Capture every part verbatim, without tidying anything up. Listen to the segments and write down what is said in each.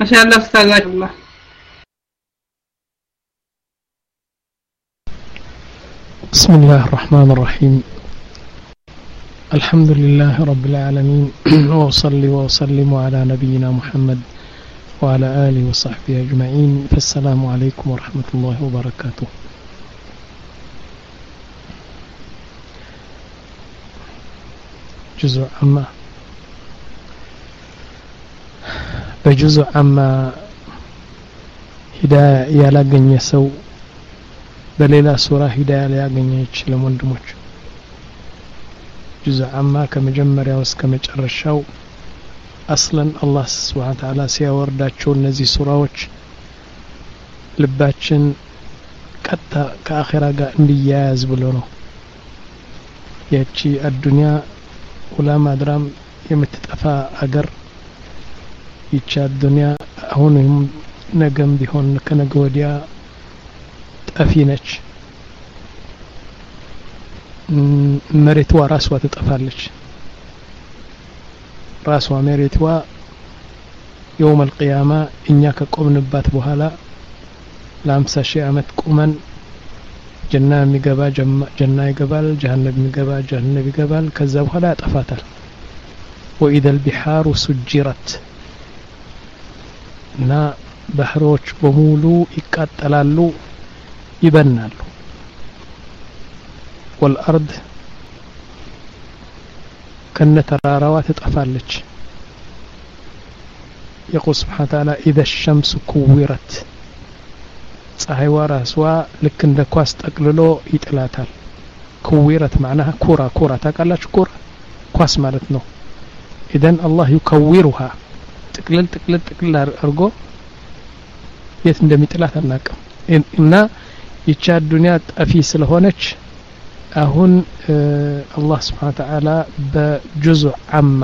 ما شاء الله أستاذ الله. بسم الله الرحمن الرحيم. الحمد لله رب العالمين وأصلي وأسلم على نبينا محمد وعلى آله وصحبه أجمعين. فالسلام عليكم ورحمة الله وبركاته. جزء عما بجزء عما هداية ያላገኘ ሰው በሌላ ሱራ ሂዳያ ሊያገኝ ይችላል። ወንድሞች جزء عما ከመጀመሪያው እስከ መጨረሻው አስለን አላህ Subhanahu Wa Ta'ala ሲያወርዳቸው እነዚህ ሱራዎች ልባችን ቀጥታ ከአኺራ ጋር እንዲያያዝ ብሎ ነው። ያቺ አዱንያ ኡላማ ድራም የምትጠፋ አገር ይቺ አዱንያ አሁንም ነገም ቢሆን ከነገ ወዲያ ጠፊ ነች። መሬቷ ራሷ ትጠፋለች። ራሷ መሬቷ يوم القيامة እኛ ከቆምንባት በኋላ ለአምሳ ሺህ ዓመት ቁመን ጀና የሚገባ ጀና ይገባል፣ ጀሃነም የሚገባ ጀሃነም ይገባል። ከዛ በኋላ ያጠፋታል። وإذا البحار سجرت እና ባህሮች በሙሉ ይቃጠላሉ፣ ይበናሉ። والأرض كنتراراوا تطفالج. يقول سبحانه وتعالى إذا الشمس كورت ፀሐይዋ ራስዋ ልክ እንደ ኳስ ጠቅልሎ ይጥላታል። كورت معناها كرة كرة ታውቃላችሁ? ኩራ ኳስ ማለት ነው። إذن الله يكورها ጥቅልል ጥቅልል ጥቅልል አርጎ የት እንደሚጥላት አናውቅም። እና ይቺ ዱንያ ጠፊ ስለሆነች አሁን አላህ Subhanahu Wa Ta'ala በጁዙዕ አማ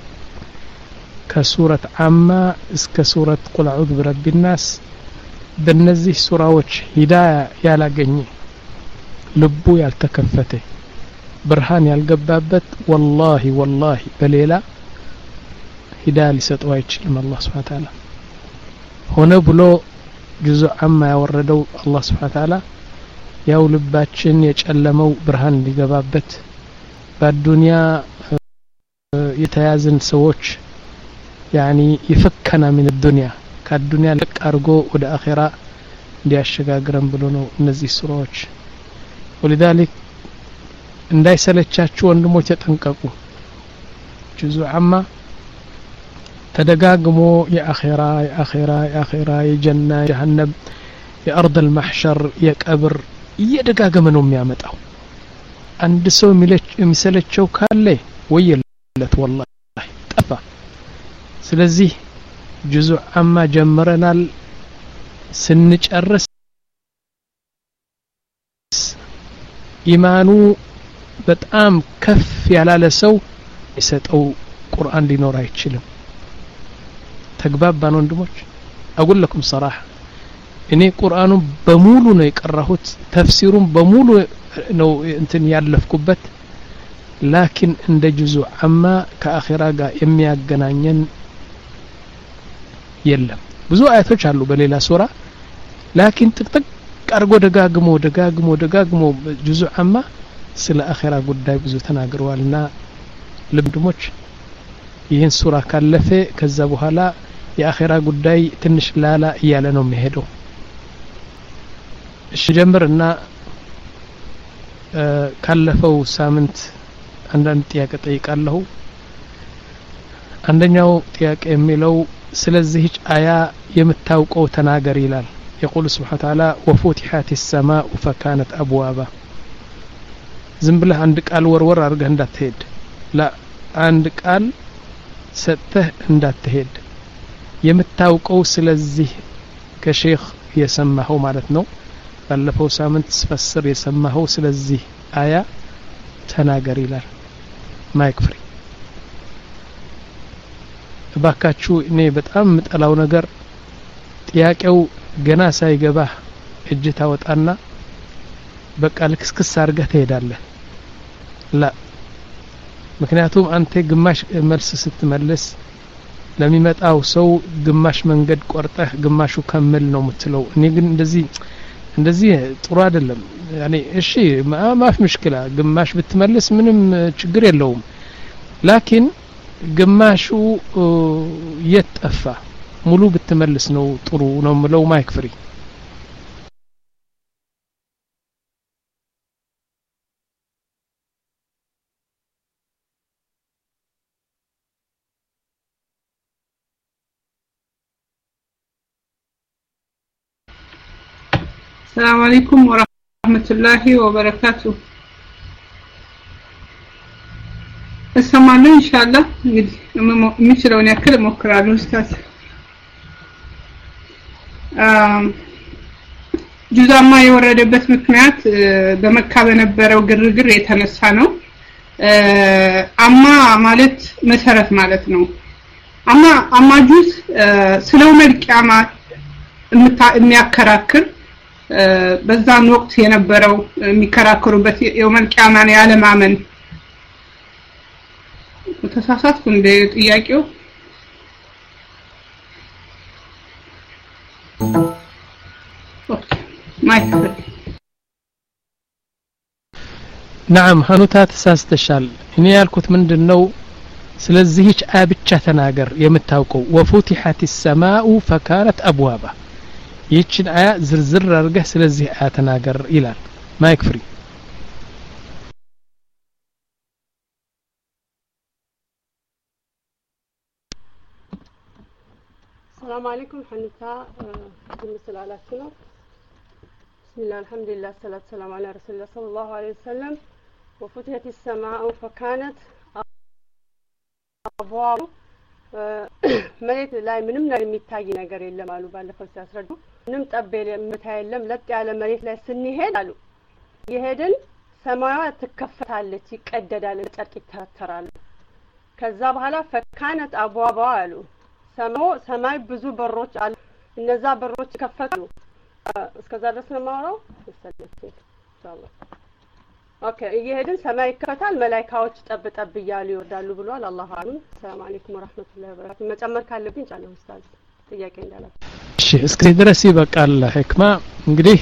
ከሱረት አማ እስከ ሱረት ቁል አዑዙ ቢረቢ ናስ በእነዚህ ሱራዎች ሂዳያ ያላገኘ ልቡ ያልተከፈተ ብርሃን ያልገባበት ወላሂ ወላሂ በሌላ ሂዳያ ሊሰጠው አይችልም። አላህ Subhanahu Wa Ta'ala ሆነ ብሎ ጁዙዕ አማ ያወረደው አላህ Subhanahu Wa Ta'ala ያው ልባችን የጨለመው ብርሃን ሊገባበት በዱንያ የተያዝን ሰዎች ያኒ ይፈከና من الدنيا ከዱንያ ለቅ አርጎ ወደ አኺራ እንዲያሸጋግረን ብሎ ነው እነዚህ ሱራዎች። ولذلك እንዳይሰለቻችሁ ወንድሞች ተጠንቀቁ። ጁዙዕ አማ ተደጋግሞ የአኺራ የአኺራ የአኺራ የጀና የጀሃነም የአርድ المحشر የቀብር እየደጋገመ ነው የሚያመጣው። አንድ ሰው የሚሰለቸው ካለ ወየለት والله ጠፋ። ስለዚህ ጁዙዕ አማ ጀምረናል። ስንጨርስ ኢማኑ በጣም ከፍ ያላለ ሰው የሰጠው ቁርአን ሊኖር አይችልም። ተግባባን ወንድሞች? أقول لكم صراحة እኔ ቁርአኑን በሙሉ ነው የቀራሁት፣ ተፍሲሩን በሙሉ ነው እንትን ያለፍኩበት። ላኪን እንደ ጁዙዕ አማ ከአኺራ ጋር የሚያገናኘን የለም። ብዙ አያቶች አሉ በሌላ ሱራ፣ ላኪን ጥቅጥቅ አርጎ ደጋግሞ ደጋግሞ ደጋግሞ ጁዙዕ አማ ስለ አኺራ ጉዳይ ብዙ ተናግረዋልና ልብድሞች ይህን ሱራ ካለፈ ከዛ በኋላ የአኺራ ጉዳይ ትንሽ ላላ እያለ ነው የሚሄደው። እሺ ጀምርና ካለፈው ሳምንት አንዳንድ ጥያቄ ጠይቃለሁ። አንደኛው ጥያቄ የሚለው ስለዚህ አያ የምታውቀው ተናገር ይላል። يقول سبحانه وتعالى وفتحت السماء فكانت أبوابا. ዝም ብለህ አንድ ቃል ወርወር አድርገህ እንዳትሄድ፣ ላ አንድ ቃል ሰጥተህ እንዳትሄድ። የምታውቀው ስለዚህ ከሼክ የሰማኸው ማለት ነው። ባለፈው ሳምንት ስፈስር የሰማኸው ስለዚህ አያ ተናገር ይላል። ማይክ ፍሪ ባካችሁ። እኔ በጣም ምጠላው ነገር ጥያቄው ገና ሳይገባህ እጅ ታወጣና በቃ ልክስክስ አድርገህ ትሄዳለህ። ላ ምክንያቱም አንተ ግማሽ መልስ ስትመልስ ለሚመጣው ሰው ግማሽ መንገድ ቆርጠህ ግማሹ ከመል ነው የምትለው እኔ ግን እንደዚህ እንደዚህ ጥሩ አይደለም ያኔ እሺ ማፍ مشكلة ግማሽ ብትመልስ ምንም ችግር የለውም ላኪን ግማሹ የጠፋ ሙሉ ብትመልስ ነው ጥሩ ነው ምለው ማይክ ፍሪ السلام عليكم ورحمة الله وبركاته السلام إن شاء الله مثلون يأكل مكرر أستاذ جزء ما يورد بس مكنات بمكة بنبرة وجرجر يتنسانو أما مالت مسرت مالتنا أما أما جزء سلو ملك أما ميكراكر በዛን ወቅት የነበረው የሚከራከሩበት የውመል ቂያማን ያለ ማመን ተሳሳትኩ እንደ ጥያቄው ኦኬ ማይክ نعم ሀኑታ ተሳስተሻል እኔ ያልኩት ምንድነው ስለዚህች አብቻ ተናገር የምታውቀው وفتحت السماء فكانت ابوابا ይችን አያ ዝርዝር አድርገህ ስለዚህ አያ ተናገር ይላል ማይክ ፍሪ السلام عليكم حنيفه مثل አላችሁ ነው بسم الله الحمد لله الصلاه والسلام على رسول الله صلى الله عليه وسلم وفتحت السماء فكانت ابواب መሬት ላይ ምንም ነገር የሚታይ ነገር የለም አሉ ባለፈው ሲያስረዱ ምንም ጠበል የምታይ የለም ለጥ ያለ መሬት ላይ ስንሄድ አሉ ይሄድን ሰማያዋ ትከፈታለች ይቀደዳል ጨርቅ ይተራተራል ከዛ በኋላ ፈካነት አቧቧ አሉ ሰማው ሰማይ ብዙ በሮች አሉ እነዛ በሮች ከፈቱ እስከዛ ድረስ ነው ማውራው ተሰለች ኢንሻአላህ ኦኬ ይሄድን ሰማይ ይከፈታል መላእክቶች ጠብ ጠብ ይያሉ ይወርዳሉ ብሏል አላህ አሁን ሰላም አለይኩም ወራህመቱላሂ ወበረካቱ መጨመር ካለብኝ ጫለው ኡስታዝ ጥያቄ እንዳላችሁ እሺ እስከ ድረስ ይበቃል ህክማ እንግዲህ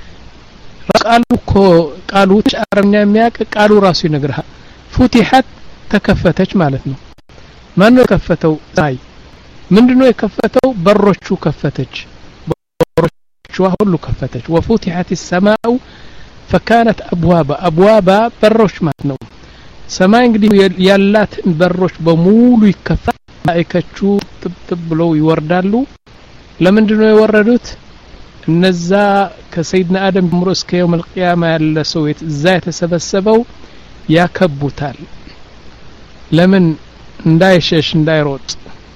ቃሉ እኮ ቃሉ አረብኛ የሚያውቅ ቃሉ ራሱ ይነግራል ፉቲሐት ተከፈተች ማለት ነው ማን ነው ከፈተው ሳይ ምንድነው የከፈተው በሮቹ ከፈተች በሮቹ ሁሉ ከፈተች وفتحت السماء فكانت ابوابا ابوابا በሮች ማለት ነው ሰማይ እንግዲህ ያላትን በሮች በሙሉ ይከፈታል ማይከቹ ጥብጥብ ብለው ይወርዳሉ ለምንድነው የወረዱት እነዛ ከሰይድና አደም ጀምሮ እስከ يوم القيامه ያለ ሰው እዛ የተሰበሰበው ያከቡታል ለምን እንዳይሸሽ እንዳይሮጥ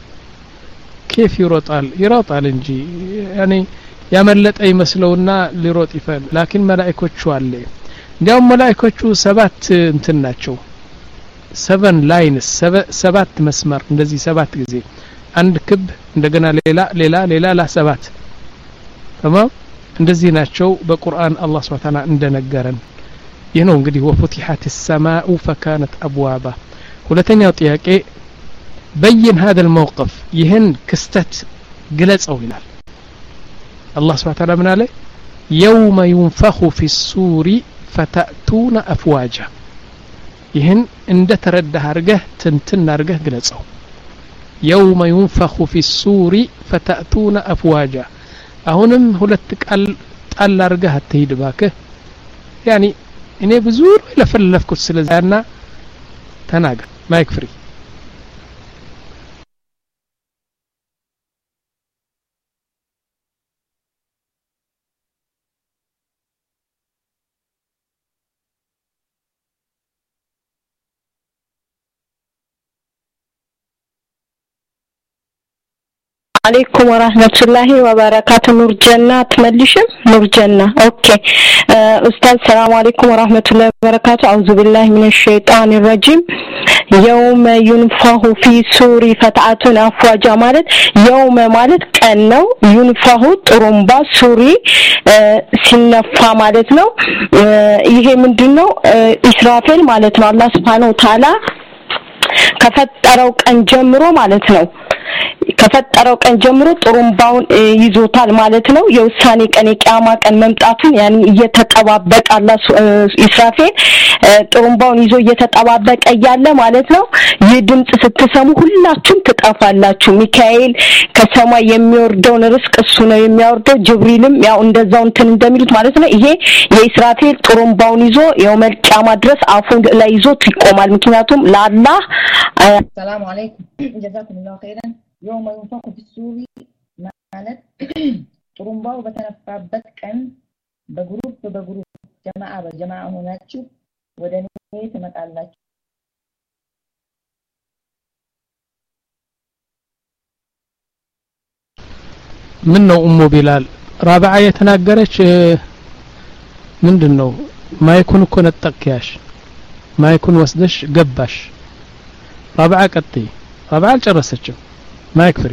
كيف ይሮጣል ይሮጣል እንጂ ያኔ ያመለጠ ይመስለውና ሊሮጥ ይፈል ላኪን መላእክቶቹ አለ እንዲያው መላእክቶቹ ሰባት እንትን ናቸው seven lines ሰባት መስመር እንደዚህ ሰባት ጊዜ አንድ ክብ እንደገና ሌላ ሌላ ሌላ ለሰባት ተማም እንደዚህ ናቸው በቁርአን አላህ Subhanahu Wa Ta'ala እንደነገረን ይህ ነው እንግዲህ وفتحت السماء فكانت ابوابا ሁለተኛው ጥያቄ بين هذا الموقف ይህን ክስተት ግለጸው ይላል الله سبحانه وتعالى من عليه يوم ينفخ في الصور فتأتون أفواجا ይህን እንደ ተረዳህ አርገህ ትንትን አርገህ ግለጸው يوم ينفخ في الصور فتأتون أفواجا አሁንም ሁለት ቃል ጣል አርገህ አትሂድ ባክህ ያኒ እኔ ብዙ ለፈለፍኩት ስለዛና ተናገር ማይክ ፍሪ عليكم ورحمة الله وبركاته نور جنة تملشم نور جنة أوكي أستاذ السلام عليكم ورحمة الله وبركاته أعوذ بالله من الشيطان الرجيم يوم ينفخ في سور فتعتون أفواجا مالت يوم مالت كأنه ينفخ طرمبا سوري سنفا مالتنا يهي من دونه إسرافيل مالتنا الله سبحانه وتعالى كفتروا كان جمرو مالتنا ከፈጠረው ቀን ጀምሮ ጥሩምባውን ይዞታል ማለት ነው የውሳኔ ቀን የቂያማ ቀን መምጣቱን ያን እየተጠባበቀ አላህ ኢስራፊል ጥሩምባውን ይዞ እየተጠባበቀ ያለ ማለት ነው ይህ ድምጽ ስትሰሙ ሁላችሁም ትጠፋላችሁ ሚካኤል ከሰማይ የሚወርደውን ርስቅ እሱ ነው የሚያወርደው ጅብሪልም ያው እንደዛው እንትን እንደሚሉት ማለት ነው ይሄ የኢስራፊል ጥሩምባውን ይዞ የውመል ቂያማ ድረስ አፉን ላይ ይዞት ይቆማል ምክንያቱም ለአላህ ሰላም አለይኩም ጀዛኩሙላሁ ኸይራን يوم ينفخ في الصور ማለት ጥሩምባው በተነፋበት ቀን በግሩፕ በግሩፕ ጀማዓ በጀማዓ ሆናችሁ ወደ እኔ ትመጣላችሁ ምን ነው ኡሙ ቢላል ራብዓ የተናገረች ምንድነው ማይኩን እኮ ነጠቅያሽ ማይኩን ወስደሽ ገባሽ ራብዓ ቀጥይ ራብዓ አልጨረሰችም ማይክ ፍሪ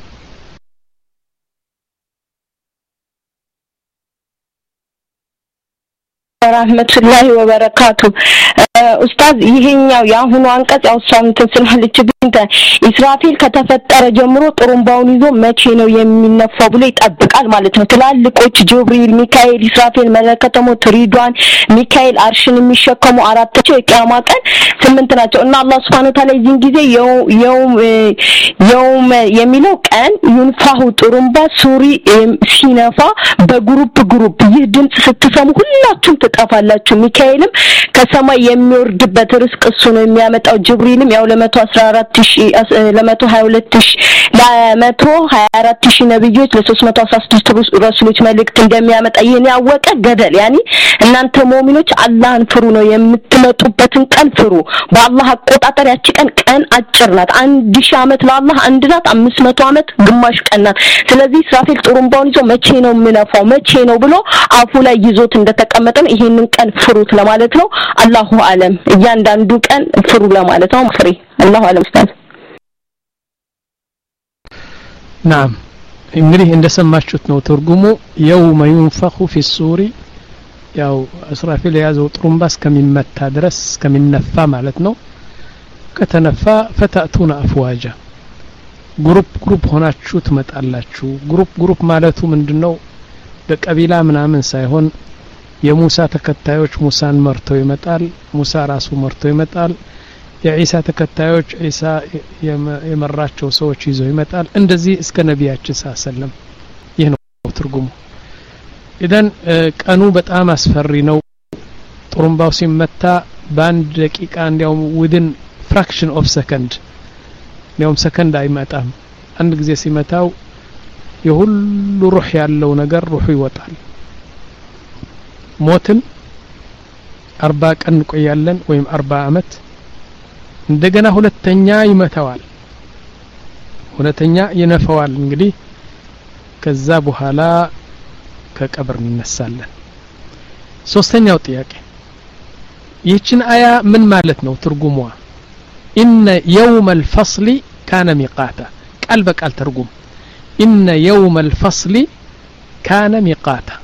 ወራህመቱላሂ ወበረካቱ ኡስታዝ ይሄኛው ያሁኑ አንቀጽ ያው ሳምንት ስለልጅ ብንተ ኢስራፊል ከተፈጠረ ጀምሮ ጥሩምባውን ይዞ መቼ ነው የሚነፋው ብሎ ይጠብቃል ማለት ነው ትላልቆች ጅብሪል ሚካኤል ኢስራፊል መለከተሙ ትሪዷን ሚካኤል አርሽን የሚሸከሙ አራታቸው የቂያማ ቀን ስምንት ናቸው እና አላህ Subhanahu Wa Ta'ala ይህን ጊዜ የውም የውም የሚለው ቀን ይንፋሁ ጥሩምባ ሱሪ ሲነፋ በግሩፕ ግሩፕ ይህ ድምጽ ስትሰሙ ሁላችሁም ትጠፋላችሁ ሚካኤልም ከሰማይ የሚወርድበት ርስቅ እሱ ነው የሚያመጣው ጅብሪልም ያው ለ114ሺህ ለ122ሺህ ለ124ሺህ ነብዮች ለ316 ረሱሎች መልእክት እንደሚያመጣ ይሄን ያወቀ ገደል ያኒ እናንተ ሙእሚኖች አላህን ፍሩ ነው የምትመጡበትን ቀን ፍሩ በአላህ አቆጣጠር ያቺ ቀን ቀን አጭር ናት አንድ ሺህ አመት ለአላህ አንድ ናት አምስት መቶ አመት ግማሽ ቀን ናት ስለዚህ ኢስራፊል ጥሩምባውን ይዞ መቼ ነው የሚነፋው መቼ ነው ብሎ አፉ ላይ ይዞት እንደተቀመጠ ይሄንን ቀን ፍሩት ለማለት ነው አላሁ አለም እያንዳንዱ ቀን ፍሩ ለማለት ነው ፍሪ አላሁ አለም ኡስታዝ ናም እንግዲህ እንደሰማችሁት ነው ትርጉሙ የውመ ينفخ في الصور ያው እስራፊል ያዘው ጥሩምባ እስከሚመታ ድረስ እስከሚነፋ ማለት ነው ከተነፋ ፈታቱና አፍዋጃ ግሩፕ ግሩፕ ሆናችሁ ትመጣላችሁ ግሩፕ ግሩፕ ማለቱ ምንድነው በቀቢላ ምናምን ሳይሆን የሙሳ ተከታዮች ሙሳን መርተው ይመጣል ሙሳ ራሱ መርተው ይመጣል የኢሳ ተከታዮች ኢሳ የመራቸው ሰዎች ይዘው ይመጣል እንደዚህ እስከ ነብያችን ሰለም ይህ ነው ትርጉሙ ኢደን ቀኑ በጣም አስፈሪ ነው ጥሩምባው ሲመታ በአንድ ደቂቃ እንዲያውም within fraction of second እንዲያውም ሰከንድ አይመጣም አንድ ጊዜ ሲመታው የሁሉ ሩህ ያለው ነገር ሩህ ይወጣል ሞትን አርባ ቀን ቆያለን ወይም አርባ አመት እንደገና ሁለተኛ ይመታዋል ሁለተኛ ይነፈዋል እንግዲህ ከዛ በኋላ ከቀብር እንነሳለን ሶስተኛው ጥያቄ ይህችን አያ ምን ማለት ነው ትርጉሟ ኢነ يوم الفصل كان ميقاتا ቃል በቃል ትርጉም ኢነ يوم الفصل كان ميقاتا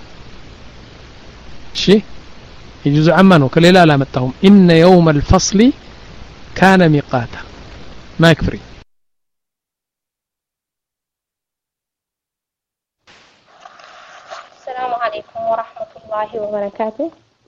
شيء يجوز عمانه كليلا لا متهم إن يوم الفصل كان ميقاتا ما يكفري السلام عليكم ورحمة الله وبركاته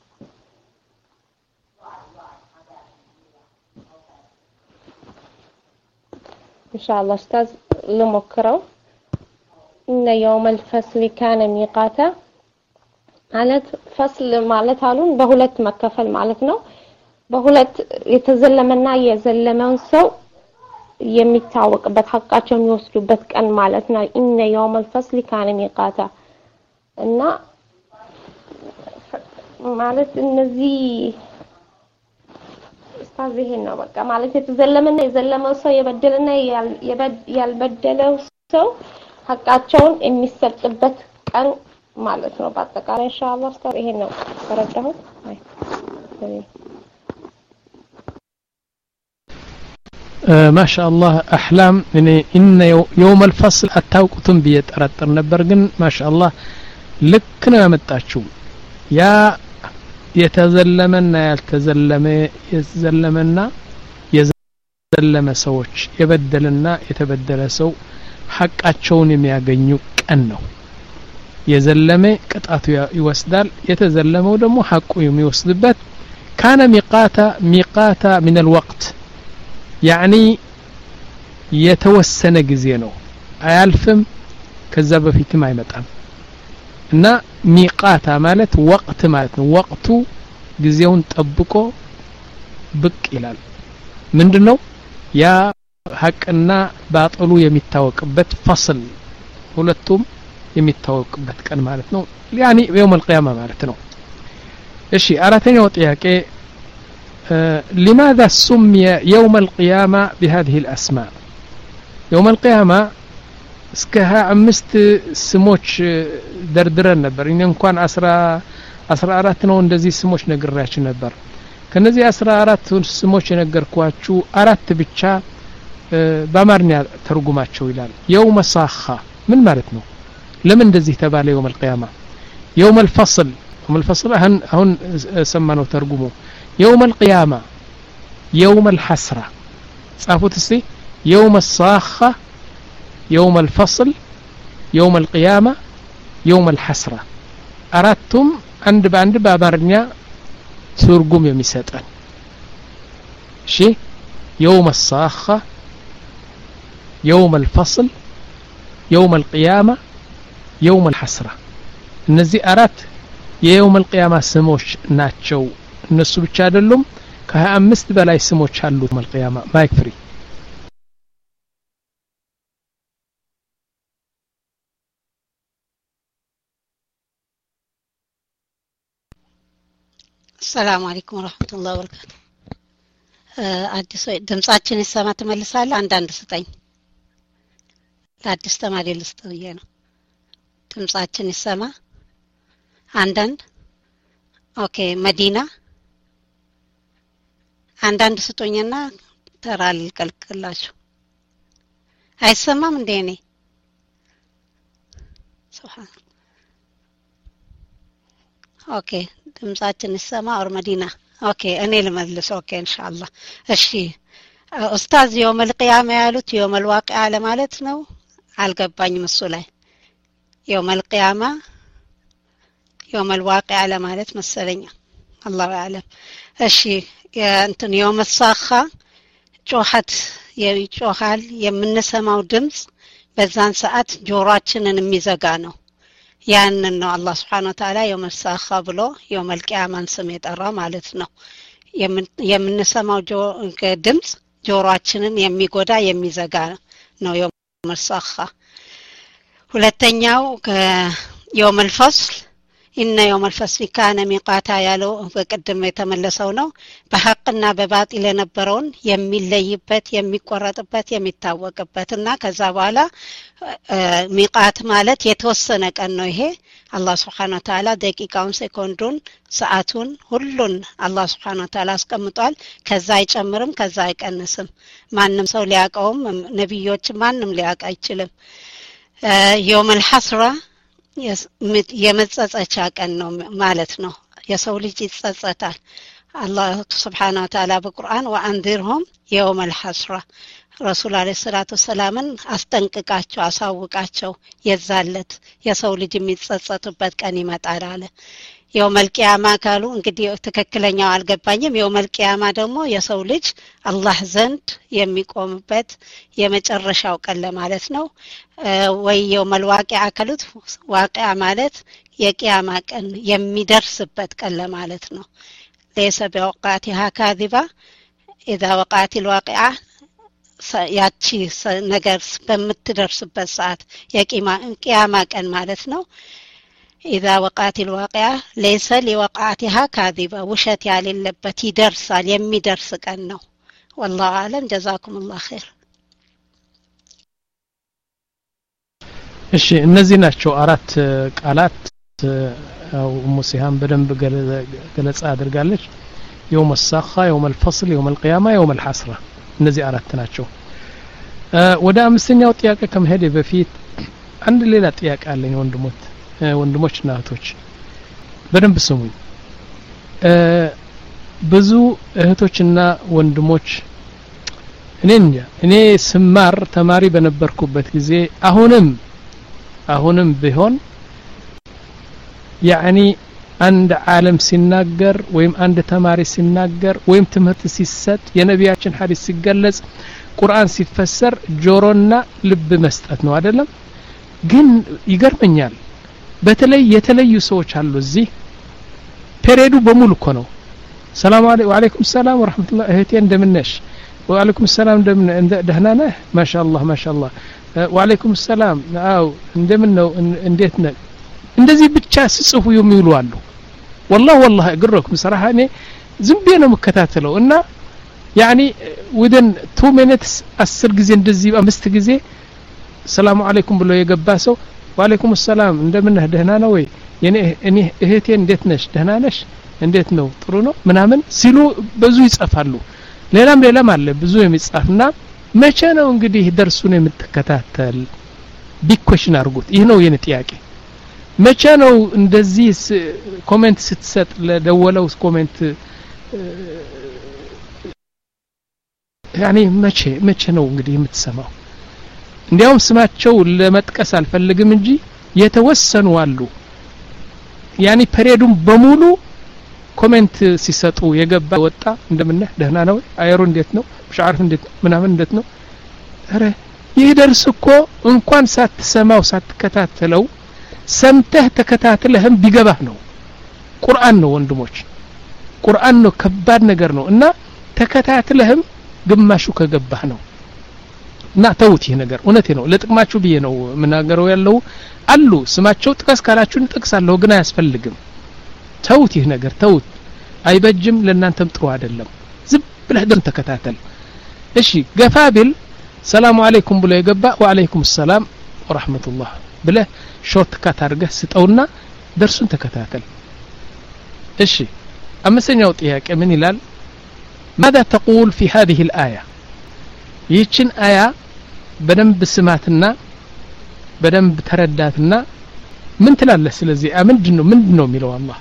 إن شاء الله أستاذ لمكرو إن يوم الفصل كان ميقاتا ማለት ፈስል ማለት አሉን በሁለት መከፈል ማለት ነው በሁለት የተዘለመና የዘለመውን ሰው የሚታወቅበት ሐቃቸው የሚወስዱበት ቀን ማለት ነው ኢነ يوم الفصل كان ميقاتا እና ማለት እነዚህ ኡስታዝ ይሄን ነው በቃ ማለት የተዘለመና የዘለመው ሰው የበደለና ያልበደለው ሰው ሐቃቸውን የሚሰጥበት ቀን ማለት ነው በአጠቃላይ ኢንሻአላህ ኡስታዝ ይሄን ነው ተረዳሁት አይ ما شاء الله احلام يعني ان يوم الفصل اتاوقتم بيطرطر ነበር ግን ما شاء الله ልክ ነው ያመጣችሁ ያ የተዘለመና ያልተዘለመ የዘለመና የተዘለመ ሰዎች የበደለና የተበደለ ሰው ሐቃቸውን የሚያገኙ ቀን ነው የዘለመ ቅጣቱ ይወስዳል የተዘለመው ደግሞ ሐቁ የሚወስድበት ካነ ሚቃታ ሚቃታ من الوقت يعني የተወሰነ ጊዜ ነው አያልፍም ከዛ በፊትም አይመጣም እና ሚቃታ ማለት ወቅት ማለት ነው ወቅቱ ጊዜውን ጠብቆ ብቅ ይላል ምንድነው ያ ሐቅና ባጥሉ የሚታወቅበት ፈስል ሁለቱም የሚታወቅበት ቀን ማለት ነው يعني يوم القيامه ማለት ነው እሺ አራተኛው ጥያቄ لماذا سمي يوم القيامه بهذه الاسماء يوم القيامه እስከ አምስት ስሞች ደርድረን ነበር እኛ እንኳን አስራ አራት ነው እንደዚህ ስሞች ነግራችሁ ነበር ከነዚህ አስራ አራት ስሞች የነገርኳችሁ አራት ብቻ በአማርኛ ተርጉማቸው ይላል يوم الصاخة ምን ማለት ነው ለምን እንደዚህ ተባለ يوم القيامة يوم الفصل يوم الفصل አሁን አሁን ሰማነው ተርጉሙ يوم القيامة يوم الحسرة ጻፉት እስቲ يوم الصاخة يوم الفصل يوم القيامة يوم الحسرة አራቱም አንድ በአንድ በአማርኛ ትርጉም የሚሰጠን እሺ يوم الصاخة يوم الفصل يوم القيامة يوم الحسرة እነዚህ አራት የيوم القيامة ስሞች ናቸው እነሱ ብቻ አይደሉም ከ25 በላይ ስሞች አሉት يوم القيامة ማይክ ፍሪ السلام عليكم ورحمة الله وبركاته አዲስ ድምጻችን ይሰማ ተመልሳለ አንዳንድ ስጠኝ ለአዲስ ተማሪ ልስጥዬ ነው ድምጻችን ይሰማ አንዳንድ ኦኬ መዲና አንዳንድ ስጦኝና ተራል ከልከላችሁ አይሰማም እንዴ እኔ ሱብሃን ኦኬ ድምጻችን ይሰማ ኦር መዲና ኦኬ እኔ ልመልስ ኦኬ ኢንሻአላህ እሺ ኡስታዝ يوم القيامه ያሉት يوم الواقع ለማለት ነው አልገባኝም እሱ ላይ يوم القيامه يوم الواقع ለማለት መሰለኝ الله يعلم እሺ እንትን يوم الصاخة ጮሃት ይጮሃል የምንሰማው ድምጽ በዛን ሰዓት ጆሮአችንን የሚዘጋ ነው ያንን ነው አላህ Subhanahu Wa Ta'ala يوم الصاخة ብሎ يوم القيامة ስም የጠራው ማለት ነው የምንሰማው ድምጽ ጆሮአችንን የሚጎዳ የሚዘጋ ነው يوم الصاخة ሁለተኛው يوم الفصل إن يوم الفصل كان ميقاتا ያለው በቀደም የተመለሰው ነው በሐቅና በባጢል የነበረውን የሚለይበት የሚቆረጥበት የሚታወቅበትና ከዛ በኋላ ሚቃት ማለት የተወሰነ ቀን ነው ይሄ አላህ Subhanahu Wa Ta'ala ደቂቃውን ሴኮንዱን ሰዓቱን ሁሉን አላህ Subhanahu Wa Ta'ala አስቀምጧል ከዛ አይጨምርም ከዛ አይቀንስም ማንንም ሰው ሊያቀውም ነብዮች ማንንም ሊያቀ አይችልም يوم الحسرة የመጸጸቻ ቀን ነው ማለት ነው የሰው ልጅ ይጸጸታል አላህ Subhanahu Wa Ta'ala በቁርአን ወአንዚርሁም يوم الحسرة ረሱል አለይሂ ሰላቱ ሰላምን አስጠንቅቃቸው አሳውቃቸው የዛለት የሰው ልጅ የሚጸጸቱበት ቀን ይመጣል አለ يوم القيامة ካሉ እንግዲህ ትክክለኛው አልገባኝም يوم القيامة ደግሞ የሰው ልጅ አላህ ዘንድ የሚቆምበት የመጨረሻው ቀን ለማለት ነው ወይ يوم الواقع ካሉት ዋቂዓ ማለት የቂያማ ቀን የሚደርስበት ቀን ለማለት ነው ليس بوقعتها كاذبة اذا وقعت الواقعة ያቺ ነገር በምትደርስበት ሰዓት የቂያማ ቀን ማለት ነው إذا وقعت الواقعة ليس لوقعتها كاذبة وشت ያለበት ይደርሳል የሚደርስ ቀን ነው والله اعلم جزاكم الله خير እሺ እነዚህ ናቸው አራት ቃላት ሙሲሃም በደንብ ገለጻ አድርጋለች يوم الصاخة يوم الفصل يوم القيامة يوم الحسرة እነዚህ አራት ናቸው ወደ አምስተኛው ጥያቄ ከመሄድ በፊት አንድ ሌላ ጥያቄ አለኝ ወንድሞች ወንድሞችና እህቶች በደንብ ስሙኝ ብዙ እህቶችና ወንድሞች እኔ እንጃ እኔ ስማር ተማሪ በነበርኩበት ጊዜ አሁንም አሁንም ቢሆን ያኒ አንድ ዓለም ሲናገር ወይም አንድ ተማሪ ሲናገር ወይም ትምህርት ሲሰጥ የነቢያችን ሐዲስ ሲገለጽ ቁርአን ሲፈሰር ጆሮና ልብ መስጠት ነው አይደለም ግን ይገርመኛል በተለይ የተለዩ ሰዎች አሉ እዚህ ፔሬዱ በሙሉ እኮ ነው ሰላም አለይኩም ሰላም ወራህመቱላህ እህቴ እንደምነሽ ወአለይኩም ሰላም እንደምን ደህና ነህ ማሻአላህ ማሻአላህ ወአለይኩም ሰላም አው እንደምን ነው እንዴት ነህ እንደዚህ ብቻ ሲጽፉ የሚውሉ አሉ والله والله اقركم صراحه እኔ ዝም ብዬ ነው መከታተለው እና يعني within two minutes አስር ጊዜ እንደዚህ አምስት ጊዜ ሰላም አለይኩም ብሎ የገባ ሰው ወአለይኩም ሰላም እንደምን ነህ ደህና ነው ወይ የኔ እኔ እህቴ እንዴት ነሽ ደህና ነሽ እንዴት ነው ጥሩ ነው ምናምን ሲሉ ብዙ ይጻፋሉ ሌላም ሌላም አለ ብዙ የሚጻፍና መቼ ነው እንግዲህ ደርሱን የምትከታተል ቢኮሽን አርጉት ይሄ ነው የኔ ጥያቄ መቼ ነው እንደዚህ ኮሜንት ስትሰጥ ለደወለው ኮሜንት يعني መቼ መቼ ነው እንግዲህ የምትሰማው እንዲያውም ስማቸው ለመጥቀስ አልፈልግም እንጂ የተወሰኑ አሉ يعني ፐሬዱን በሙሉ ኮሜንት ሲሰጡ የገባ ወጣ እንደምን ደህና ነው አየሩ እንዴት ነው ሻርፍ እንዴት ምናምን እንዴት ነው አረ ይደርስ እኮ እንኳን ሳትሰማው ሳትከታተለው ሰምተህ ተከታተለህም ቢገባህ ነው ቁርአን ነው ወንድሞች ቁርአን ነው ከባድ ነገር ነው እና ተከታተለህም ግማሹ ከገባህ ነው እና ተውት ይሄ ነገር እውነቴ ነው ለጥቅማችሁ ብዬ ነው ምናገረው ያለው አሉ ስማቸው ጥቀስ ካላችሁን ጥቅሳለሁ ግን አያስፈልግም ተውት ይሄ ነገር ተውት አይበጅም ለእናንተም ጥሩ አይደለም ዝም ብለህ ደም ተከታተል እሺ ገፋቢል ሰላም አለይኩም ብሎ የገባ ወአለይኩም ሰላም ወራህመቱላህ ብለህ ሾርት ካት አድርገህ ስጠውና ደርሱን ተከታተል እሺ አምስተኛው ጥያቄ ምን ይላል ماذا تقول في هذه الآية ይህችን አያ በደንብ ስማትና በደንብ ተረዳትና ምን ትላለህ ስለዚህ ምንድነው ምንድነው የሚለው አላህ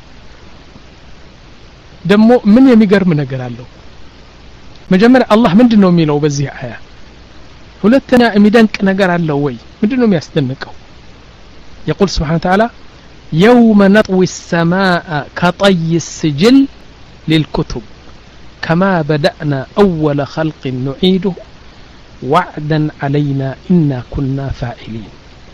ደሞ ምን የሚገርም ነገር አለው መጀመሪያ አላህ ምንድነው የሚለው በዚህ አያ ሁለተኛ የሚደንቅ ነገር አለው ወይ ምንድነው የሚያስደንቀው يقول سبحانه وتعالى يوم نطوي السماء كطي السجل للكتب كما بدأنا أول خلق نعيده وعدا علينا إنا كنا فاعلين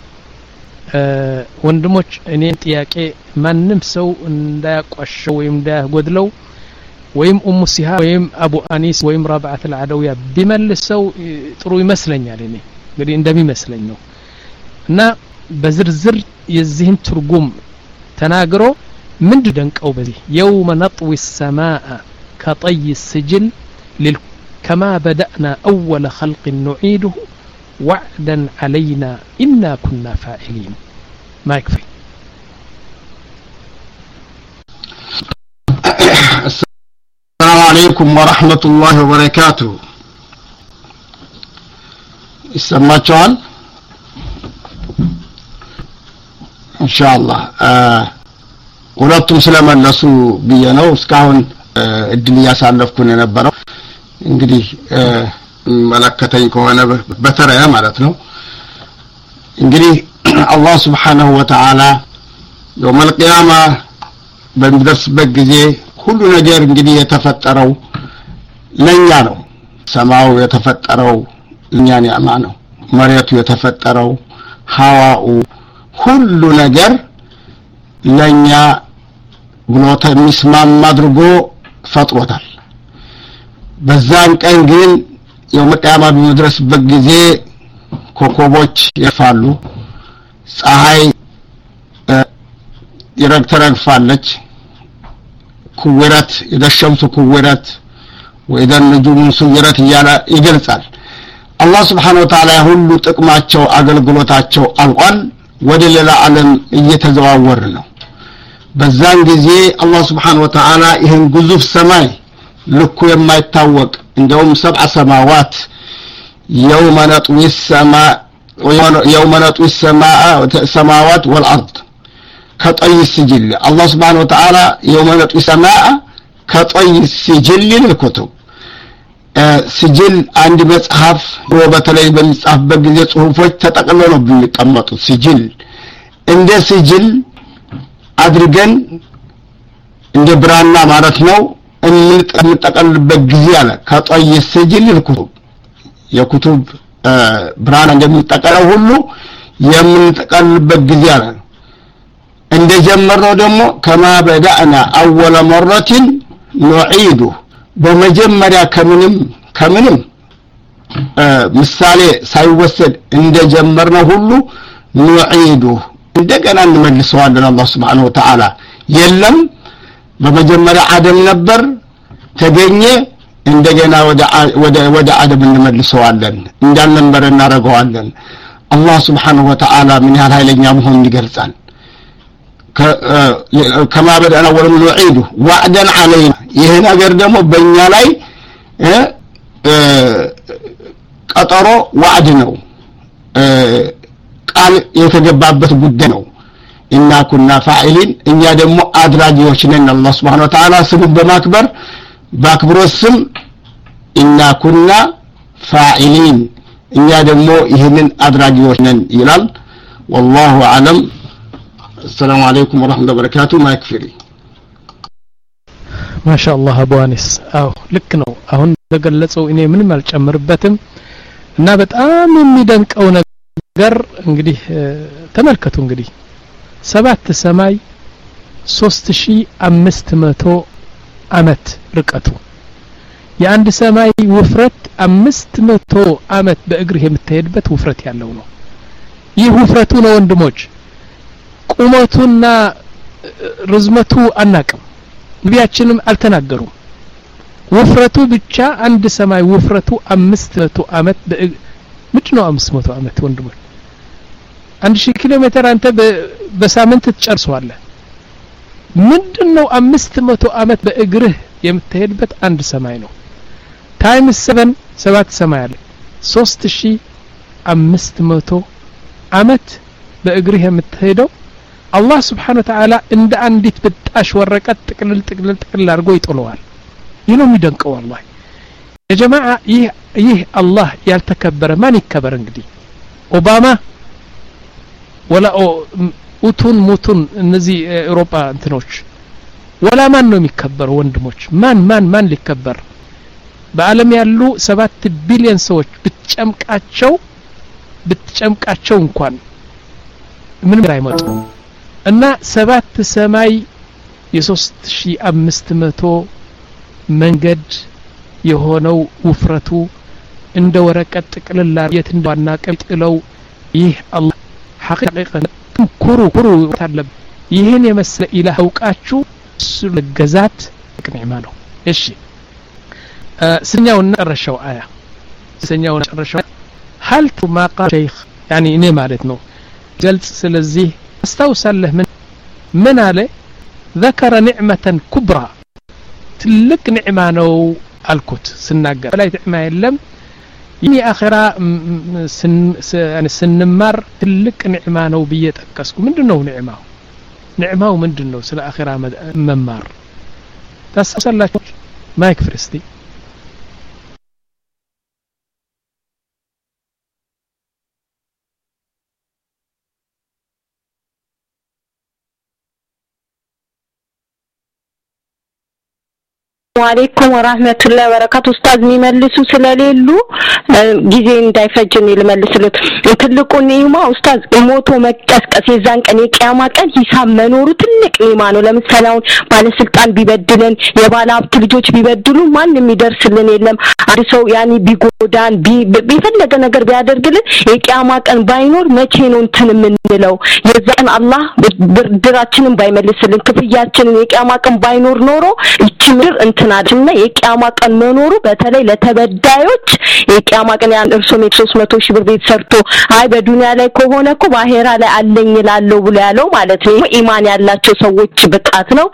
ወንድሞች እኔ ጥያቄ ማንንም ሰው እንዳያቋሸው ወይም እንዳያጎድለው ወይም ኡሙ ሲሃ ወይም አቡ አኒስ ወይም ረብዓት العدوية ቢመልሰው ጥሩ ይመስለኛል እኔ እንግዲህ እንደሚመስለኝ ነው እና በዝርዝር የዚህን ትርጉም ተናግሮ ምን ደንቀው በዚህ يوم نطوي السماء كطي السجل كما بدأنا أول خلق نعيده وعدا علينا إنا كنا فاعلين ما يكفي السلام عليكم ورحمة الله وبركاته يسمعون إن شاء الله ሁለቱም ስለመለሱ ብየነው እስካሁን እድል ያሳለፍኩን የነበረው እንግዲህ መለከተኝ ከሆነ በተራያ ማለት ነው እንግዲህ አላህ Subhanahu Wa Ta'ala يوم القيامة በሚደርስበት ጊዜ ሁሉ ነገር እንግዲህ የተፈጠረው ለኛ ነው ሰማው የተፈጠረው ለኛ ኒዕማ ነው መሬቱ የተፈጠረው ሐዋኡ ሁሉ ነገር ለኛ ብሎ ተሚስማማ አድርጎ ፈጥሮታል በዛን ቀን ግን يوم القيامة በሚደርስበት ጊዜ ኮኮቦች ይፋሉ ፀሐይ ይረግተረግፋለች ኩወራት የደሸምቱ ኩወራት ወይደን ንጁም ሱይራት ይያላ ይገልጻል አላህ Subhanahu Wa Ta'ala ሁሉ ጥቅማቸው አገልግሎታቸው አልቋል ወደ ሌላ ዓለም እየተዘዋወረ ነው በዛን ጊዜ አላህ Subhanahu Wa Ta'ala ይሄን ግዙፍ ሰማይ ልኩ የማይታወቅ እንደውም ሰብዓ ሰማዋት يوم نطوي السماء يوم نطوي السماء السماوات والأرض كطي السجل الله سبحانه وتعالى يوم نطوي السماء كطي السجل للكتب ስጅል አንድ መጽሐፍ በተለይ በሚጻፍበት ጊዜ ጽሁፎች ተጠቅልለው ነው የሚቀመጡት ስጅል እንደ ስጅል አድርገን እንደ ብራና ማለት ነው እንጠቀልልበት ጊዜ አለ ከጠይ ስጅል الكتب የኩቱብ ብራና እንደምንጠቀለው ሁሉ የምንጠቀልልበት ጊዜ አለ እንደጀመርነው ደግሞ كما بدأنا اول مرة نعيده በመጀመሪያ ከምንም ከምንም ምሳሌ ሳይወሰድ እንደጀመርነው ሁሉ نعيده እንደገና እንመልሰዋለን አላህ Subhanahu Wa Ta'ala የለም በመጀመሪያ አደም ነበር ተገኘ እንደገና ወደ ወደ ወደ አደም እንመልሰዋለን እንዳልነበረ እናረጋዋለን አላህ Subhanahu Wa Ta'ala ምን ያህል ኃይለኛ መሆኑን ይገልጻል كما بدأنا ولم نعيده وعدا علينا ይሄ ነገር ደግሞ በእኛ ላይ ቀጠሮ ዋዕድ ነው ቃል የተገባበት ጉዳይ ነው እና ኩና ፋኢሊን እኛ ደግሞ አድራጊዎች ነን አላህ Subhanahu Wa Ta'ala ስሙን በማክበር ባክብሮት ስም እና ኩና ፋኢሊን እኛ ደግሞ ይሄንን አድራጊዎች ነን ይላል والله اعلم السلام عليكم ورحمة الله وبركاته ما يكفي ما شاء الله ابو انس አው ልክ ነው አሁን ተገለጸው እኔ ምንም አልጨምርበትም እና በጣም የሚደንቀው ነገር እንግዲህ ተመልከቱ እንግዲህ ሰባት ሰማይ ሶስት ሺህ አምስት መቶ አመት ርቀቱ የአንድ ሰማይ ውፍረት አምስት መቶ አመት በእግር የምትሄድበት ውፍረት ያለው ነው ይህ ውፍረቱ ነው ወንድሞች ቁመቱና ርዝመቱ አናቅም ነቢያችንም አልተናገሩም ውፍረቱ ብቻ አንድ ሰማይ ውፍረቱ አምስት መቶ አመት ምንድነው አምስት መቶ አመት ወንድሞች አንድ ሺህ ኪሎ ሜትር አንተ በሳምንት ትጨርሰዋለህ ምንድነው አምስት መቶ አመት በእግርህ የምትሄድበት አንድ ሰማይ ነው ታይም ሰቨን ሰባት ሰማይ አለ ሶስት ሺህ አምስት መቶ አመት በእግርህ የምትሄደው አላህ Subhanahu Wa Ta'ala እንደ አንዲት ብጣሽ ወረቀት ጥቅልል ጥቅልል ጥቅልል አድርጎ ይጥለዋል ይህ ነው የሚደንቀው والله የጀማዓ ይህ ይህ አላህ ያልተከበረ ማን ይከበር እንግዲህ ኦባማ ወላ ኡቱን ሙቱን እነዚህ አውሮፓ እንትኖች ወላ ማን ነው የሚከበረው ወንድሞች ማን ማን ማን ሊከበር በአለም ያሉ ሰባት ቢሊዮን ሰዎች ብትጨምቃቸው ብትጨምቃቸው እንኳን ምን አይመጡ እና ሰባት ሰማይ የሶስት ሺህ አምስት መቶ መንገድ የሆነው ውፍረቱ እንደ ወረቀት ጥቅልል የት እንደዋና ቀጥለው ይህ አላህ ሐቂቃ ኩሩ ኩሩ ታለብ ይሄን የመሰለ ኢላህ አውቃችሁ እሱ ለገዛት ንዕማ ነው እሺ ስኛውና ጨረሻው አያ ስኛውና ጨረሻው هل ما قال شيخ يعني እኔ ማለት ነው ገልጽ ስለዚህ استوصله من من عليه ذكر نعمة كبرى تلك نعمة نو الكت سناقر لا نعمة يلم يني آخرة سن يعني سنمر تلك نعمة نو بيت أكسكو من دنو نعمة نعمة ومن دنو سلا آخرة ممار تسأل ما يكفر استي ወአለይኩም ወራህመቱላሂ ወበረካቱ ኡስታዝ የሚመልሱ ስለሌሉ ጊዜ እንዳይፈጅን ይልመልስሉት ትልቁ ኒዕማ ኡስታዝ ሞቶ መቀስቀስ የዛን ቀን የቂያማ ቀን ሂሳብ መኖሩ ትልቅ ኒዕማ ነው ለምሳሌ አሁን ባለስልጣን ቢበድለን የባለ ሀብት ልጆች ቢበድሉ ማንም የሚደርስልን የለም አንድ ሰው ያኒ ቢጎዳን ቢፈለገ ነገር ቢያደርግልን የቂያማ ቀን ባይኖር መቼ ነው እንትን የምንለው የዛን አላህ ብድራችንን ባይመልስልን ክፍያችንን የቂያማ ቀን ባይኖር ኖሮ ይችምር እንትና የቂያማ ቀን መኖሩ በተለይ ለተበዳዮች የቂያማ ቀን ያን እርሱም ሶስት መቶ ሺህ ብር ቤት ሰርቶ አይ በዱንያ ላይ ከሆነ እኮ ባሄራ ላይ አለኝ ይላለው ብሎ ያለው ማለት ነው ኢማን ያላቸው ሰዎች ብቃት ነው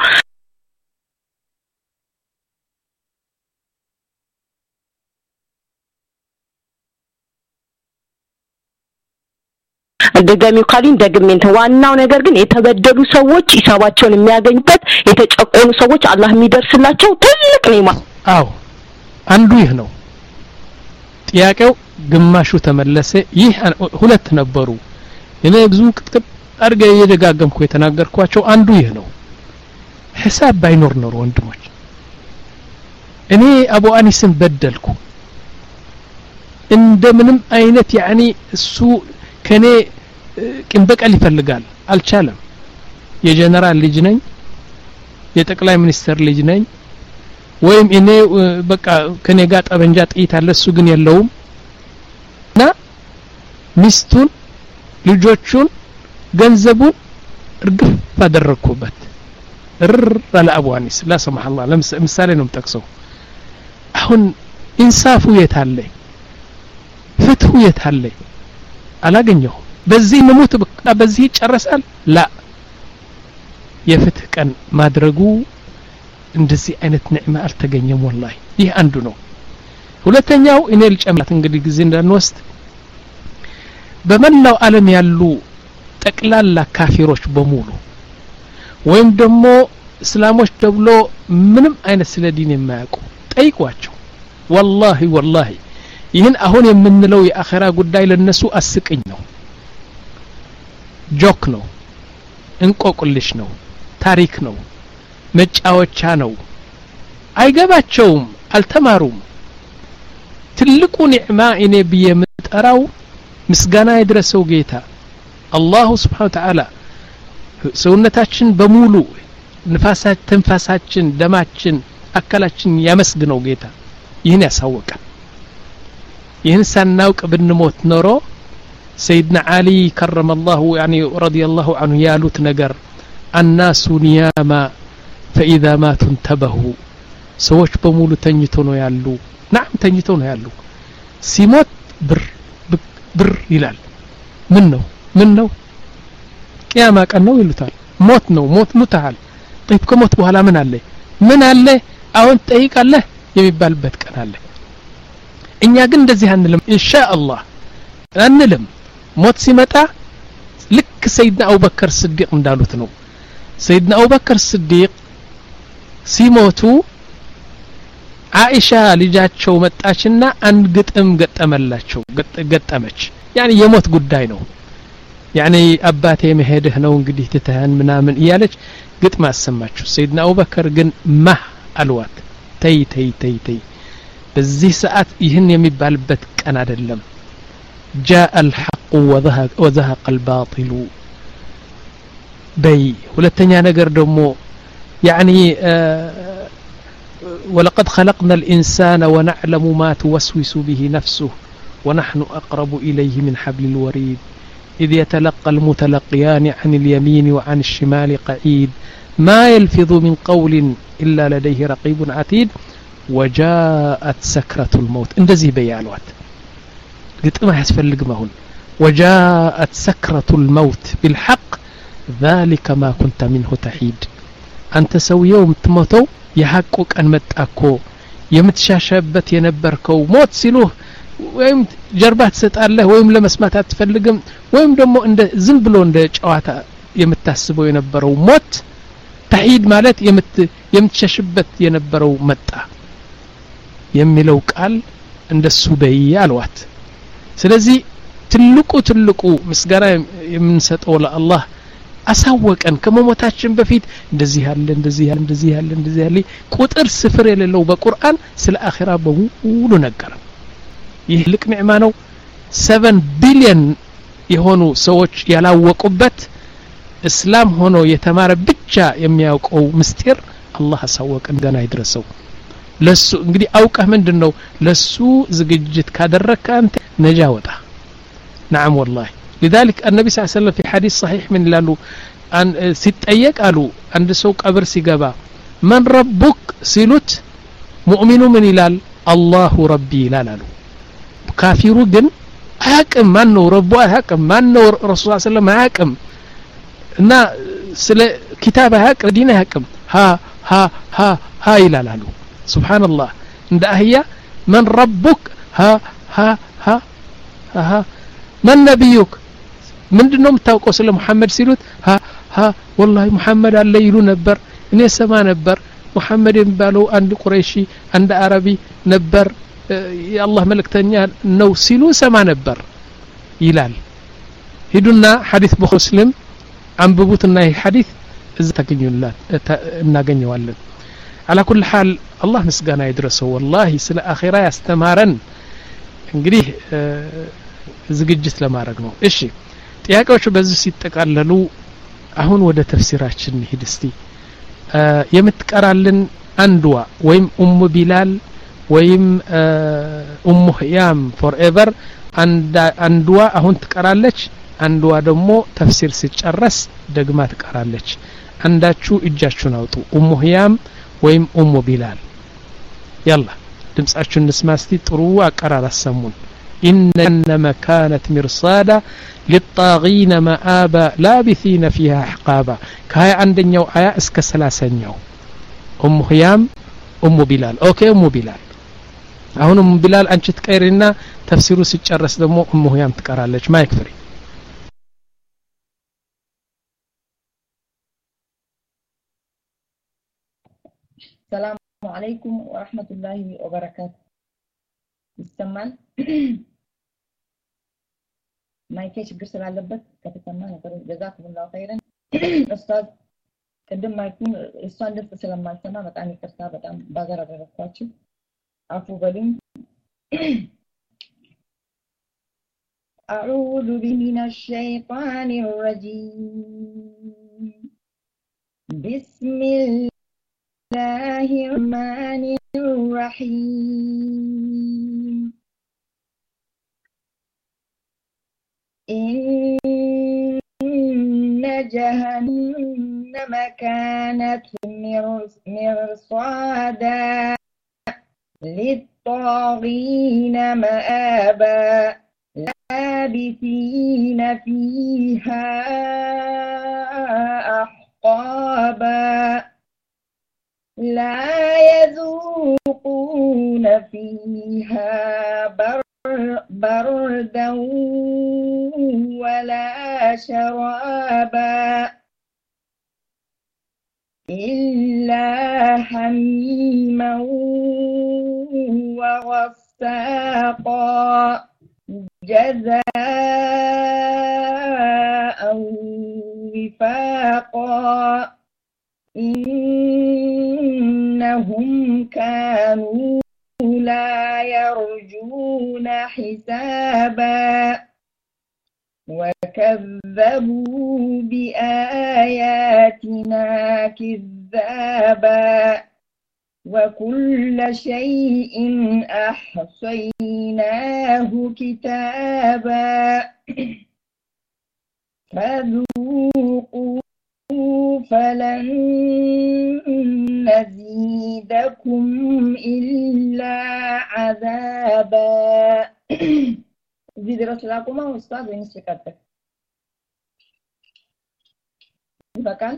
ደጋሚው ካሊን ደግሜንተ ዋናው ነገር ግን የተበደሉ ሰዎች ሂሳባቸውን የሚያገኙበት የተጨቆኑ ሰዎች አላህ የሚደርስላቸው ትልቅ ኒዕማ አው አንዱ ይህ ነው ጥያቄው ግማሹ ተመለሰ ይህ ሁለት ነበሩ እኔ ብዙ ቅጥቅጥ አድርገ የደጋገምኩ የተናገርኳቸው አንዱ ይህ ነው ሂሳብ ባይኖር ነው ወንድሞች እኔ አቡ አኒስን በደልኩ እንደምንም አይነት ያኒ እሱ ከኔ ቅን በቀል ይፈልጋል አልቻለም የጀነራል ልጅ ነኝ የጠቅላይ ሚኒስተር ልጅ ነኝ ወይም እኔ በቃ ከኔ ጋር ጠበንጃ ጥይት አለ እሱ ግን የለውም እና ሚስቱን ልጆቹን ገንዘቡን እርግፍ አደረኩበት እር على ابو انيس لا سمح الله ለምሳሌ ነው የምጠቅሰው አሁን ኢንሳፉ የታለ ፍትሁ የታለ አላገኘው በዚህ ንሙት በዚህ ይጨርሳል ላ የፍትህ ቀን ማድረጉ እንደዚህ አይነት ንዕማ አልተገኘም والله ይህ አንዱ ነው ሁለተኛው እኔ ልጨምራት እንግዲህ ጊዜ እንዳንወስድ በመላው ዓለም ያሉ ጠቅላላ ካፊሮች በሙሉ ወይም ደግሞ እስላሞች ተብሎ ምንም አይነት ስለ ዲን የማያውቁ ጠይቋቸው والله والله ይህን አሁን የምንለው የአኺራ ጉዳይ ለነሱ አስቀኝ ነው ጆክ ነው እንቆቅልሽ ነው ታሪክ ነው መጫወቻ ነው አይገባቸውም አልተማሩም ትልቁ ኒዕማ እኔ በየምጠራው ምስጋና ይድረሰው ጌታ አላህ Subhanahu Wa Ta'ala ሰውነታችን በሙሉ ንፋሳችን ተንፋሳችን ደማችን አካላችን ያመስግነው ጌታ ይህን ያሳወቀ ይህን ሳናውቅ ብንሞት ኖሮ سيدنا علي كرم الله يعني رضي الله عنه ያሉት ነገር الناس نياما فإذا ماتوا انتبهوا ሰዎች በሙሉ ተኝቶ ነው ያሉ ናም ተኝቶ ነው ያሉ ሲሞት ብር ብር ይላል ምን ነው ምን ነው ቂያማ ቀን ነው ይሉታል ሞት ነው ሞት ሙታል طيب ከሞት በኋላ ምን አለ ምን አለ አሁን ጠይቃለህ የሚባልበት ቀን አለ እኛ ግን እንደዚህ አንልም ኢንሻአላህ አንልም ሞት ሲመጣ ልክ ሰይድና አቡበከር ስዲቅ እንዳሉት ነው ሰይድና አቡበከር ስዲቅ ሲሞቱ አይሻ ልጃቸው መጣችና አንድ ግጥም ገጠመላቸው ገጠመች ያኒ የሞት ጉዳይ ነው ያኒ አባቴ መሄድህ ነው እንግዲህ ትተህን ምናምን እያለች ግጥም አሰማችሁ ሰይድና አቡበከር ግን ማ አልዋት ተይ ተይ ተይ ተይ በዚህ ሰዓት ይህን የሚባልበት ቀን አይደለም جاء الحق وذهق وذهق الباطل بي ሁለተኛ ነገር ደግሞ يعني آه ولقد خلقنا الإنسان ونعلم ما توسوس به نفسه ونحن أقرب إليه من حبل الوريد إذ يتلقى المتلقيان عن اليمين وعن الشمال قعيد ما يلفظ من قول إلا لديه رقيب عتيد وجاءت سكرة الموت اندزي بيالوات قلت ما يسفلق مهون وجاءت سكرة الموت بالحق ذلك ما كنت منه تحيد أنت سوي يوم تموتو يحقق أن متأكو يمتشاشبت ينبركو موت سلوه ወይም ጀርባት ሰጣለህ ወይም ለመስማት አትፈልግም ወይም ደግሞ እንደ ዝም ብሎ እንደ ጨዋታ የምታስበው የነበረው ሞት ተሂድ ማለት የምት የምትሸሽበት የነበረው መጣ የሚለው ቃል እንደሱ በያልዋት ስለዚህ ትልቁ ትልቁ ምስጋና የምንሰጠው ለአላህ አሳወቀን ከመሞታችን በፊት እንደዚህ ያለ እንደዚህ ያለ እንደዚህ ያለ እንደዚህ ያለ ቁጥር ስፍር የሌለው በቁርአን ስለ አኺራ በሙሉ ነገር ይህ ልቅ ኒዕማ ነው ሰቨን ቢሊየን የሆኑ ሰዎች ያላወቁበት እስላም ሆኖ የተማረ ብቻ የሚያውቀው ምስጢር አላህ አሳወቀን ገና ይድረሰው ለሱ እንግዲህ አውቀህ ምንድነው ለሱ ዝግጅት ካደረከ አንተ ነጃ ወጣ نعم والله لذلك النبي صلى الله عليه وسلم في حديث صحيح من لالو أن ستأيك قالوا عند سوق قبر سيقبا من ربك سيلوت مؤمن من إلال الله ربي لا لالو كافرو جن حاكم منه ربو حاكم منه رسول الله صلى الله عليه وسلم حاكم نا سل كتابه حاكم دينه حاكم ها ها ها ها إلى لالو سبحان الله عند أهيا من ربك ها ها ها ها, ها من نبيك من دنهم تاوقوا سلم محمد سيلوت ها ها والله محمد على يلو نبر እኔ ሰማ ነበር محمد ينبالو عند قريشي عند عربي نبر የአላህ መልእክተኛ ነው ሲሉ ሰማ ነበር ይላል ሂዱና ሐዲስ ሙስሊም አንብቡትና ይህ ሐዲስ እዛ ታገኙላት እናገኘዋለን على كل حال الله مسغانا يدرسው والله ስለ አኺራ ያስተማረን እንግዲህ ዝግጅት ለማድረግ ነው እሺ ጥያቄዎቹ በዚህ ሲጠቃለሉ አሁን ወደ ተፍሲራችን ሄድ እስቲ የምትቀራልን አንድዋ ወይም ኡሙ ቢላል ወይም ኡሙ ህያም ፎርኤቨር አንድዋ አሁን ትቀራለች አንድዋ ደግሞ ተፍሲር ሲጨረስ ደግማ ትቀራለች አንዳችሁ እጃችሁን አውጡ ኡሙ ህያም ወይም ኡሙ ቢላል يلا ድምጻችሁን እንስማስቲ ጥሩ አቀራር አሰሙን إنما كانت مرصادا للطاغين مآبا لابثين فيها أحقابا كهي عندنا آية اسك سلاسنيو أم خيام أم بلال أوكي أم بلال هون أم بلال أنت تكيرنا تفسيرو سيتشرس دمو أم خيام تكرالج ما يكفري السلام عليكم ورحمة الله وبركاته يستمعن ማይኬ ችግር ስላለበት ከተሰማ ነበር ጀዛኩሙላሁ ኸይረን ኡስታዝ ቅድም ማይኩን እሷን ድምጽ ስለማልሰማ በጣም ይቅርታ በጣም ባገረገረኳችሁ አፉ በሉኝ أعوذ من الشيطان الرجيم بسم الله الرحمن الرحيم إن جهنم كانت مرصادا للطاغين مآبا لابثين فيها أحقابا لا يذوقون فيها بردا ولا شرابا إلا حميما وغساقا جزاء وفاقا إنهم كانوا لا يرجون حسابا وكذبوا بآياتنا كذابا وكل شيء أحصيناه كتابا فذوقوا فلن نزيدكم إلا عذابا زيد رسولكم أستاذ ونسكتك بكال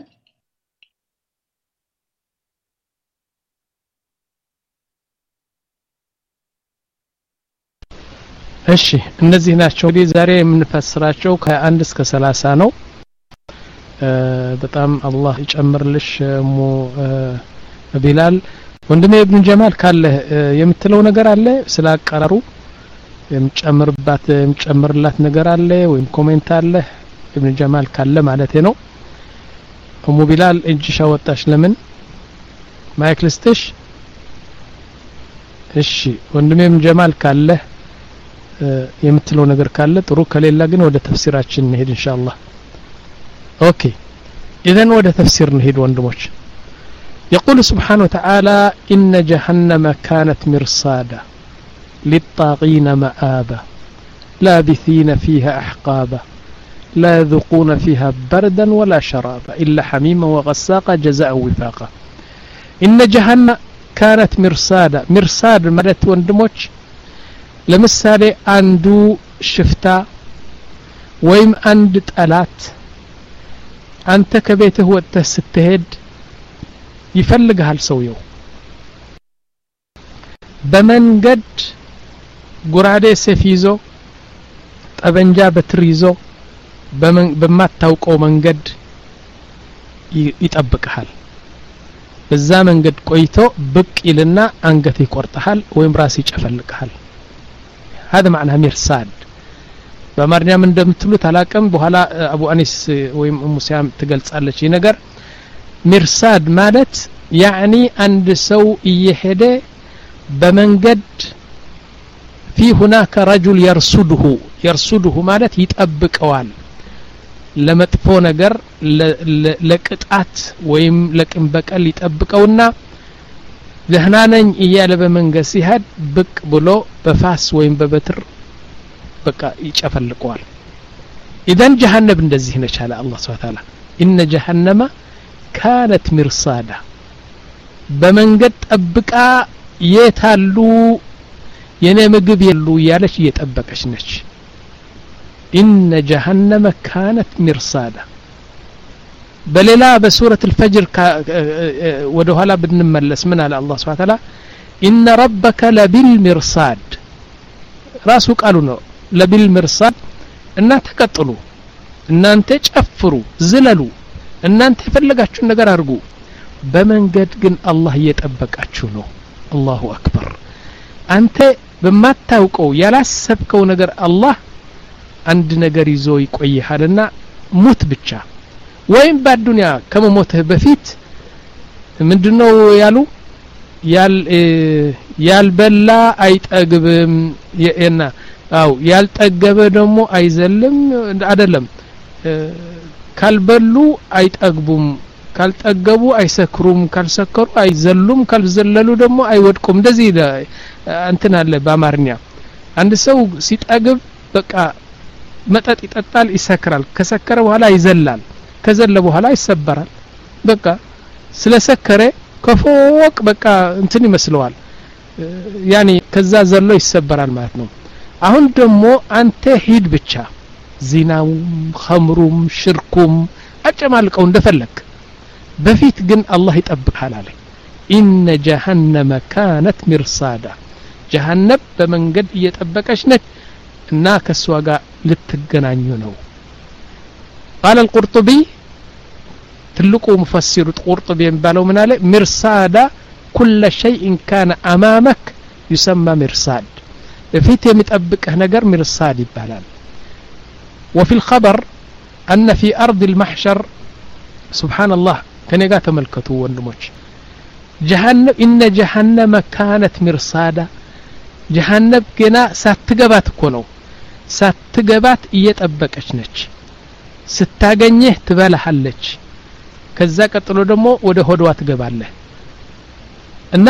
እሺ እነዚህ ናቸው እንግዲህ ዛሬ የምንፈስራቸው ከአንድ እስከ ሰላሳ ነው በጣም አላህ ይጨምርልሽ ሙ ቢላል ወንድሜ ኢብኑ ጀማል ካለ የምትለው ነገር አለ ስላቀራሩ የምጨምርባት የምጨምርላት ነገር አለ ወይም ኮሜንት አለ ኢብኑ ጀማል ካለ ማለት ነው ሙ ቢላል እጅሽ አወጣሽ ለምን ማይክ ልስጥሽ እሺ ወንድሜ ኢብኑ ጀማል ካለ የምትለው ነገር ካለ ጥሩ ከሌላ ግን ወደ ተፍሲራችን እንሄድ ኢንሻአላህ اوكي اذا وده تفسير نهيد وندموش يقول سبحانه وتعالى إن جهنم كانت مرصادا للطاغين مآبا لابثين فيها أحقابا لا يذوقون فيها بردا ولا شرابا إلا حميما وغساقا جزاء وفاقا إن جهنم كانت مرصادا مرصاد مدت وندموش لمثالي عندو شفتا ويم عند تألات አንተ ከቤትህ ወጥተህ ስትሄድ ይፈልግሃል ሰውየው በመንገድ ጉራዴ ሰፊ ይዞ ጠበንጃ በትር ይዞ በማታውቀው መንገድ ይጠብቅሃል በዛ መንገድ ቆይቶ ብቅ ይልና አንገት ይቆርጣል ወይም ራስ ይጨፈልቃል هذا معنى مرصاد በአማርኛ ምን እንደምትሉት አላቀም በኋላ አቡ አኒስ ወይም ኡሙ ሲያም ትገልጻለች ይህ ነገር مرصاد ማለት يعني አንድ ሰው እየሄደ በመንገድ في هناك رجل يرصده يرصده ማለት ይጠብቀዋል ለመጥፎ ነገር ለቅጣት ወይም ለቅም በቀል ይጠብቀውና ደህና ነኝ እያለ በመንገድ ሲሄድ ብቅ ብሎ በፋስ ወይም በበትር በቃ ይጨፈልቀዋል ኢደን ጀሃነም እንደዚህ ነች አለ አላህ Subhanahu Wa Ta'ala إن جهنم كانت مرصادا በመንገድ ጠብቃ የታሉ የኔ ምግብ የሉ ያለች እየጠበቀች ነች إن جهنم كانت مرصادا بللا بسورة الفجر ودهلا بنملس من على الله سبحانه وتعالى إن ربك لبالمرصاد راسه قالوا له لبالمرصاد إن تقتلوا إن أنت تشفروا زللوا إن أنت فلقاتشوا النجار أرجو بمن قد جن الله يتأبكاتشوا له الله أكبر أنت بما تاوقوا يلا سبكوا نجار الله عند نجار يزوي كوي حالنا موت بتشا وين بعد الدنيا كم موته بفيت من دنو يالو يال يال بلا ايتقب ينا او يال تقب دمو ايزلم አይደለም ካልበሉ አይጠግቡም ካልጠገቡ አይሰክሩም ካልሰከሩ አይዘሉም ካልዘለሉ ደግሞ አይወድቁም እንደዚህ እንትን አለ በአማርኛ አንድ ሰው ሲጠግብ በቃ መጠጥ ይጠጣል ይሰክራል ከሰከረ በኋላ ይዘላል ከዘለ በኋላ ይሰበራል በቃ ስለሰከረ ከፎቅ በቃ እንትን ይመስለዋል ያኒ ከዛ ዘሎ ይሰበራል ማለት ነው አሁን ደግሞ አንተ ሂድ ብቻ ዚናውም ኸምሩም ሽርኩም አጨማልቀው እንደፈለክ በፊት ግን አላህ ይጠብቃል አለ ኢነ ጀሃነመ ካነት ሚርሳዳ ጀሃነም በመንገድ እየጠበቀች ነች እና ከሷ ጋር ልትገናኙ ነው قال القرطبي تلقوا مفسر القرطبي ينبالو من عليه مرصاد كل شيء كان أمامك يسمى مرصاد فيت يمتأبك نجر مرصاد يبالال وفي الخبر أن في أرض المحشر سبحان الله كان يقات ملكته والنموش جهنم إن جهنم كانت مرصادا جهنم كنا ساتقبات كونو ساتقبات يتأبك نج ስታገኘህ ትበላሃለች ከዛ ቀጥሎ ደግሞ ወደ ሆድዋ ትገባለህ እና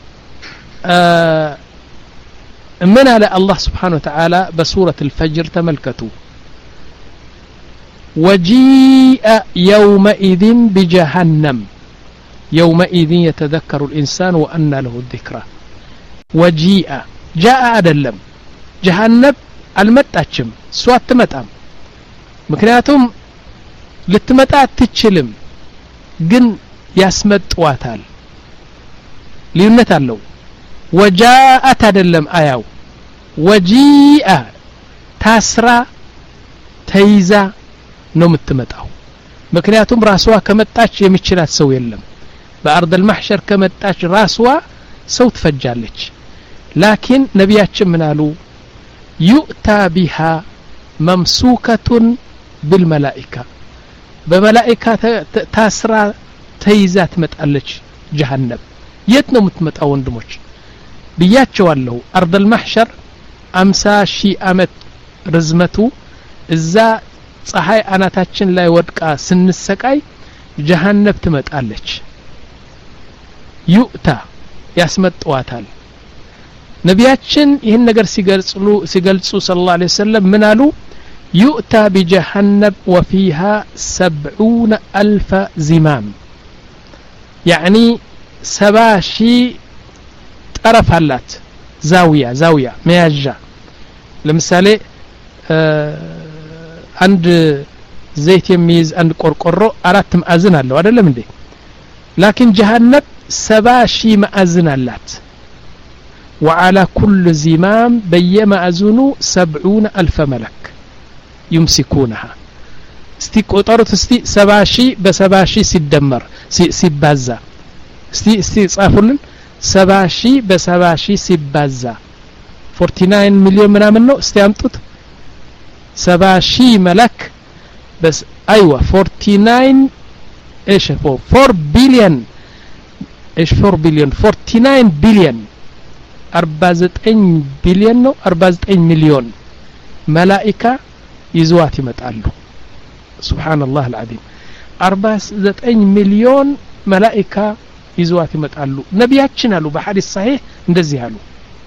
ምን አለ አላህ Subhanahu Wa Ta'ala በሱረة الفجر ተመልከቱ وجيء يومئذ بجهنم يومئذ يتذكر الإنسان وأن له الذكرى وجيء جاء أدلم جهنم المتأشم سوات تمتأم ምክንያቱም ልትመጣ አትችልም ግን ያስመጥዋታል ልዩነት አለው ወጃአት አይደለም አያው ወጂአ ታስራ ተይዛ ነው የምትመጣው ምክንያቱም ራስዋ ከመጣች የሚችላት ሰው የለም በአርድ المحشر ከመጣች ራስዋ ሰው ትፈጃለች ላኪን ነቢያችን ምን አሉ يؤتى بها ممسوكة بالملائكة بملائكة تاسرا تيزات متقلج جهنم يتنو متمتع وندموش بياتشو الله أرض المحشر أمسا شي أمت رزمتو إزا صحي أنا تاتشن لا يودكا سن السكاي جهنم تمتقلج يؤتى ياسمت واتال نبياتشن يهن نجر سيقلسو صلى الله عليه وسلم منالو يؤتى بجهنم وفيها سبعون ألف زمام يعني سباشي طرف هلات زاوية زاوية مياجة لمثالي آه عند زيت يميز عند قرقرو أرات مأذن الله هذا لم دي لكن جهنم سباشي مأذن اللات وعلى كل زمام بيما أذنو سبعون ألف ملك يمسكونها استي قطرت استي سباشي بسباشي سيدمر سي سيبازا እስቲ እስቲ ጻፉልን ሰባ ሺህ በሰባ ሺህ ሲባዛ አርባ ዘጠኝ ሚሊዮን ምናምን ነው እስቲ አምጡት ሰባ ሺህ መላክ بس ايوه አርባ ዘጠኝ ايش هو أربعة بليون ايش أربعة بليون أربعة وأربعين بليون أربعة وتسعين بليون ነው أربعة وتسعين ሚሊዮን መላእክት ይዟት ይመጣሉ سبحان الله العظيم أربعة وتسعين ሚሊዮን መላእክት ይዟት ይመጣሉ ነብያችን አሉ በሐዲስ صحيح እንደዚህ አሉ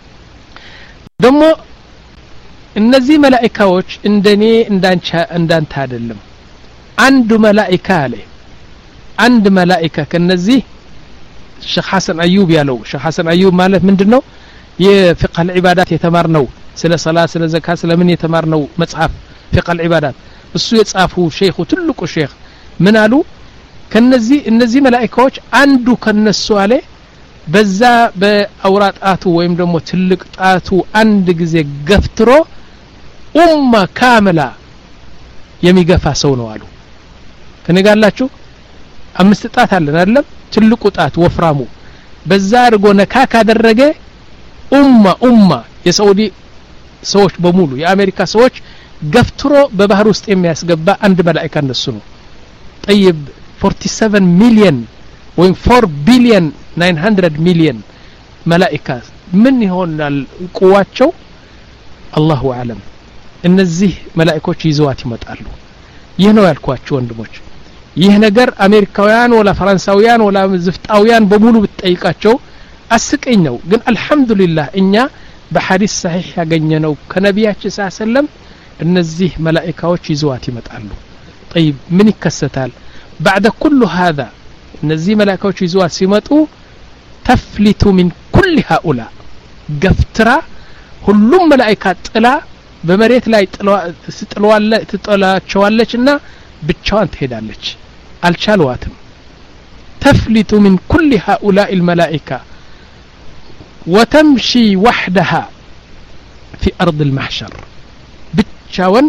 ደግሞ እነዚህ መላእክቶች እንደኔ እንዳንቻ እንዳንተ አይደለም አንዱ መላእክት አለ አንድ መላእክት ከነዚህ ሼክ ሐሰን አዩብ ያለው ሼክ ሐሰን አዩብ ማለት ምንድነው የፍቅህ العبادات የተማርነው ስለ ሶላት ስለ ዘካት ስለምን የተማርነው መጽሐፍ ፍቅህ العبادات እሱ የጻፉ ሼኹ ትልቁ ሼኽ ምን አሉ ከነዚህ እነዚህ መላእክቶች አንዱ ከነሱ አለ በዛ በአውራጣቱ ወይም ደግሞ ትልቅ ጣቱ አንድ ጊዜ ገፍትሮ ኡማ ካመላ የሚገፋ ሰው ነው አሉ ከነጋላችሁ አምስት ጣት አለን አይደለም ትልቁ ጣት ወፍራሙ በዛ አድርጎ ነካ ካደረገ ኡማ ኡማ የሳውዲ ሰዎች በሙሉ የአሜሪካ ሰዎች ገፍትሮ በባህር ውስጥ የሚያስገባ አንድ መላእክት እነሱ ነው طيب forty-seven ሚሊዮን ወይም four billion nine hundred ሚሊዮን መላእክት ምን ይሆናል ቁዋቸው አላሁ አለም እነዚህ መላእክቶች ይዘዋት ይመጣሉ ይህ ነው ያልኳችሁ ወንድሞች ይህ ነገር አሜሪካውያን ወላ ፍራንሳውያን ወላ ዝፍጣውያን በሙሉ ብትጠይቃቸው አስቀኝ ነው ግን አልহামዱሊላህ እኛ በሐዲስ صحيح ያገኘነው ከነቢያችን ሰለላም እነዚህ መላእክቶች ይዘዋት ይመጣሉ طيب ምን ይከሰታል بعد كل هذا እነዚህ መላእክቶች ይዘዋት ሲመጡ تفلت من كل هؤلاء ገፍትራ ሁሉም መላእክት ጥላ በመሬት ላይ ጥሏለ ትጥላቸዋለችና ብቻዋን ትሄዳለች አልቻለዋትም تفلت من كل هؤلاء الملائكة وتمشي وحدها في أرض المحشر ብቻዋን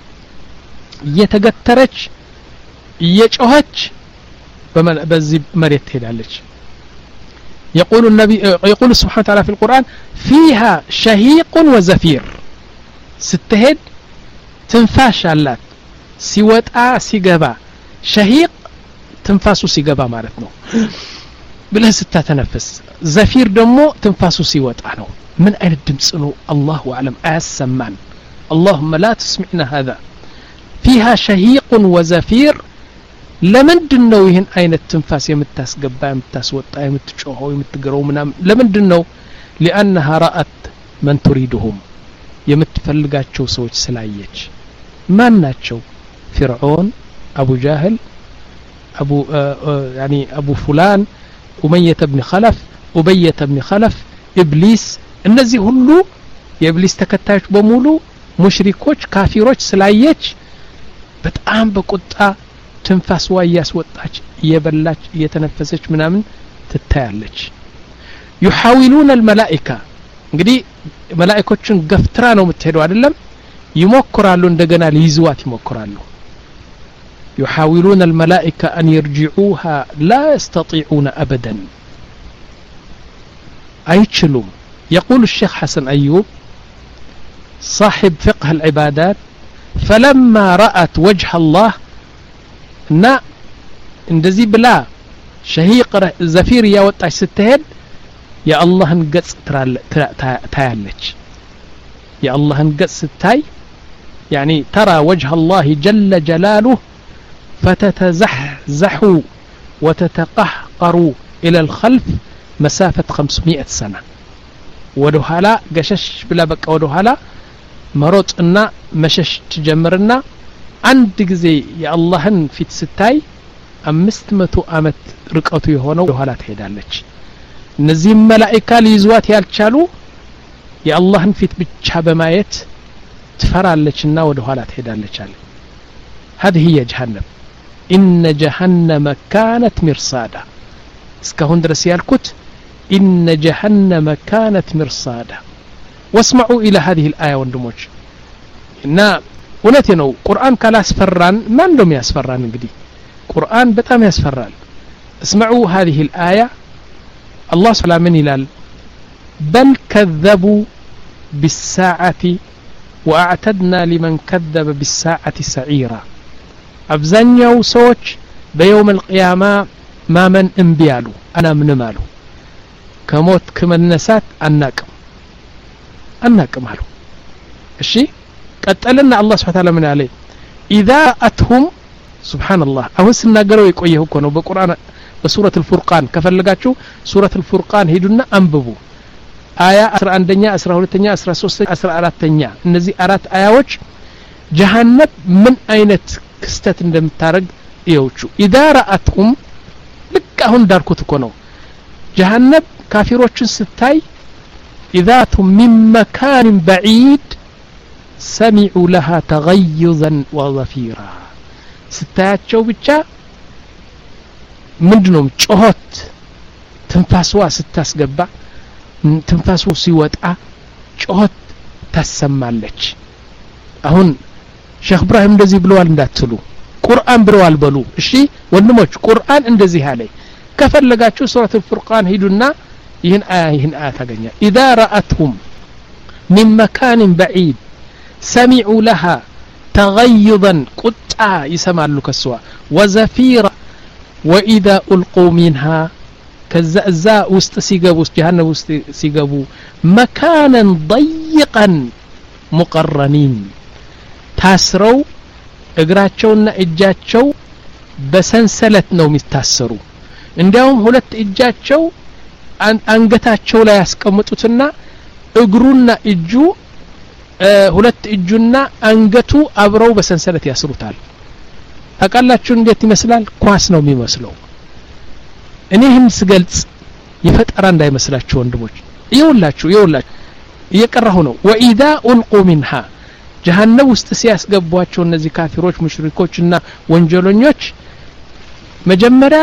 የተገተረች እየጮኸች በዚህ መሬት ትሄዳለች يقول النبي يقول سبحانه وتعالى في القرآن فيها شهيق وزفير ستهد تنفاش اللات سيوطا سيغبا شهيق تنفاسو سيغبا معناتنو بلا ستا تنفس زفير دمو تنفاسو سيوطا نو من اين الدمص نو الله اعلم اسمان اللهم لا تسمعنا هذا فيها شهيق وزفير ለምንድነው ይሄን አይነት ትንፋስ የምታስገባ የምታስወጣ የምትጮኸው የምትገረው ምናም ለምንድነው لانها رات من تريدهم የምትፈልጋቸው ሰዎች ስላየች ማን ናቸው فرعون ابو جهل ابو يعني ابو فلان اميه بن خلف ابيه بن خلف ابليس እነዚህ ሁሉ የኢብሊስ ተከታዮች በሙሉ ሙሽሪኮች ካፊሮች ስላየች በጣም በቁጣ ትንፋስዋ ያስወጣች የበላች የተነፈሰች ምናምን ትታያለች يحاولون الملائكه እንግዲህ መላእክቶችን ገፍትራ ነው የምትሄደው አይደለም ይሞክራሉ እንደገና ሊይዙዋት ይሞክራሉ يحاولون الملائكه ان يرجعوها لا يستطيعون ابدا አይችሉም يقول الشيخ حسن أيوب صاحب فقه العبادات فلما رأت وجه الله እና እንደዚህ ብላ ሸሂቅ ዘፊር ያወጣች ስትሄድ የአላህን ገጽ ታያለች የአላህን ገጽ ስታይ يعني ترى وجه الله جل جلاله فتتزحزح وتتقهقر إلى الخلف مسافة خمسمائة سنة ودهلا قشش بلا بقى ودهلا مروطنا مشش تجمرنا አንድ ጊዜ የአላህን ፊት ስታይ አምስት መቶ አመት ርቀቱ የሆነው ኋላ ትሄዳለች እነዚህ መላእክት ሊይዟት ያልቻሉ የአላህን ፊት ብቻ በማየት ትፈራለችና ወደ ኋላ ትሄዳለች አለ هذه هي جهنم ان جهنم كانت مرصادا እስካሁን ድረስ ያልኩት ان جهنم كانت مرصادا واسمعوا الى هذه الايه ወንድሞች እና እውነቴ ነው ቁርአን ካላስፈራን ማን ደም ያስፈራን እንግዲህ ቁርአን በጣም ያስፈራል اسمعوا هذه الايه الله سبحانه من ይላል بل كذبوا بالساعة وأعتدنا لمن كذب بالساعة سعيرا أبزانيو سوچ بيوم القيامة ما من انبيالو أنا من مالو كموت كمنسات أناكم أناكم مالو الشي قتلنا الله سبحانه وتعالى من عليه إذا أتهم سبحان الله أهو سنقروا يقويه كونوا بقرآن بسورة الفرقان كفلقاتشو سورة الفرقان هيدنا أنببو آية أسرى عندنا أسرى هولتنيا أسرى سوسة أسرى أراتنيا النزي أرات آيوش جهنم من أين كستت عندما تارق يوشو إذا رأتهم لك هون داركو تكونوا جهنم كافروش ستاي إذا أتهم من مكان بعيد سمعوا لها تغيظا وظفيرا ستاياتشو بيتشا ምንድነው ጮህት ትንፋስዋ ስታስገባ ትንፋሱ ሲወጣ ጮህት ታሰማለች አሁን ሼክ ኢብራሂም እንደዚህ ብለዋል እንዳትሉ ቁርአን ብለዋል በሉ እሺ ወንድሞች ቁርአን እንደዚህ አለ ከፈለጋችሁ ሱረቱ الفرقان ሂዱና ይህን አያ ይህን አያ ታገኛ اذا رأتهم من مكان بعيد سمعوا لها تغيظا قطع يسمعሉ ከሷ وزفيرا وإذا ألقوا منها كالزأزاء وسط سيقبوا جهنم وسط سيقبوا مكانا ضيقا مقرنين تاسروا اقراتشونا اجاتشو بسنسلت نوم يتاسروا عندهم هلت اجاتشو انقتاتشو لا يسكمتوتنا اقرونا اجو اه هلت اجونا انقتو ابرو بسنسلت ياسروتال ታቃላችሁ እንዴት ይመስላል ኳስ ነው የሚመስለው እኔ ይህን ስገልጽ ይፈጠራ እንዳይመስላችሁ ወንድሞች ይውላችሁ ይውላችሁ እየቀራሁ ነው وإذا ألقوا منها جهنم ውስጥ ሲያስገቧቸው እነዚህ ካፊሮች ሙሽሪኮችና ወንጀለኞች መጀመሪያ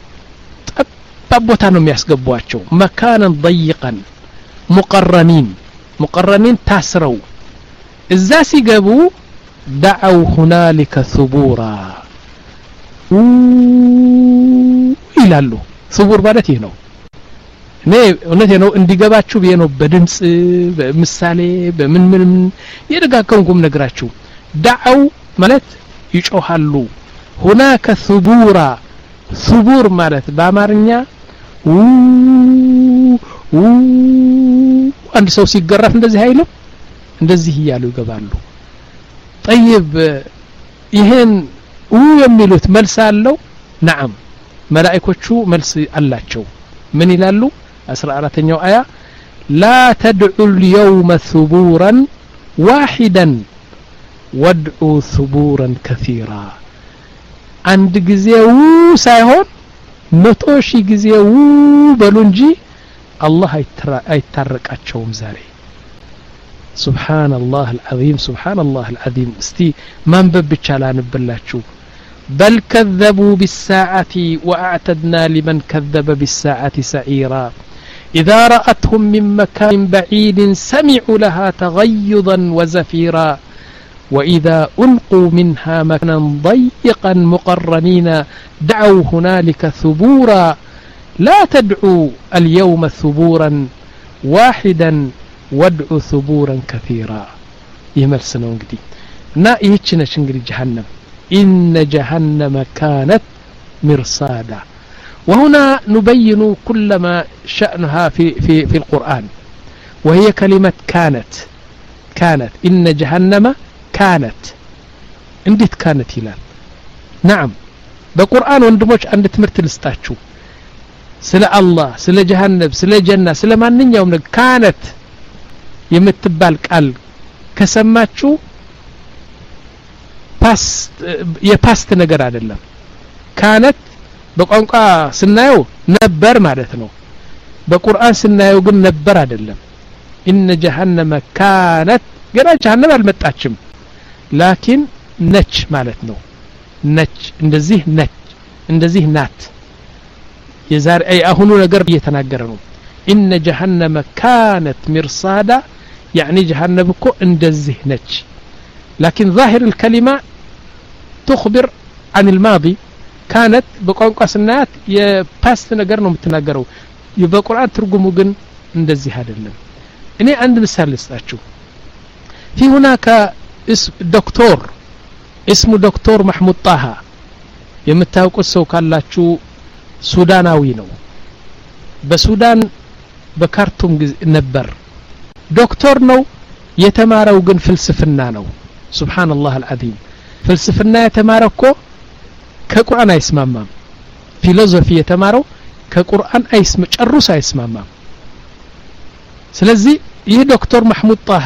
ጠባቦታ ነው የሚያስገቧቸው مكانا ضيقا مقرنين مقرنين ታስረው እዛ ሲገቡ دعوا هنالك ثبورا ይላሉ ثبور ማለት ይሄ ነው እኔ እውነቴ ነው እንዲገባችሁ ብዬ ነው በድምጽ በምሳሌ በምን ምን የደጋገምኩም ነግራችሁ دعوا ማለት ይጮሃሉ هناك ثبورا ثبور ማለት በአማርኛ አንድ ሰው ሲገረፍ እንደዚህ አይልም እንደዚህ ይያሉ ይገባሉ طيب ይሄን ኡ የሚሉት መልስ አለው نعم መላእክቶቹ መልስ አላቸው ምን ይላሉ አስራ አራተኛው አያ لا تدعوا اليوم ثبورا واحدا وادعوا ثبورا كثيرا አንድ ጊዜው ሳይሆን መቶ ሺህ ጊዜው በሉ እንጂ አላህ አይታረቃቸውም ዛሬ سبحان الله العظيم سبحان الله العظيم استي من ببچالا نبلاچو بل كذبوا بالساعة وأعتدنا لمن كذب بالساعة سعيرا إذا رأتهم من مكان بعيد سمعوا لها تغيظا وزفيرا وإذا ألقوا منها مكانا ضيقا مقرنين دعوا هنالك ثبورا لا تدعوا اليوم ثبورا واحدا وادعوا ثبورا كثيرا يملسنا انجدي نا يهچنش انجدي جهنم إن جهنم كانت مرصادا وهنا نبين كل ما شأنها في في في القرآن وهي كلمة كانت كانت إن جهنم كانت انديت كانت هلال نعم بقرآن وندموش عند تمرت لستاتشو سلا الله سلا جهنم سلا جنة سلا مانين يوم كانت የምትባል ቃል ከሰማችሁ ፓስት የፓስት ነገር አይደለም ካነት በቋንቋ ስናየው ነበር ማለት ነው በቁርአን ስናየው ግን ነበር አይደለም إن جهنم كانت ገና ጀሃነም አልመጣችም ላኪን ነች ማለት ነው ነች እንደዚህ ነች እንደዚህ ናት የዛሬ አይ አሁኑ ነገር እየተናገረ ነው إن جهنم كانت مرصادا يعني جهنم كو اندزه نج لكن ظاهر الكلمة تخبر عن الماضي كانت بقوانقوا سنات يباست نقرنوا متناقروا በቁርአን ትርጉሙ ግን እንደዚህ አይደለም እኔ አንድ ምሳሌ ልስጣችሁ في هناك اسم دكتور اسمه دكتور محمود طه የምታውቁት ሰው ካላችሁ ሱዳናዊ ነው በሱዳን በካርቱም ነበር ዶክተር ነው የተማረው ግን ፍልስፍና ነው ሱብሃንአላህ አልዓዚም ፍልስፍና የተማረው እኮ ከቁርአን አይስማማም ፊሎሶፊ የተማረው ከቁርአን አይስማ ጨርሶ አይስማማም ስለዚህ ይህ ዶክተር محمود طه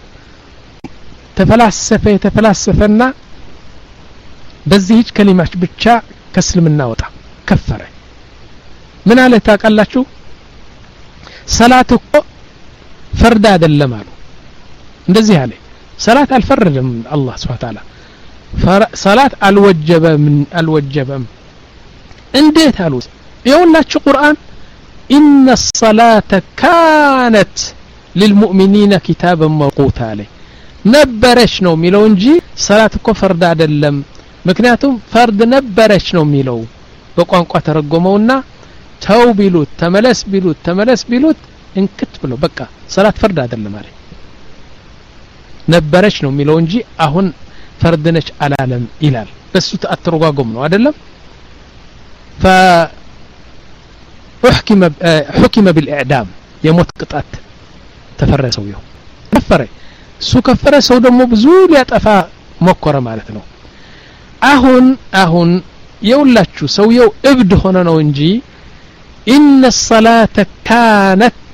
ተፈላሰፈ ተፈላሰፈና በዚህች ከሊማች ብቻ ከእስልምና ወጣ ከፈረ ምን አለ ታውቃላችሁ ሰላት እኮ ፈርድ አይደለም አሉ እንደዚህ አለ ሰላት አልፈረደም አላህ Subhanahu Wa Ta'ala ሰላት አልወጀበም አልወጀበም እንዴት አሉ ይኸውላችሁ ቁርአን إن الصلاة كانت للمؤمنين كتابا موقوتا عليه ነበረች ነው የሚለው እንጂ ሰላት እኮ ፈርድ አይደለም ምክንያቱም ፈርድ ነበረች ነው የሚለው በቋንቋ ተረጎመውና ተው ቢሉት ተመለስ ቢሉት ተመለስ ቢሉት እንክት ብሎ በቃ ሰላት ፈርድ አይደለም ማለት ነበረች ነው የሚለው እንጂ አሁን ፈርድ ነች አላለም ይላል በሱ ተአተረጓጎም ነው አይደለም ف حكم حكم بالاعدام የሞት ቅጣት ተፈረሰው ይው ከፈረ ሱ ከፈረ ሰው ደግሞ ብዙ ሊያጠፋ ሞከረ ማለት ነው አሁን አሁን የውላችሁ ሰውየው እብድ ሆነ ነው እንጂ إن الصلاة كانت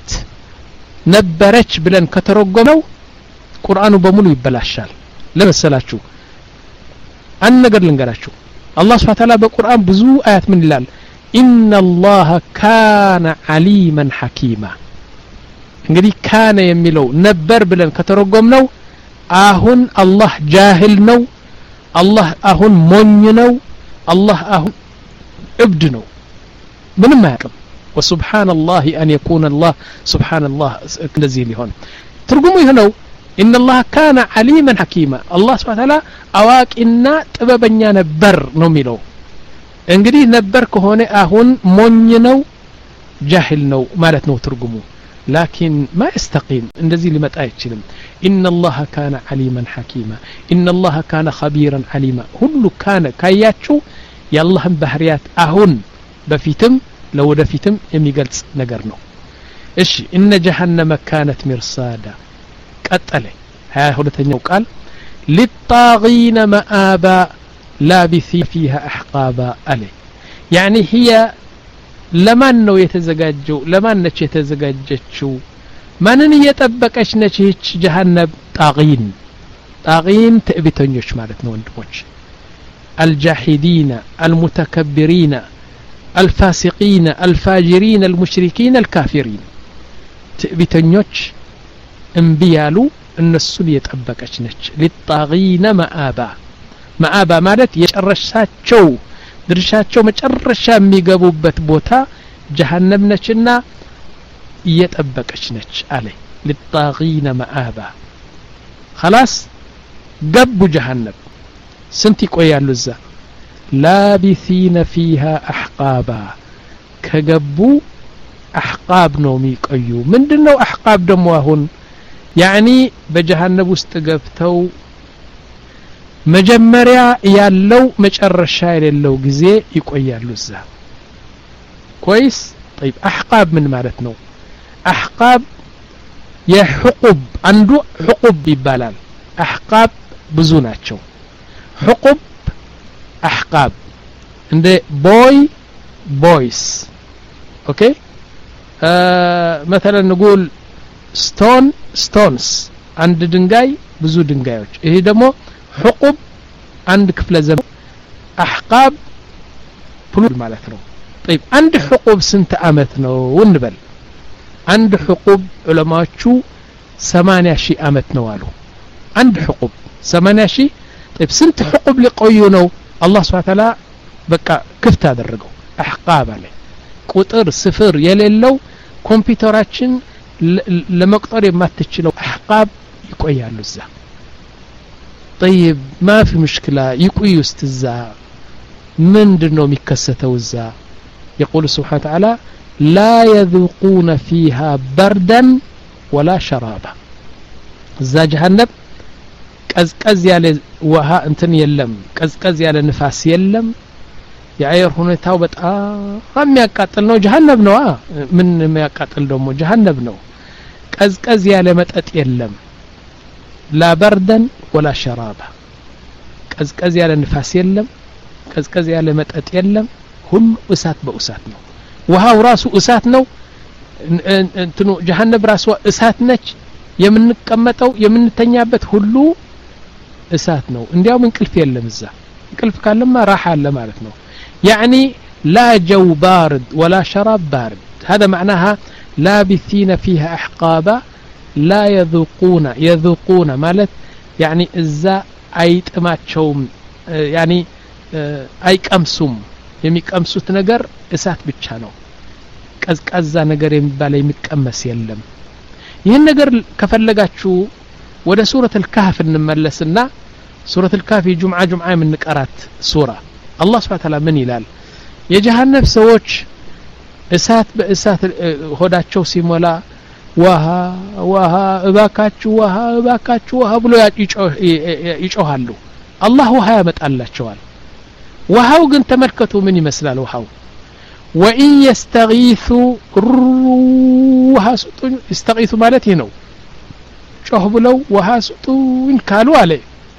ነበረች ብለን ከተረጎመው ቁርአኑ በሙሉ ይበላሻል ለመሰላችሁ አንድ ነገር ልንገራችሁ አላህ Subhanahu Wa Ta'ala በቁርአን ብዙ አያት ምን ይላል إن الله كان عليما حكيما እንግዲህ ካነ የሚለው ነበር ብለን ከተረጎምነው አሁን አላህ ጃሂል ነው አላህ አሁን ሞኝ ነው አላህ አሁን እብድ ነው ምንም አያውቅም وسبحان الله ان يكون الله سبحان الله እንደዚህ ሊሆን ትርጉሙ ይሄ ነው ان الله كان عليما حكيما الله Subhanahu Wa Ta'ala አዋቂና ጥበበኛ ነበር ነው የሚለው እንግዲህ ነበር ከሆነ አሁን ሞኝ ነው ጃሂል ነው ማለት ነው ትርጉሙ لكن ما يستقيم እንደዚህ ሊመጣ አይችልም ان الله كان عليما حكيما ان الله كان خبيرا عليما ሁሉ ካነ ካያችሁ የአላህን ባህሪያት አሁን በፊትም ለወደፊትም የሚገልጽ ነገር ነው እሺ ان جهنم كانت مرصادا ቀጠለ ሀያ ሁለተኛው ቃል للطاغين مآبا لابثين فيها احقابا عليه يعني هي ለማን ነው የተዘጋጀው ለማን ነች የተዘጋጀችው ማንን እየጠበቀች ነች ይህች ጀሃነም ጣጊን ጣጊን ትዕቢተኞች ማለት ነው ወንድሞች الجاحدين المتكبرين الفاسقين الفاجرين المشركين الكافرين ትዕቢተኞች እምቢ ያሉ እነሱን እየጠበቀች ነች للطاغين مآبا مآبا ማለት የጨረሻቸው ድርሻቸው መጨረሻ የሚገቡበት ቦታ ጀሃነም ነችና እየጠበቀች ነች አለ للطاغين مآبا خلاص ገቡ ጀሃነም ስንት ይቆያሉ እዛ ላቢሲነ فيها احقابا ከገቡ احقاب ነው የሚቆዩ ምንድነው احقاب ደግሞ አሁን يعني በጀሃነም ውስጥ ገብተው መጀመሪያ ያለው መጨረሻ የሌለው ጊዜ ይቆያሉ እዛ كويس طيب احقاب ምን ማለት ነው احقاب የحقب አንዱ حقب ይባላል احقاب ብዙ ናቸው حقب احقاب እንደ boy boys اوكي مثلا نقول stone stones አንድ ድንጋይ ብዙ ድንጋዮች ይሄ ደግሞ حقب عند كفل زمن احقاب بلود ማለት ነው طيب عند حقب سنت አመት ነው እንበል عند حقب ዑለማዎቹ ثمانية ሺህ አመት ነው አሉ عند حقب ثمانية ሺህ طيب سنت حقب ሊቆዩ ነው الله سبحانه وتعالى በቃ ክፍት አደረገው احقاب አለ ቁጥር ስፍር የሌለው ኮምፒውተራችን ለመቁጠር የማትችለው احقاب ይቆያሉ እዛ طيب ما في مشكلة يقوي استزا من دنو مكسته وزا يقول سبحانه وتعالى لا يذوقون فيها بردا ولا شرابا እዛ ጀሃነም ቀዝቀዝ ያለ ውሃ እንትን የለም ቀዝቀዝ ያለ ንፋስ የለም የአየር ሁኔታው በጣም የሚያቃጥል ነው ጀሃነም ነው ምን የሚያቃጥል ደግሞ ጀሃነም ነው ቀዝቀዝ ያለ መጠጥ የለም لا بردا ولا شرابا ቀዝቀዝ ያለ ንፋስ የለም ቀዝቀዝ ያለ መጠጥ የለም ሁሉ እሳት በእሳት ነው ውሃው ራሱ እሳት ነው እንትኑ ጀሃነም ራሱ እሳት ነች የምንቀመጠው የምንተኛበት ሁሉ እሳት ነው እንዲያው እንቅልፍ የለም እዛ እንቅልፍ ካለማ راحه አለ ማለት ነው يعني لا جو بارد ولا شراب بارد هذا معناها لابثين فيها احقابا لا يذوقون يذوقون ማለት يعني እዛ አይጥማቸውም يعني አይቀምሱም የሚቀምሱት ነገር እሳት ብቻ ነው ቀዝቃዛ ነገር የሚባል የሚቀመስ የለም ይሄን ነገር ከፈለጋችሁ ወደ ሱረቱ الكهف እንመለስና ሱረቱ الكهف ጁምዓ ጁምዓ የምንቀራት ሱራ አላህ Subhanahu Ta'ala ምን ይላል የጀሃነም ሰዎች እሳት በእሳት ሆዳቸው ሲሞላ ውሃ ውሃ እባካችሁ ውሃ እባካችሁ ውሃ ብሎ ይጮሃሉ አላህ ውሃ ያመጣላቸዋል ውሃው ግን ተመልከቱ ምን ይመስላል ውሃው وإن يستغيثوا ውሃ ስጡኝ يستغيث ማለት ይሄ ነው ጮህ ብለው ውሃ ስጡኝ ካሉ አለ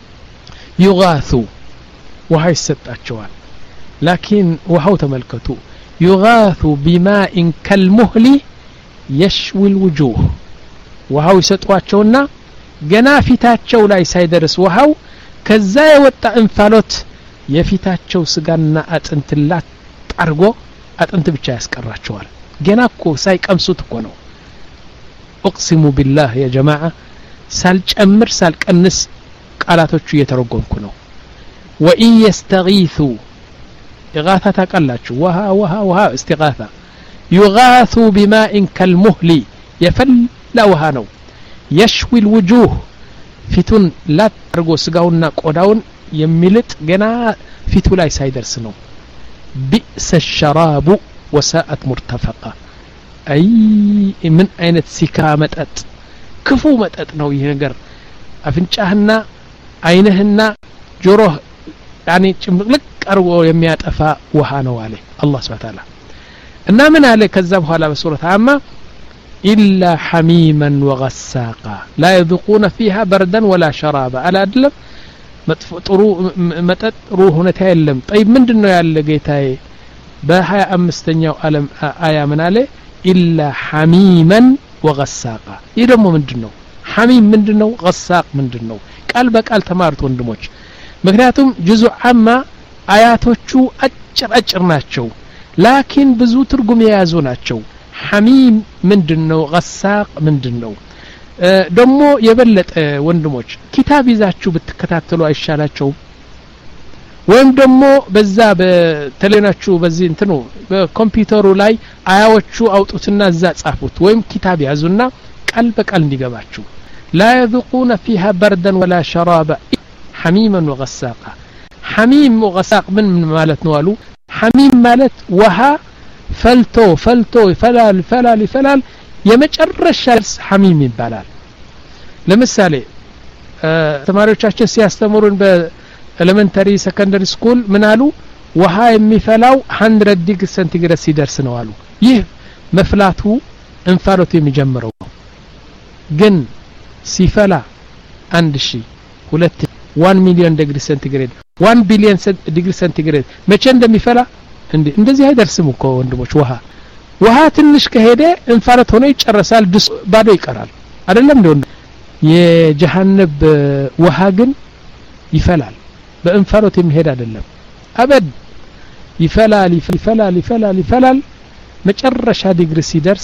يغاثوا ውሃ ይሰጣቸዋል لكن ውሃው ተመልከቱ يغاث بماء كالمهل يشوي الوجوه ውሃው ይሰጧቸውና ገና ፊታቸው ላይ ሳይደርስ ውሃው ከዛ የወጣ እንፋሎት የፊታቸው ስጋና አጥንት ላት አርጎ አጥንት ብቻ ያስቀራቸዋል ገና እኮ ሳይቀምሱት እኮ ነው اقسم بالله يا جماعه ሳልጨምር ሳልቀንስ ቃላቶቹ እየተረጎምኩ ነው وإن يستغيثوا إغاثة تقلاችሁ ውሃ ውሃ ውሃ استغاثة يغاث بماء كالمهل يفل ውሃ ነው يشوي الوجوه ፊቱን ላት አርጎ ስጋውና ቆዳውን የሚልጥ ገና ፊቱ ላይ ሳይደርስ ነው بئس الشراب وساءت مرتفقة أي من أين سكا متأت كفو متأت نو يهجر أفنشاهنا عينهنا جروه يعني لك أرو يميات أفا وهانو عليه الله سبحانه وتعالى إنما من عليه كذبها على سورة عامة إلا حميما وغساقا لا يذوقون فيها بردا ولا شرابا على أدلم መጥሩ መጠጥሩ ሁኔታ የለም طيب ምንድነው ያለ ጌታዬ በሃያ አምስተኛው ዓለም አያ ምን አለ ኢላ ሐሚመን ወገሳቃ ይህ ደግሞ ምንድነው ሐሚም ምንድነው ገሳቅ ምንድነው ቃል በቃል ተማርቶ ወንድሞች ምክንያቱም ጁዙ አማ አያቶቹ አጭር አጭር ናቸው ላኪን ብዙ ትርጉም የያዙ ናቸው ሐሚም ምንድነው ገሳቅ ምንድነው ደሞ የበለጠ ወንድሞች ኪታብ ይዛችሁ ብትከታተሉ አይሻላችሁ ወይም ደሞ በዛ በተለናችሁ በዚህ እንትኑ በኮምፒውተሩ ላይ አያዎቹ አውጡትና እዛ ጻፉት ወይም ኪታብ ያዙና ቃል በቃል እንዲገባችሁ لا يذوقون فيها بردا ولا شرابا حميما وغساقا حميم وغساق من ማለት ነው አሉ حميم ማለት ውሃ ፈልቶ ፈልቶ ይፈላል ይፈላል ይፈላል የመጨረሻ ሐሚም ይባላል ለምሳሌ ተማሪዎቻችን ሲያስተምሩን በኤሌመንተሪ ሰከንደሪ ስኩል ምን አሉ ውሃ የሚፈላው መቶ ዲግሪ ሴንቲግሬድ ሲደርስ ነው አሉ ይህ መፍላቱ እንፋሎት የሚጀምረው ግን ሲፈላ አንድ ሺህ ሁለት አንድ ሚሊዮን ዲግሪ ሴንቲግሬድ አንድ ቢሊዮን ዲግሪ ሴንቲግሬድ መቼ እንደሚፈላ እንደዚህ አይደርስም እኮ ወንድሞች ውሃ ውሃ ትንሽ ከሄደ እንፋሎት ሆኖ ይጨርሳል ድስ ባዶ ይቀራል አይደለም እንደው የጀሃነም ውሃ ግን ይፈላል በእንፋሎት የሚሄድ አይደለም አበድ ይፈላል ይፈላል ይፈላል ይፈላል መጨረሻ ዲግሪ ሲደርስ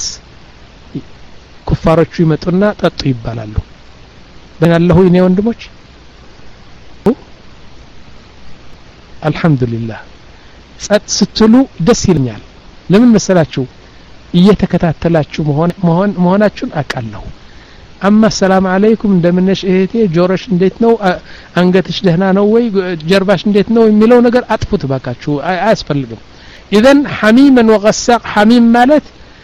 ኩፋሮቹ ይመጡና ጠጡ ይባላሉ በእናለሁ እኔ ወንድሞች አልহামዱሊላህ ጸጥ ስትሉ ደስ ይልኛል ለምን መሰላችሁ እየተከታተላችሁ መሆን መሆን መሆናችሁን አቃለሁ አማ ሰላም አለይኩም እንደምነሽ እህቴ ጆሮሽ እንዴት ነው አንገትሽ ደህና ነው ወይ ጀርባሽ እንዴት ነው የሚለው ነገር አጥፉት ባካችሁ አያስፈልግም اذا حميما وغساق حميم ማለት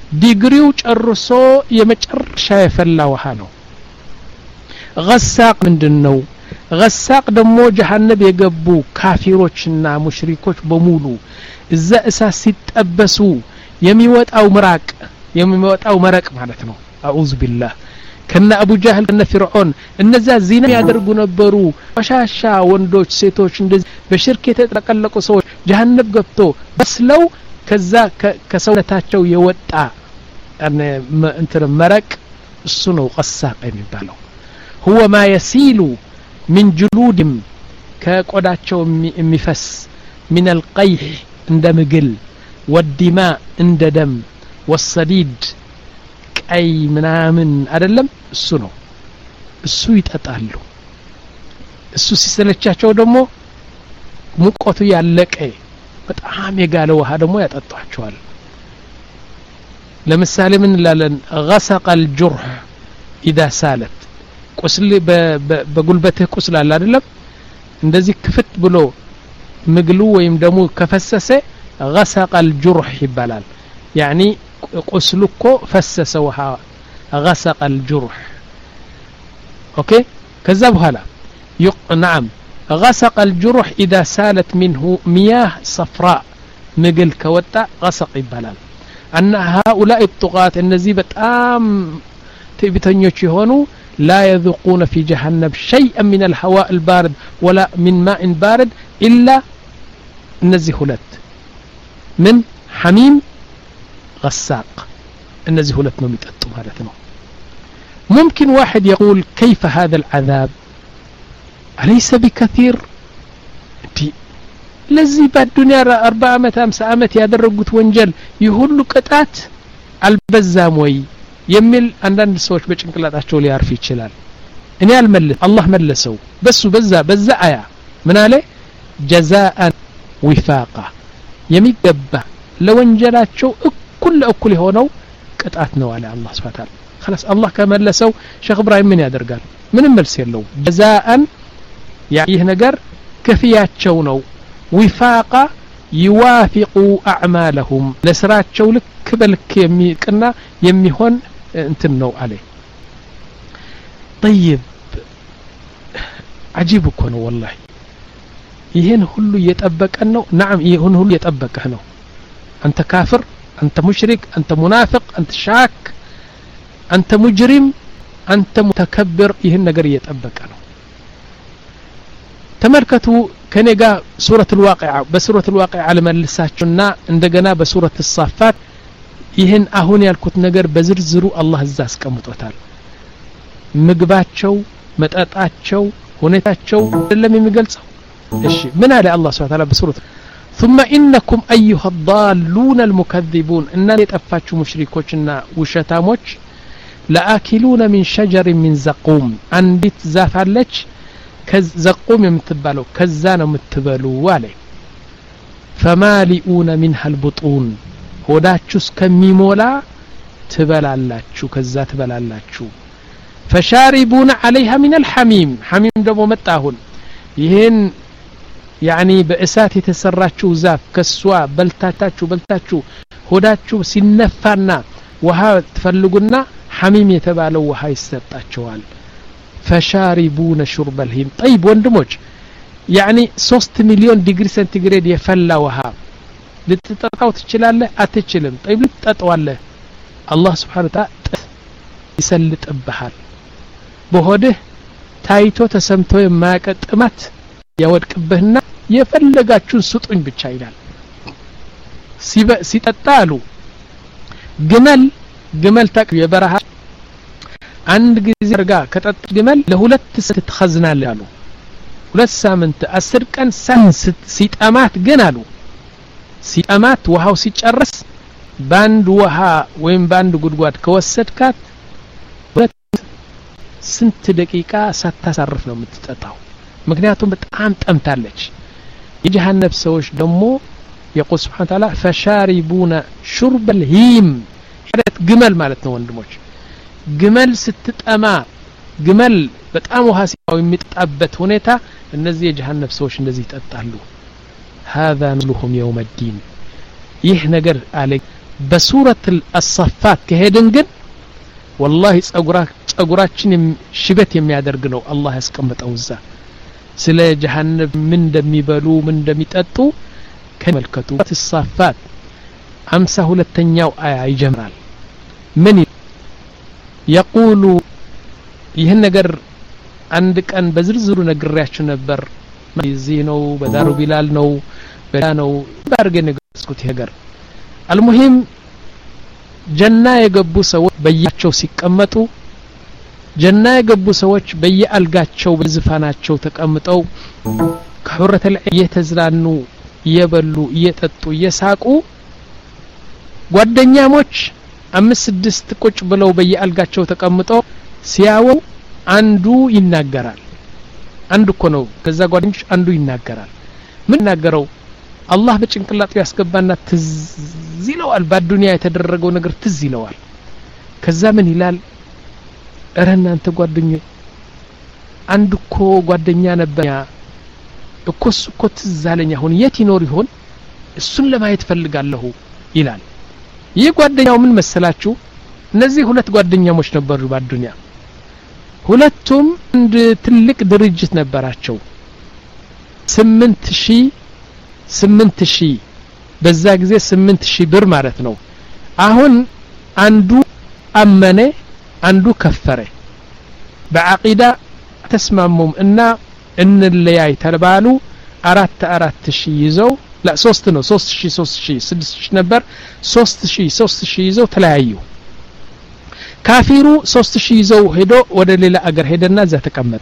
ዲግሪው ጨርሶ የመጨረሻ የፈላ ውሃ ነው غساق ምንድነው غساق ደግሞ ጀሃነም የገቡ ካፊሮችና ሙሽሪኮች በሙሉ እዛ እሳት ሲጠበሱ የሚወጣው ምራቅ የሚወጣው መረቅ ማለት ነው አዑዙ ቢላህ ከነ አቡ ጃህል ከነ ፍርዖን እነዛ ዚና ያደርጉ ነበሩ ወሻሻ ወንዶች ሴቶች እንደዚህ በሽርክ የተጠቀለቁ ሰዎች ጀሃነም ገብቶ በስለው ከዛ ከሰውነታቸው የወጣ እንትን መረቅ እሱ ነው غساق የሚባለው هو ما يسيل من جلودهم كقداچو የሚፈስ من القيح እንደ ምግል والدماء እንደ ደም والصديد ቀይ ምናምን አይደለም እሱ ነው እሱ ይጠጣሉ እሱ ሲሰለቻቸው ደግሞ ሙቀቱ ያለቀ በጣም የጋለ ውሃ ደግሞ ያጠጣቸዋል ለምሳሌ ምን ላለን غسق الجرح اذا سالت ቁስል በጉልበትህ ቁስል አለ አይደለም እንደዚህ ክፍት ብሎ ምግሉ ወይም ደግሞ ከፈሰሰ غسق الجرح ይባላል يعني ቁስሉኮ ፈሰሰ ውሃ غسق الجرح اوكي ከዛ በኋላ نعم غسق الجرح اذا سالت منه مياه صفراء ምግል ከወጣ غسق ይባላል ان هؤلاء الطغاة እነዚህ በጣም ትዕቢተኞች የሆኑ لا يذوقون في جهنم شيئا من الهواء البارد ولا من ماء بارد إلا እነዚህ ሁለት من حميم غساق እነዚህ ሁለት ነው የሚጠጡ ማለት ነው ممكن واحد يقول كيف هذا العذاب أليس بكثير ለዚህ በዱንያ أربعة ዓመት خمسة ዓመት ያደረጉት ወንጀል ይሁሉ ቅጣት አልበዛም ወይ የሚል አንዳንድ ሰዎች በጭንቅላታቸው ሊያርፍ ይችላል እኔ አልመለስ አላህ መለሰው በሱ በዛ በዛ አያ ምን አለ جزاء وفاقا የሚገባ ለወንጀላቸው እኩል ለእኩል የሆነው ቅጣት ነው አለ አላህ Subhanahu Wa Ta'ala خلاص الله ከመለሰው ሼክ ኢብራሂም ምን ያደርጋል ምንም መልስ የለው جزاء ይህ ነገር ከፍያቸው ነው وفاقا يوافق اعمالهم ለስራቸው ልክ በልክ የሚቅና የሚሆን እንትን ነው አለ طيب عجيب እኮ ነው والله ይሄን ሁሉ እየጠበቀን ነው نعم ይሄን ሁሉ እየጠበቀህ ነው አንተ ካፍር አንተ ሙሽሪክ አንተ ሙናፊቅ አንተ ሻክ አንተ ሙጅሪም አንተ ሙተከብር ይሄን ነገር እየጠበቀ ነው ተመልከቱ ከኔ ጋር ሱረቱ الواقعة በሱረቱ الواقعة አለመልሳችሁና እንደገና በሱረቱ الصافات ይሄን አሁን ያልኩት ነገር በዝርዝሩ አላህ እዛ አስቀምጦታል ምግባቸው መጣጣቸው ሁኔታቸው አይደለም የሚገልጸው እሺ ምን አለ አላህ Subhanahu Wa Ta'ala በሱረቱ ثم انكم ايها الضالون المكذبون ان يطفاچو مشركوچنا وشتاموች لآكلون من شجر من زقوم አንዲት ዛፍ አለች ከዘቁም የምትባለው ከዛ ነው የምትበሉ አለ فمالئون منها البطون ሆዳችሁ እስከሚሞላ ትበላላችሁ ከዛ ትበላላችሁ فشاربون عليها من الحميم حميم ደግሞ መጣሁን ይሄን يعني በእሳት የተሰራችሁ ዛፍ ከሷ በልታታችሁ በልታችሁ ሆዳችሁ ሲነፋና ውሃ ትፈልጉና حميم የተባለው ውሃ ይሰጣቸዋል فشاربون شرب الهيم طيب ወንድሞች يعني ሶስት ሚሊዮን ዲግሪ ሴንቲግሬድ የፈላ ውሃ ልትጠጣው ትችላለህ አትችልም طيب ልትጠጣዋለህ አላህ Subhanahu Wa Ta'ala ይሰልጥብሃል በሆድህ ታይቶ ተሰምቶ የማያቀጥማት ያወድቅብህና የፈለጋችሁን ስጡኝ ብቻ ይላል ሲጠጣ አሉ ግመል ግመል ታቅ የበረሃ አንድ ጊዜ አርጋ ከጠጥ ግመል ለሁለት ሰዓት ተخزናል አሉ ሁለት ሳምንት አስር ቀን ሳንስ ሲጠማት ግን አሉ ሲጠማት ውሃው ሲጨርስ ባንድ ውሃ ወይም ባንድ ጉድጓድ ከወሰድካት ስንት ደቂቃ ሳታሳርፍ ነው የምትጠጣው ምክንያቱም በጣም ጠምታለች የጀሃነም ሰዎች ደግሞ የቁል Subhanahu Wa Ta'ala فشاربون شرب الهيم حدث ግመል ማለት ነው ወንድሞች ግመል ስትጠማ ግመል በጣም ውሃ ሲያው የሚጣበት ሁኔታ እነዚህ የጀሃነም ሰዎች እንደዚህ ይጠጣሉ هذا نلهم يوم الدين ይህ ነገር አለ በሱረት الصفات ከሄድን ግን والله ጸጉራ ጸጉራችን ሽበት የሚያደርግ ነው አላህ ያስቀመጠው እዛ ስለ ጀሃነም ምን እንደሚበሉ ምን እንደሚጠጡ ከመልከቱ الصفات አምሳ ሁለተኛው አያ ይጀምራል ምን يقول ይህን ነገር አንድ ቀን በዝርዝሩ ነግሬያችሁ ነበር እዚህ ነው በዳሩ ቢላል ነው በዳ ነው ባርገ ነገስኩት ነገር المهم ጀና የገቡ ሰዎች በያቸው ሲቀመጡ ጀና የገቡ ሰዎች በየአልጋቸው በዝፋናቸው ተቀምጠው ከሁረተ ለየተዝናኑ እየበሉ እየጠጡ እየሳቁ ጓደኛሞች አምስት ስድስት ቁጭ ብለው በየአልጋቸው ተቀምጠው ሲያው አንዱ ይናገራል አንዱ እኮ ነው ከዛ ጓደኞች አንዱ ይናገራል ምን ናገረው አላህ በጭንቅላቱ ያስገባና ትዝ ይለዋል በዱንያ የተደረገው ነገር ትዝ ይለዋል ከዛ ምን ይላል እረና አንተ ጓደኛዬ አንዱ እኮ ጓደኛ ነበርኛ እኮ እኮ ትዝ አለኝ አሁን የት ይኖር ይሆን እሱን ለማየት ፈልጋለሁ ይላል ይህ ጓደኛው ምን መሰላችሁ እነዚህ ሁለት ጓደኛሞች ነበሩ በዱንያ ሁለቱም አንድ ትልቅ ድርጅት ነበራቸው ስምንት ሺህ ስምንት ሺህ በዛ ጊዜ ስምንት ሺህ ብር ማለት ነው አሁን አንዱ አመነ አንዱ ከፈረ በአቂዳ ተስማሙም እና እንለያይ ተባሉ አራት አራት ሺህ ይዘው لا ሶስት ነው ሶስት ሺህ ሶስት ሺህ ስድስት ሺህ ነበር ሶስት ሺህ ሶስት ሺህ ይዘው ተለያዩ ካፊሩ ሶስት ሺህ ይዘው ሄዶ ወደ ሌላ አገር ሄደና እዛ ተቀመጠ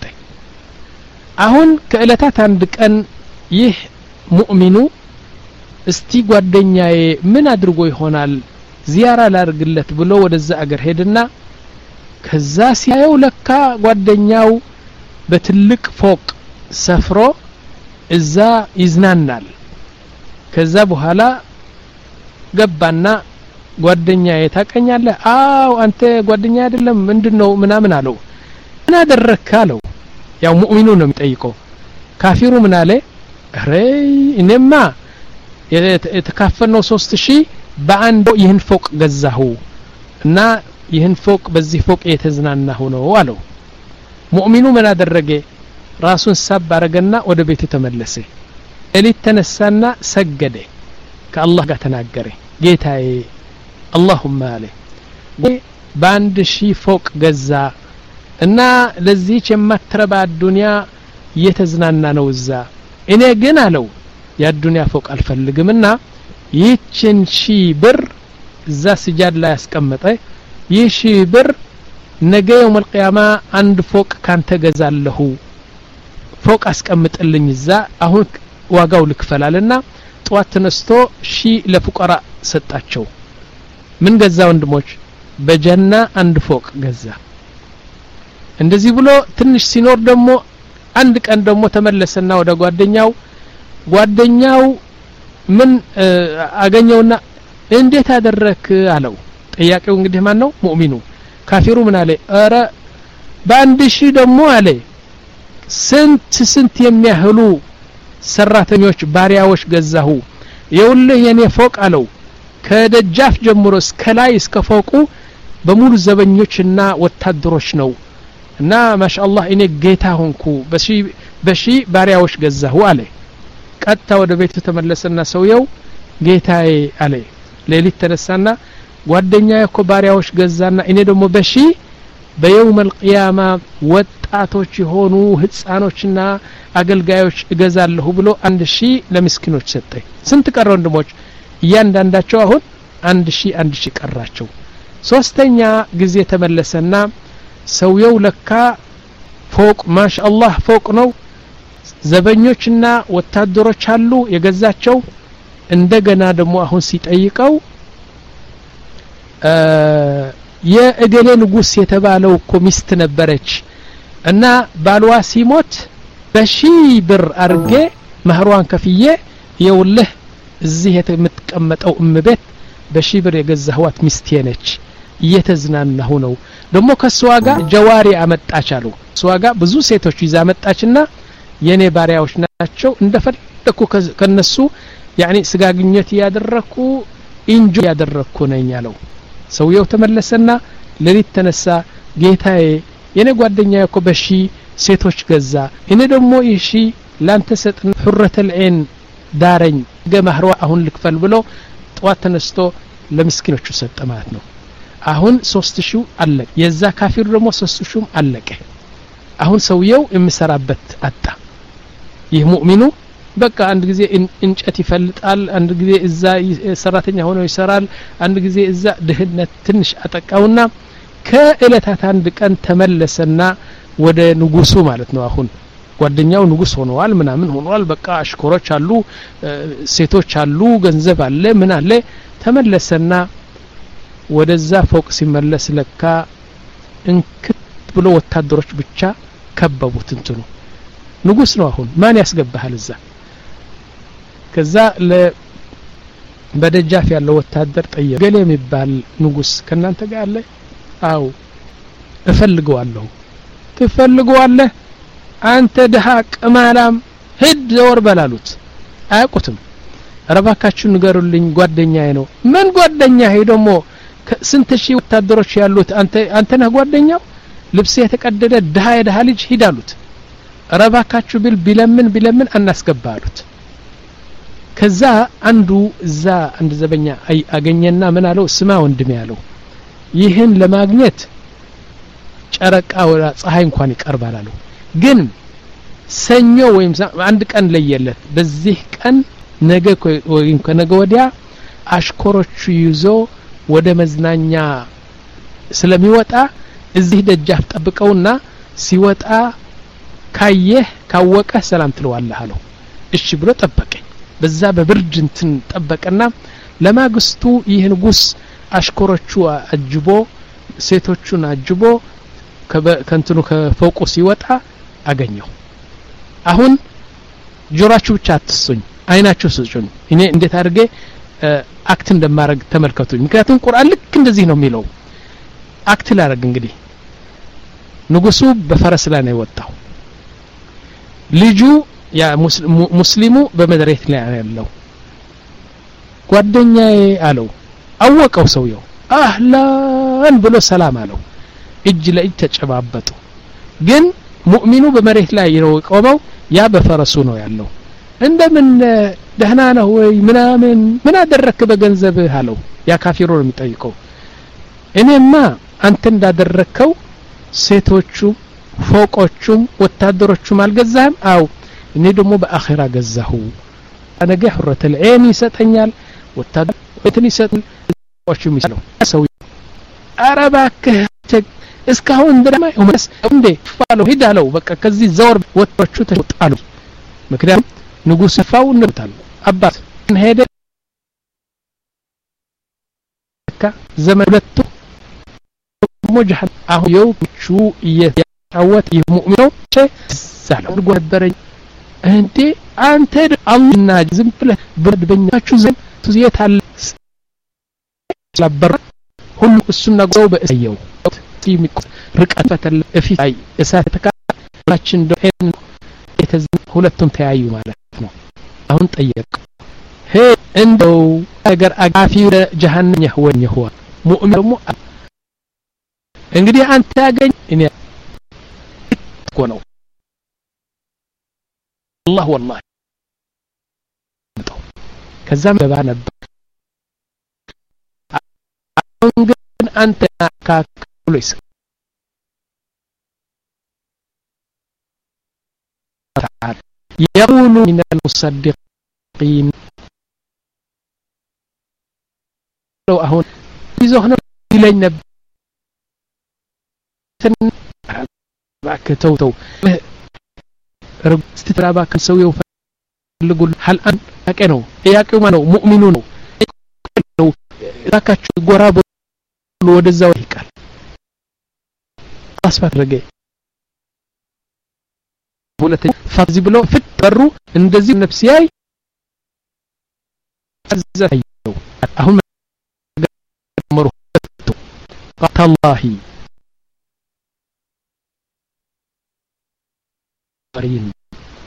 አሁን ከእለታት አንድ ቀን ይህ ሙእሚኑ እስቲ ጓደኛዬ ምን አድርጎ ይሆናል ዚያራ ላርግለት ብሎ ወደዛ አገር ሄደና ከዛ ሲያየው ለካ ጓደኛው በትልቅ ፎቅ ሰፍሮ እዛ ይዝናናል ከዛ በኋላ ገባና ጓደኛዬ ታቀኛለህ አው አንተ ጓደኛ አይደለም ምንድነው ምናምን አለው ምን አደረክ አለው ያው ሙእሚኑ ነው የሚጠይቀው ካፊሩ ምን አለ ረይ እኔማ የተካፈነው ሶስት ሺህ በአንድ ይህን ፎቅ ገዛሁ እና ይህን ፎቅ በዚህ ፎቅ የተዝናናሁ ነው አለው ሙእሚኑ ምን አደረገ ራሱን ሳብ አረገና ወደ ቤቱ ተመለሰ እሊት ተነሳና ሰገደ ከአላህ ጋር ተናገረ ጌታዬ اللهم عليه በአንድ ሺህ ፎቅ ገዛ እና ለዚህች የማትረባ ዱንያ የተዝናና ነው እዛ እኔ ግን አለው ያ ዱንያ ፎቅ አልፈልግምና ይህችን ሺህ ብር እዛ ስጃድ ላይ ያስቀመጠ ይህ ሺህ ብር ነገ የውም القيامه አንድ ፎቅ ካንተ ገዛለሁ ፎቅ አስቀምጥልኝ እዛ አሁን ዋጋው ልክፈላለና ጧት ተነስቶ ሺህ ለፉቀራ ሰጣቸው ምን ገዛ ወንድሞች በጀና አንድ ፎቅ ገዛ እንደዚህ ብሎ ትንሽ ሲኖር ደግሞ አንድ ቀን ደግሞ ተመለሰና ወደ ጓደኛው ጓደኛው ምን አገኘውና እንዴት አደረክ አለው ጥያቄው እንግዲህ ማን ነው ሙእሚኑ ካፊሩ ምን አለ አረ በአንድ ሺህ ደግሞ አለ ስንት ስንት የሚያህሉ ሰራተኞች ባሪያዎች ገዛሁ የውልህ የኔ ፎቅ አለው ከደጃፍ ጀምሮ እስከ ላይ እስከ ፎቁ በሙሉ ዘበኞችና ወታደሮች ነው እና ማሻአላህ እኔ ጌታ ሆንኩ በሺ በሺ ባሪያዎች ገዛሁ አለ ቀጥታ ወደ ቤቱ ተመለሰና ሰውየው ጌታዬ አለ ሌሊት ተነሳና ጓደኛዬ እኮ ባሪያዎች ገዛና እኔ ደግሞ በሺ በየውም القيامه ወጣቶች የሆኑ ህፃኖችና አገልጋዮች እገዛለሁ ብሎ አንድ ሺህ ለምስኪኖች ሰጠ ስንት ቀረ ወንድሞች እያንዳንዳቸው አሁን አንድ ሺህ አንድ ሺህ ቀራቸው ሶስተኛ ጊዜ ተመለሰና ሰውየው ለካ ፎቅ ማሻአላህ ፎቅ ነው ዘበኞችና ወታደሮች አሉ የገዛቸው እንደገና ደግሞ አሁን ሲጠይቀው የእገሌ ንጉስ የተባለው እኮ ሚስት ነበረች እና ባልዋ ሲሞት በሺ ብር አርጌ መህሯን ከፍዬ የውልህ እዚህ የምትቀመጠው እምቤት በሺ ብር የገዛህዋት ሚስቴ ነች እየተዝናናሁ ነው ደግሞ ከሷጋ ጀዋሪ አመጣች አሉ ሷጋ ብዙ ሴቶች ይዛ መጣችና የኔ ባሪያዎች ናቸው እንደፈለኩ ከነሱ ያኒ ስጋግኘት ያደረኩ ኢንጆ ያደረኩ ነኝ አለው ሰውየው ተመለሰና ለሊት ተነሳ ጌታዬ የኔ ጓደኛዬ እኮ በሺ ሴቶች ገዛ እኔ ደግሞ ይሺ ላንተ ሰጥን ሁረተ العين ዳረኝ ገማህሯ አሁን ልክፈል ብሎ ጧት ተነስቶ ለምስኪኖቹ ሰጠ ማለት ነው አሁን ሶስት ሺህ አለቀ የዛ ካፊር ደግሞ ሶስት ሺህ አለቀ አሁን ሰውየው የሚሰራበት አጣ ይህ ሙእሚኑ በቃ አንድ ጊዜ እንጨት ይፈልጣል አንድ ጊዜ እዛ ሰራተኛ ሆኖ ይሰራል አንድ ጊዜ እዛ ድህነት ትንሽ አጠቃውና ከእለታት አንድ ቀን ተመለሰና ወደ ንጉሱ ማለት ነው አሁን ጓደኛው ንጉስ ሆነዋል ምናምን ሆነዋል በቃ አሽኮሮች አሉ ሴቶች አሉ ገንዘብ አለ ምን አለ ተመለሰና ወደዛ ፎቅ ሲመለስ ለካ እንክት ብሎ ወታደሮች ብቻ ከበቡት እንትኑ ንጉስ ነው አሁን ማን ያስገባሃል እዛ ከዛ ለ በደጃፍ ያለው ወታደር ጠየቀ ገሌ የሚባል ንጉስ ከናንተ ጋር አለ አው እፈልገዋለሁ ትፈልገዋለህ አንተ ደሃ ቅማላም ሂድ ዘወር በላሉት አያውቁትም ረባካችሁ ንገሩልኝ ጓደኛዬ ነው ምን ጓደኛዬ ደግሞ ስንት ሺህ ወታደሮች ያሉት አንተ አንተ ነህ ጓደኛው ልብስ የተቀደደ ደሃ የደሃ ልጅ ሂዳሉት ረባካችሁ ቢል ቢለምን ቢለምን አናስገባሉት ከዛ አንዱ እዛ አንድ ዘበኛ አገኘና ምን አለው ስማ ወንድሜ ያለው ይህን ለማግኘት ጨረቃ ወላ ፀሐይ እንኳን ይቀርባል አለው ግን ሰኞ ወይም አንድ ቀን ለየለት በዚህ ቀን ነገ ወይም ከነገ ወዲያ አሽኮሮቹ ይዞ ወደ መዝናኛ ስለሚወጣ እዚህ ደጃፍ ጠብቀውና ሲወጣ ካየህ ካወቀ ሰላም ትለዋለህ አለው እሺ ብሎ ጠበቀኝ በዛ በብርድ እንትን ጠበቀና ለማግስቱ ይህ ንጉስ አሽኮሮቹ አጅቦ ሴቶቹን አጅቦ ከንትኑ ከፎቁ ሲወጣ አገኘው አሁን ጆራችሁ ብቻ አትስጡኝ አይናችሁ ስጡኝ እኔ እንዴት አድርጌ አክት እንደማረግ ተመልከቱኝ ምክንያቱም ቁርአን ልክ እንደዚህ ነው የሚለው አክት ላረግ እንግዲህ ንጉሱ በፈረስ ላይ ነው የወጣው ልጁ ያ ሙስሊሙ በመድረክ ላይ ያለው ጓደኛዬ አለው አወቀው ሰውየው አህላን ብሎ ሰላም አለው እጅ ለእጅ ተጨባበጡ ግን ሙእሚኑ በመሬት ላይ ነው ቆመው ያ በፈረሱ ነው ያለው እንደምን ደህና ነው ወይ ምናምን ምን አደረክ በገንዘብ አለው ያ ካፊሩ ነው የሚጠይቀው እኔማ አንተ እንዳደረከው ሴቶቹ ፎቆቹም ወታደሮቹም አልገዛህም አው እኔ ደግሞ በአኺራ ገዛሁ አነገ ሁረተ العين ይሰጠኛል ወታደሮቹ ይሰጣል ወቹም ይሰጣል ሰው አረባከህ እስካሁን ድረማ ኡመስ እንዴ ፋሎ ሂዳለው በቃ ከዚህ ዘወር ወጥቶቹ ተጣሉ ምክንያቱም ንጉስ ፋው እንታል አባት ሄደ ካ ዘመለቱ ሙጅህ አሁን የውቹ እየታወት ይሙእሚኑ ሰላም ጓደረኝ እንዴ አንተ አላህና ዝም ብለህ ብርድ በኛችሁ ዘን ትዝየት አለ ስለበር ሁሉ እሱና ጎው በእየው ርቀት ፈተል እፊት አይ እሳት ተካላችን ደህን የተዝ ሁለቱም ተያዩ ማለት ነው አሁን ጠየቅ ሄ እንደው ነገር አጋፊ ጀሃነም ይሁን ይሁን ሙእሚን ደግሞ እንግዲህ አንተ ያገኝ እኔ እኮ ነው الله والله ከዛም ገባ ነበር አሁን ግን አንተ ካክሉስ يقول من المصدقين لو أهون يزهنا إلينا نب باك توتو استترا باك نسوي وفلقوا هل أن أكنو إياكم أنو مؤمنون ذاكاتشو غرابو ወደዛው ይቃል አስፋት ረገ ሁለተኛ ፈርዚ ብሎ ፍጠሩ እንደዚህ ነፍሲያይ አዘዘው አሁን መሩ قالله برين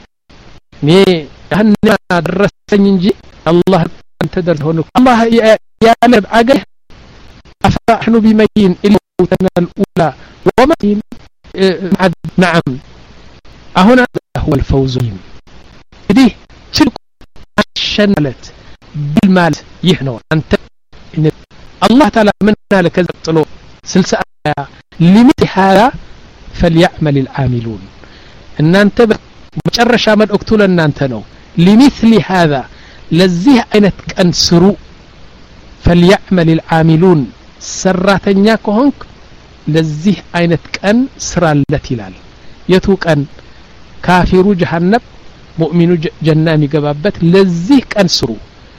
ني هن درسني እንጂ አላህ አንተ ደርሆነ አላህ ያለ አገር አፈራህኑ ቢመይን ኢልሙተና الأولى ومين نعم هنا هو الفوز دي تلك الشنالت بالمال يهنو أنت الله تعالى من لك طلو سلسلة لمثل هذا فليعمل العاملون ان انت مጨረሻ መልእክቱ ለእናንተ ነው لمثل هذا ለዚህ አይነት ቀን ስሩ فليعمل العاملون ሰራተኛ ከሆንክ ለዚህ አይነት ቀን ስራለት ይላል የቱ ቀን ካፊሩ ጀሃነም ሙእሚኑ ጀና የሚገባበት ለዚህ ቀን ስሩ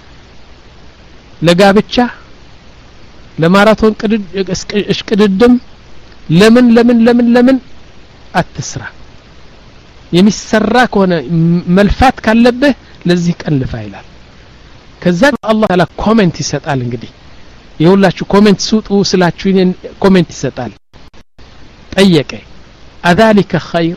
ለጋብቻ ለማራቶን እሽቅድድም ለምን ለምን ለምን ለምን አትስራ የሚሰራ ከሆነ መልፋት ካለብህ ለዚህ ቀን ልፋ ይላል ከዛ አላህ ተዓላ ኮሜንት ይሰጣል እንግዲህ ይሁላችሁ ኮሜንት ሱጡ ስላችሁ ኮሜንት ይሰጣል ጠየቀ አذلك خير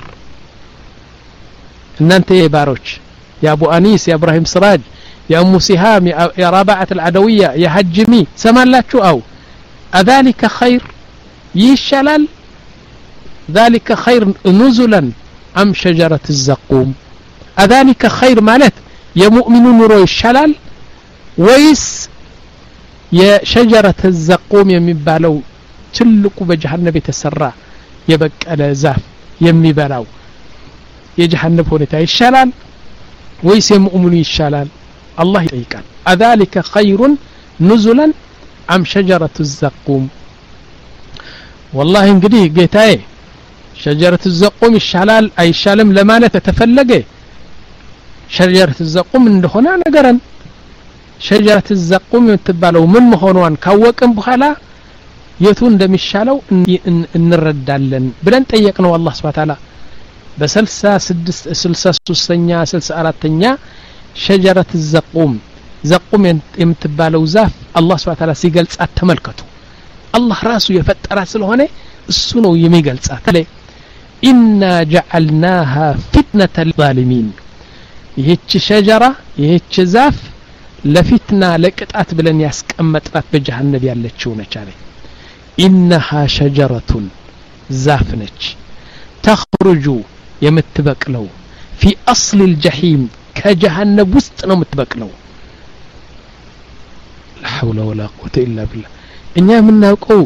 እናንተ የባሮች ያ አቡ አኒስ ያ ኢብራሂም ስራጅ ያ ኡሙ ሲሃም ያ ረባዓት العدوية ያ ሐጅሚ ሰማላችሁ አው አذلك خير ይሻላል ذلك خير نزلا ام شجرة الزقوم اذلك خير ማለት የሙእሚኑ ኑሮ ይሻላል ወይስ የሸጀረተ الزقوم የሚባለው ትልቁ በጀሃነም የተሰራ የበቀለ ዛፍ የሚበላው የጀሃነም ሁኔታ ይሻላል ወይስ የሙእሚኑ ይሻላል አላህ ይጠይቃል اذلك خير نزلا ام شجرة الزقوم والله እንግዲህ ጌታዬ شجرة الزقوم ይሻላል አይሻልም ለማለት ተፈለገ شجرة الزقوم እንደሆነ ነገረን شجرة الزقوم የምትባለው ምን መሆኗን ካወቅን በኋላ የቱ እንደሚሻለው እንረዳለን ብለን ጠየቅነው አላህ Subhanahu Ta'ala በ63ኛ ስልሳ አራተኛ شجرة الزقوم زقوم የምትባለው ዛፍ አላህ Subhanahu Ta'ala ሲገልጻት ተመልከቱ አላህ ራሱ የፈጠራት ስለሆነ እሱ ነው የሚገልጻት አለ إنا جعلناها فتنة للظالمين ይህች ሸጀራ ይህች ዛፍ ለፊትና ለቅጣት ብለን ያስቀመጥናት በጀሃነም ያለችው ነች አለ إنها شجرة ዛፍ ነች تخرج የምትበቅለው في أصل الجحيم ከጀሃነም ውስጥ ነው የምትበቅለው لا حول ولا قوة إلا بالله እኛ የምናውቀው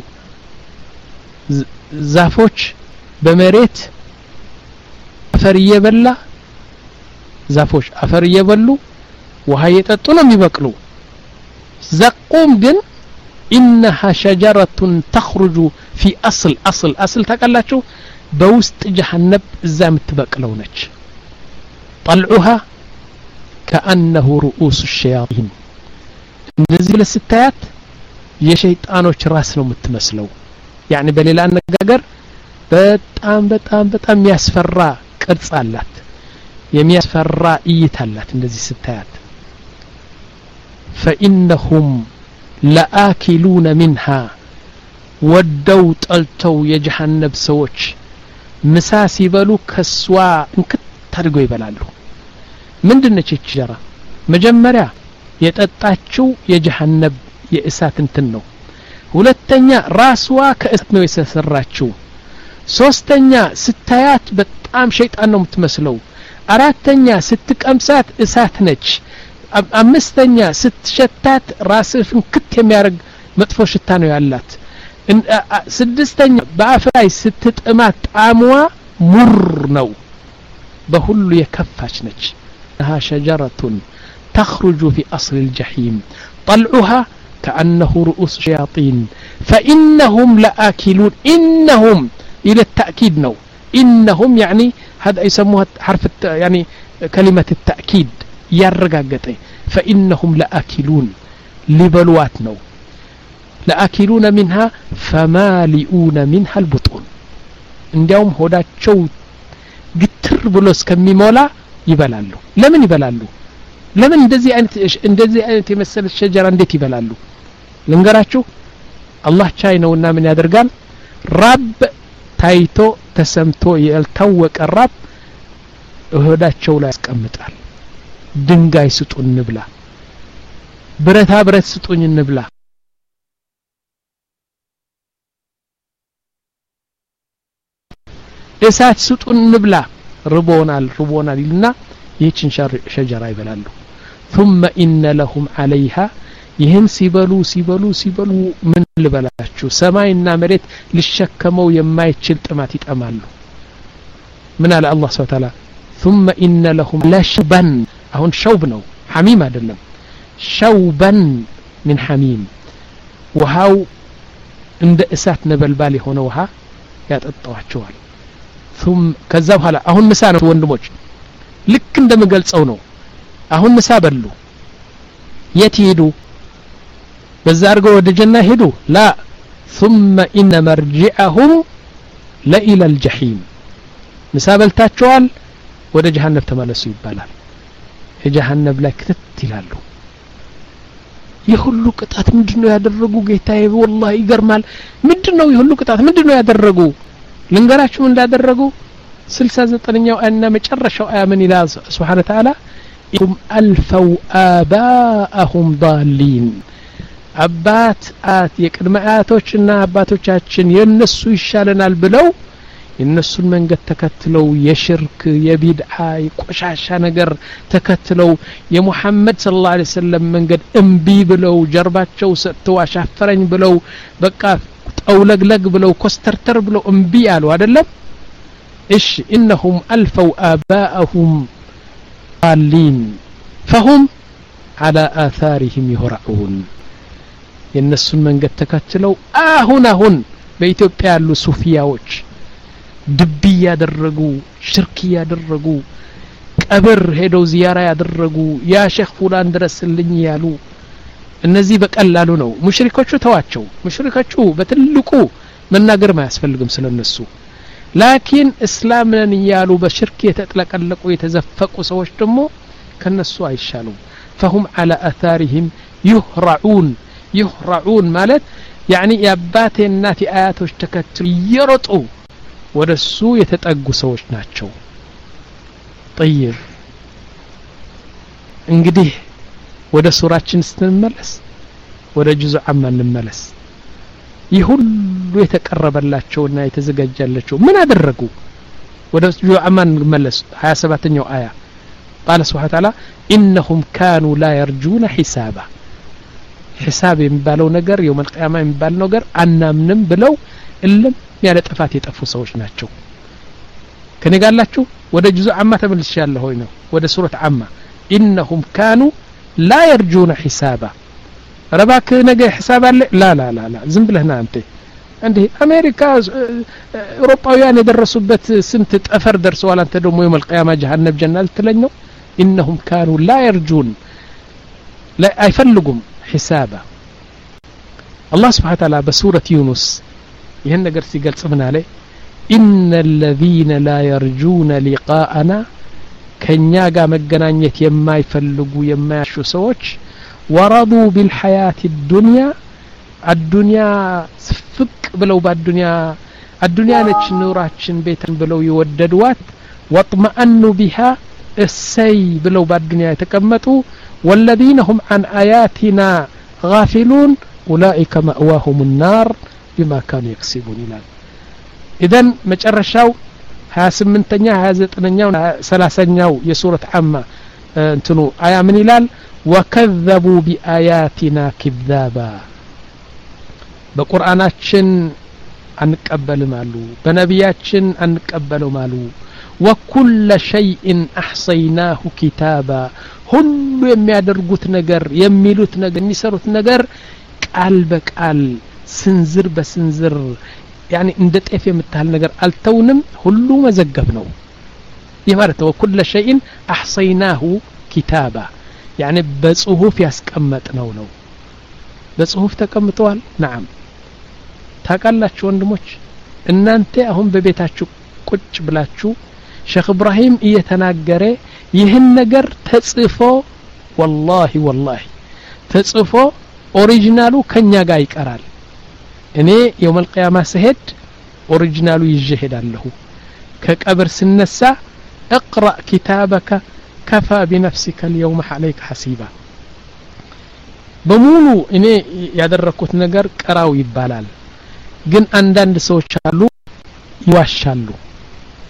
ዛፎች በመሬት አፈር እየበላ ዛፎች አፈር እየበሉ ውሃ እየጠጡ ነው የሚበቅሉ ዘቁም ግን إنها شجرة تخرج في أصل أصل أصل ታውቃላችሁ በውስጥ ጀሃነም እዛ የምትበቅለው ነች طلعها كأنه رؤوس الشياطين እንደዚህ ለስታያት የሸይጣኖች ራስ ነው የምትመስለው يعني በሌላ አነጋገር በጣም በጣም በጣም ያስፈራ ቅርጽ አላት የሚያስፈራ እይታ አላት እንደዚህ ስታያት فإنهم لآكلون منها ወደው ጠልተው የጀሃነም ሰዎች ምሳ ሲበሉ ከሷ እንክት አድርገው ይበላሉ ምንድነች እቺ ጀራ መጀመሪያ የጠጣችው የጀሃነም የእሳት እንትን ነው ሁለተኛ ራስዋ ከእሳት ነው የተሰራችው ሶስተኛ ስታያት በጣም ሸይጣን ነው የምትመስለው አራተኛ ስትቀምሳት እሳት ነች አምስተኛ ስትሸታት ራስህን ክት የሚያርግ መጥፎ ሽታ ነው ያላት ስድስተኛ በአፍ ላይ ስትጥማት ጣምዋ ሙር ነው በሁሉ የከፋች ነች ها شجرة تخرج في أصل الجحيم طلعها كأنه رؤوس شياطين فإنهم لآكلون إنهم إلى التأكيد نو إنهم يعني هذا يسموها حرف يعني كلمة التأكيد يرقاقته فإنهم لآكلون لبلوات نو لآكلون منها فمالئون منها البطون عندهم هدا شو قتر بلوس كمي مولا يبلالو لمن يبلالو لمن እንደዚህ አይነት እንደዚህ አይነት የመሰለ ሸጀራ እንዴት ይበላሉ ልንገራችሁ አላህ ቻይ ነውና ምን ያደርጋል ራብ ታይቶ ተሰምቶ ያልታወቀ ራብ እሆዳቸው ላይ ያስቀምጣል ድንጋይ ስጡን እንብላ ብረታ ብረት ስጡኝ እንብላ እሳት ስጡን እንብላ ርቦናል ርቦናል ይልና ይህችን ሸጀራ ይበላሉ ثم إن لهم عليها ይህን ሲበሉ ሲበሉ ሲበሉ ምን ልበላችሁ ሰማይና መሬት ሊሸከመው የማይችል ጥማት ይጠማሉ ምን አለ አላህ Subhanahu Wa Ta'ala ثم إن لهم لشبا አሁን ሸውብ ነው ሐሚም አይደለም ሸውበን من حميم ውሃው እንደ እሳት ነበልባል የሆነ ውሃ ያጠጣዋቸዋል ثم ከዛ በኋላ አሁን ምሳ ነው ወንድሞች ልክ እንደምገልጸው ነው አሁን ምሳ በሉ የት ሄዱ በዛ አርገው ወደ ጀና ሄዱ ላ ثم إن مرجعهم لإلى الجحيم ምሳ በልታቸዋል ወደ ጀሃነም ተመለሱ ይባላል የጀሃነም ላይ ክትት ይላሉ የሁሉ ቅጣት ምንድነው ያደረጉ ጌታዬ والله ይገርማል ምንድነው የሁሉ ቅጣት ምንድነው ያደረጉ ልንገራችሁ እንዳደረጉ ስልሳ ዘጠነኛው አና መጨረሻው አያ ምን ይላል Subhanahu Wa Ta'ala إنهم ألفوا آباءهم ضالين አባት አት የቅድመ አያቶችና አባቶቻችን የነሱ ይሻለናል ብለው የነሱን መንገድ ተከትለው የሽርክ የቢድዓ የቆሻሻ ነገር ተከትለው የሙሐመድ ሰለላሁ ዐለይሂ ወሰለም መንገድ እምቢ ብለው ጀርባቸው ሰጥተው አሻፈረኝ ብለው በቃ ጠውለግለግ ብለው ኮስተርተር ብለው እምቢ አሉ አይደለም እሺ انهم الفوا اباءهم ضالين فهم على آثارهم يهرعون የነሱን መንገድ ተከትለው አሁን አሁን በኢትዮጵያ ያሉ ሱፊያዎች ድብ ያደረጉ ሽርክ ያደረጉ ቀብር ሄደው ዚያራ ያደረጉ ያ ሼክ ፉላን ድረስልኝ ያሉ እነዚህ በቀላሉ ነው ሙሽሪኮቹ ተዋቸው ሙሽሪኮቹ በትልቁ መናገር ማያስፈልግም ስለነሱ ላኪን እስላምን ያሉ በሽርክ የተጥለቀለቁ የተዘፈቁ ሰዎች ደግሞ ከነሱ አይሻሉም فهم على آثارهم يهرعون يهرعون ማለት يعني ያባቴ እናቴ አያቶች ተከትለው ይሮጡ ወደሱ የተጠጉ ሰዎች ናቸው طيب እንግዲህ ወደ ሱራችን ስትመለስ ወደ ጁዙዕ አማ እንመለስ ይሁሉ የተቀረበላቸውና የተዘጋጀላቸው ምን አደረጉ ወደ ጁዙዕ አማ እንመለስ ሀያ ሰባተኛው አያ قال سبحانه وتعالى إنهم كانوا لا يرجون حسابا حساب የሚባለው ነገር يوم القيامة የሚባለው ነገር አናምንም ብለው እልም ያለ ጥፋት የጠፉ ሰዎች ናቸው ከኔ ጋላችሁ ወደ ጁዙዕ አማ ተመልሻለሁ ሆይ ነው ወደ ሱረት አማ إنهم كانوا لا يرجون حسابا ረባክ ነገ ሒሳብ አለ ላ ላ ላ ላ ዝም ብለህና አንተ እንዴ አሜሪካ አውሮፓውያን የደረሱበት ስንት ጠፈር ደርሰዋል አንተ ደግሞ يوم القيامة جهنم جنة ልትለኝ ነው إنهم كانوا لا يرجون لا አይፈልጉም حسابا الله سبحانه وتعالى بسورة يونس ይሄን ነገር ሲገልጽ ምን አለ إن الذين لا يرجون لقاءنا ከኛ ጋር መገናኘት የማይፈልጉ የማያሹ ሰዎች ورضوا بالحياة الدنيا الدنيا فك بلو بالدنيا الدنيا ነች ኑራችን ቤትን ብለው ይወደዷት واطمأنوا بها السي بلو بالدنيا የተቀመጡ والذين هم عن آياتنا غافلون أولئك مأواهم النار بما كانوا يكسبون ይላል إذن መጨረሻው ሀያ ስምንተኛ ሀያ ዘጠነኛው ሰላሳኛው የሱረት አማ እንትኑ አያ ምን ይላል وكذبوا بآياتنا كذابا በቁርአናችን አንቀበልም አሉ በነቢያችን አንቀበልም አሉ وكل شيء أحصيناه كتابا ሁሉ የሚያደርጉት ነገር የሚሉት ነገር የሚሰሩት ነገር ቃል በቃል ስንዝር በስንዝር يعني እንደ ጤፍ የምታህል ነገር አልተውንም ሁሉ መዘገብ ነው ይማረተ وكل شيء أحصيناه كتابا يعني በጽሁፍ ያስቀመጥነው ነው በጽሁፍ ተቀምጧል نعم ታቃላችሁ ወንድሞች እናንተ አሁን በቤታችሁ ቁጭ ብላችሁ ሼክ ኢብራሂም እየተናገረ ይህን ነገር ተጽፎ والله والله ተጽፎ ኦሪጂናሉ ከኛ ጋር ይቀራል እኔ يوم القيامة سهد ኦሪጂናሉ ይጀሄዳለሁ ከቀብር ስነሳ اقرأ كتابك كفى بنفسك اليوم عليك حسيبا በሙሉ እኔ ያደረኩት ነገር ቀራው ይባላል ግን አንዳንድ ሰዎች አሉ ይዋሻሉ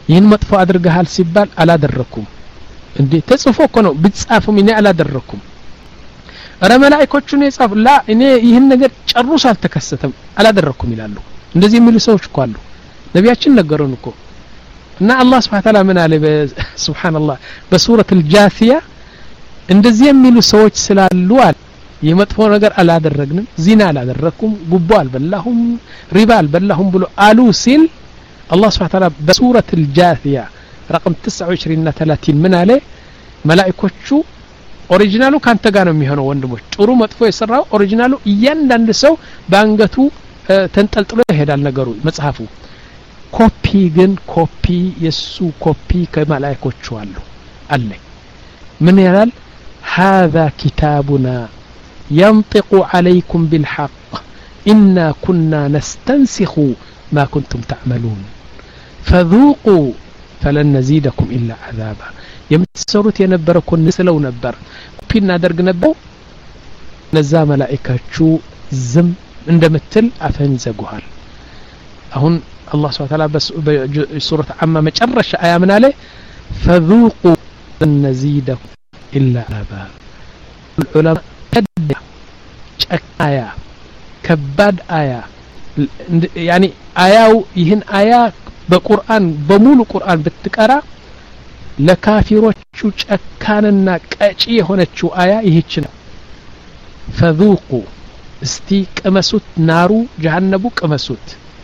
ይህን መጥፎ አድርገሃል ሲባል አላደረኩም እንዴ ተጽፎ እኮ ነው ብጻፉም እኔ አላደረኩም አረ መላእክቶቹን የጻፉ ላ እኔ ይህን ነገር ጨርሶ አልተከሰተም አላደረኩም ይላሉ እንደዚህ የሚሉ ሰዎች እኮ አሉ ነቢያችን ነገሩን እኮ እና አላህ Subhanahu Ta'ala ምን አለ በሱብሃንአላህ በሱረት አልጃሲያ እንደዚህ የሚሉ ሰዎች ስላሉ አለ የመጥፎ ነገር አላደረግንም ዚና አላደረኩም ጉቦ አልበላሁም ሪባ አልበላሁም ብሎ አሉ ሲል አላህ Subhanahu Ta'ala በሱረት አልጃሲያ رقم تسعة وعشرين እና ثلاثين ምን አለ መላእክቶቹ ኦሪጂናሉ ካንተ ጋር ነው የሚሆነው ወንድሞች ጥሩ መጥፎ የሰራው ኦሪጂናሉ እያንዳንዱ ሰው ባንገቱ ተንጠልጥሎ ይሄዳል ነገሩ መጽሐፉ ኮፒ ግን ኮፒ የሱ ኮፒ ከመላእክቶቹ አሉ አለ ምን ይላል هذا كتابنا ينطق عليكم بالحق إنا كنا نستنسخ ما كنتم تعملون فذوقوا فلن نزيدكم إلا عذابا يمتسروت ينبركم نسلو نبر كنا درق نبو نزا ملائكة زم عندمتل أفن زقوهال أهون الله سبحانه وتعالى بس بسورة عما مجرش آية من عليه فذوقوا لن نزيدكم إلا عذابا العلماء كد آية كباد آية يعني آية يهن آية በቁርአን በሙሉ ቁርአን ብትቀራ ለካፊሮቹ ጨካንና ቀጪ የሆነችው አያ ይህች ነው فذوقوا እስቲ ቅመሱት ናሩ ጀሃነቡ ቅመሱት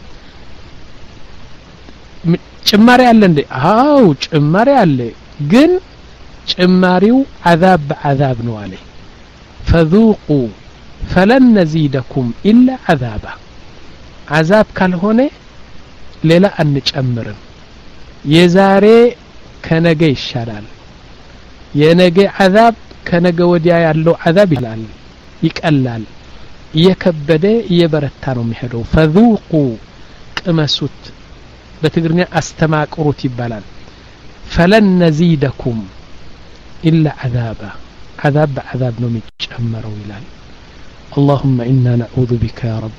ጭማሪ አለ እንዴ አው ጭማሪ አለ ግን ጭማሪው عذاب بعذاب ነው አለ فذوقوا فلن نزيدكم إلا عذابا عذاب ካልሆነ ሌላ አንጨምርም የዛሬ ከነገ ይሻላል የነገ عذاب ከነገ ወዲያ ያለው عذاب ይላል ይቀላል እየከበደ እየበረታ ነው የሚሄደው فذوقوا ቅመሱት በትግርኛ አስተማቅሩት ይባላል فلن نزيدكم إلا عذابا عذاب بعذاب ነው የሚጨመረው ይላል اللهم إنا نعوذ بك يا رب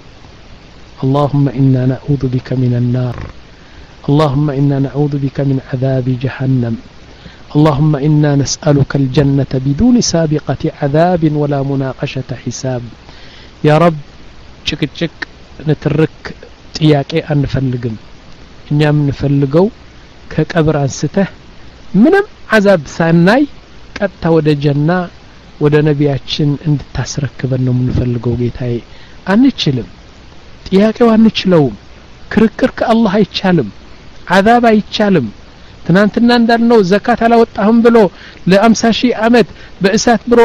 اللهم إنا نعوذ بك من النار اللهم إنا نعوذ بك من عذاب جهنم اللهم إنا نسألك الجنة بدون سابقة عذاب ولا مناقشة حساب يا رب شك شك نترك ጥያቄ አንፈልግም እኛም እንፈልገው ከቀብር አንስተ ምንም عذاب ሳናይ ቀጥታ ወደ ጀና ወደ ነቢያችን እንድታስረክበን ነው የምንፈልገው ጌታዬ አንችልም ጥያቄው አንችለውም ክርክር ከአላህ አይቻልም عذاب አይቻልም ትናንትና እንዳልነው ዘካት አላወጣህም ብሎ ለ50 ሺህ አመት በእሳት ብሮ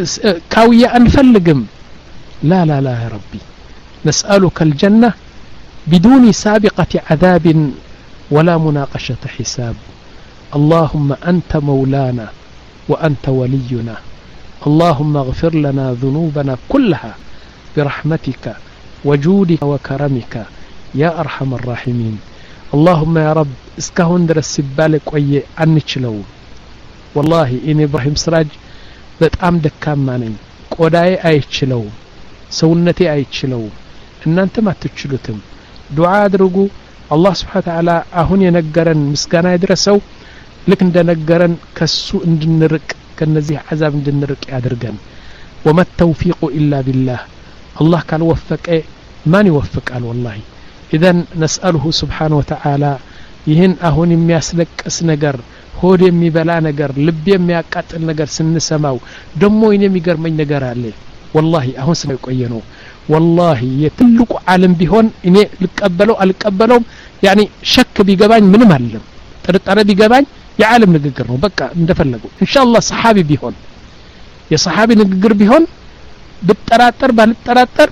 ካውያ አንፈልግም لا لا لا يا ربي نسألك الجنة بدون سابقة عذاب ولا مناقشة حساب اللهم أنت مولانا وأنت ولينا اللهم اغفر لنا ذنوبنا كلها برحمتك وجودك وكرمك يا أرحم الراحمين اللهم يا رب اسكهون درس بالك وي انچلو والله ان ابراهيم سراج በጣም ደካማ ነኝ ቆዳዬ አይችለው ሰውነቴ አይችለው እናንተም አትችሉትም ዱዓ አድርጉ አላህ Subhanahu Wa Ta'ala አሁን የነገረን ምስጋና ይድረሰው ልክ እንደነገረን ከሱ እንድንርቅ ከነዚህ عذاب እንድንርቅ ያድርገን وما التوفيق الا بالله الله قال وفق من يوفقال والله اذا نساله سبحانه وتعالى ይህን አሁን የሚያስለቅስ ነገር ሆድ የሚበላ ነገር ልብ የሚያቃጥል ነገር ስንሰማው ደሞ ይኔ የሚገርመኝ ነገር አለ والله አሁን ስለቆየ ነው والله የትልቁ ዓለም ቢሆን እኔ ልቀበለው አልቀበለው يعني ሸክ ቢገባኝ ምንም አይደለም ጥርጣሬ ቢገባኝ የዓለም ንግግር ነው በቃ እንደፈለገው ኢንሻአላህ ሰሃቢ ቢሆን የሰሃቢ ንግግር ቢሆን ብጠራጠር ባልጠራጠር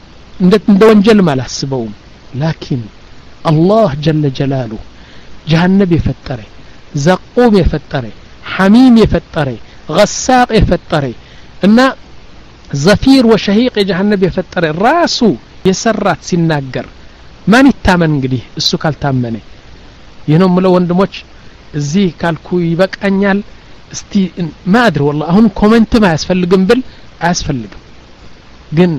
እንደ ወንጀል ማላስበው لكن الله جل جلاله جهنم يفطره زقوم يفطره حميم يفطره غساق يفطره እና زفير وشهيق جهنم يفطره راسو يسرات ሲናገር ማን ይታመን እንግዲህ እሱ ካልታመነ ይሄነው ምለው ወንድሞች እዚህ ካልኩ ይበቃኛል እስቲ ማድር والله አሁን ኮሜንት ማያስፈልግም ብል አያስፈልግም ግን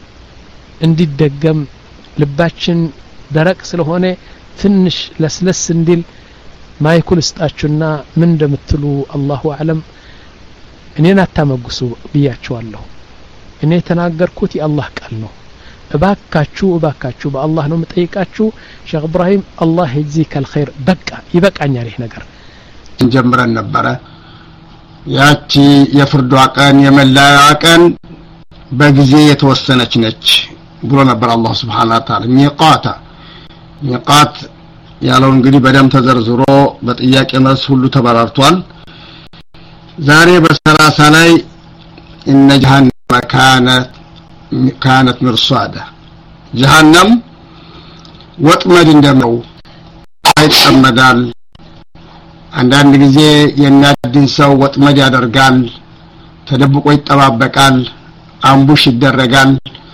እንዲደገም ልባችን ደረቅ ስለሆነ ትንሽ ለስለስ እንዲል ማይኩል እስጣችሁና ምን እንደምትሉ አላሁ አለም እኔን አታመጉሱ ብያችኋለሁ እኔ ተናገርኩት የአላህ ቃል ነው እባካችሁ እባካችሁ በአላህ ነው መጠይቃችሁ ሼክ ኢብራሂም አላህ ይጅዚከል ኸይር በቃ ይበቃኛል ይሄ ነገር እንጀምረን ነበረ ያቺ የፍርዷ ቀን የመላያ ቀን በጊዜ የተወሰነች ነች ብሎ ነበር አላህ Subhanahu Wa Ta'ala ሚቃታ ሚቃት ያለው እንግዲህ በደም ተዘርዝሮ በጥያቄ መልስ ሁሉ ተበራርቷል ዛሬ በሰላሳ ላይ እነ ጀሃነም كانت كانت مرصاده جهنم ወጥመድ እንደመው አይጠመዳል አንዳንድ ጊዜ የናድን ሰው ወጥመድ ያደርጋል ተደብቆ ይጠባበቃል አምቡሽ ይደረጋል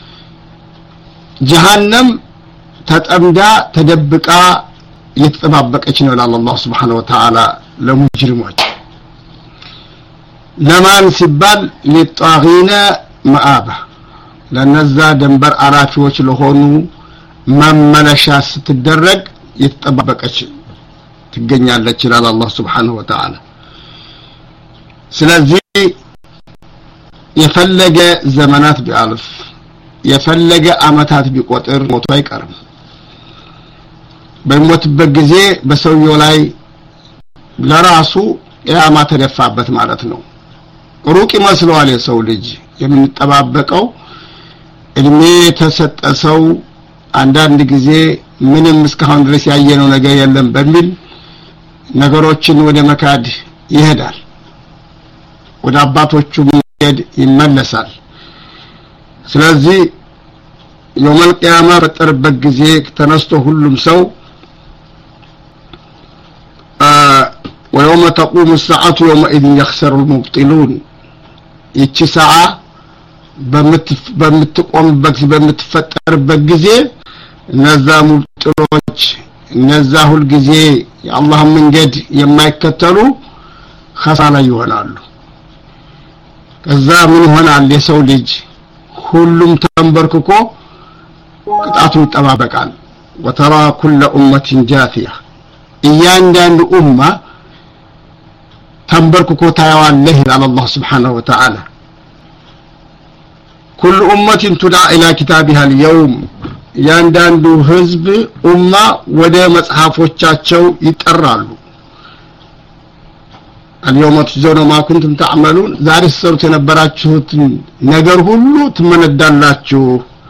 جهنم ተጠምዳ ተደብቃ የተጠባበቀች ነው ለአላህ Subhanahu Wa Ta'ala ለሙጅሪሞች ለማን ሲባል ለጣጊና ማአባ ለነዛ ደንበር አራፊዎች ለሆኑ መመለሻ ስትደረግ የተጠባበቀች ትገኛለች ይላል አላህ Subhanahu Wa Ta'ala ስለዚህ የፈለገ ዘመናት ቢያልፍ የፈለገ አመታት ቢቆጥር ሞቱ አይቀርም በሞትበት ጊዜ በሰውየው ላይ ለራሱ ያማ ተደፋበት ማለት ነው ሩቅ ይመስለዋል የሰው ልጅ የምንጠባበቀው እድሜ ተሰጠሰው አንዳንድ ጊዜ ምንም እስካሁን ድረስ ያየነው ነገር የለም በሚል ነገሮችን ወደ መካድ ይሄዳል ወደ አባቶቹ መንገድ ይመለሳል ስለዚህ የውመል ቂያማ በተጠረበት ጊዜ ተነስቶ ሁሉም ሰው ويوم تقوم الساعة يومئذ يخسر المبطلون ይቺ ሰዓ በምትቆምበት በምትፈጠርበት ጊዜ እነዛ ሙብጥሎች እነዛ ሁሉ ጊዜ የአላህ መንገድ የማይከተሉ ኸሳራ ይሆናሉ ከዛ ምን ይሆናል የሰው ልጅ ሁሉም ተንበርክኮ ቅጣቱን ይጠባበቃል وترى كل أمة جاثية እያንዳንዱ ኡማ ተንበርክኮ ታያዋለህ ይላል አላህ Subhanahu Wa Ta'ala كل أمة تدعى إلى كتابها اليوم ያንዳንዱ ህዝብ ኡማ ወደ መጽሐፎቻቸው ይጠራሉ اليوم تجزون ما كنتم تعملون ዛሬ ሰሩት የነበራችሁት ነገር ሁሉ ትመነዳላችሁ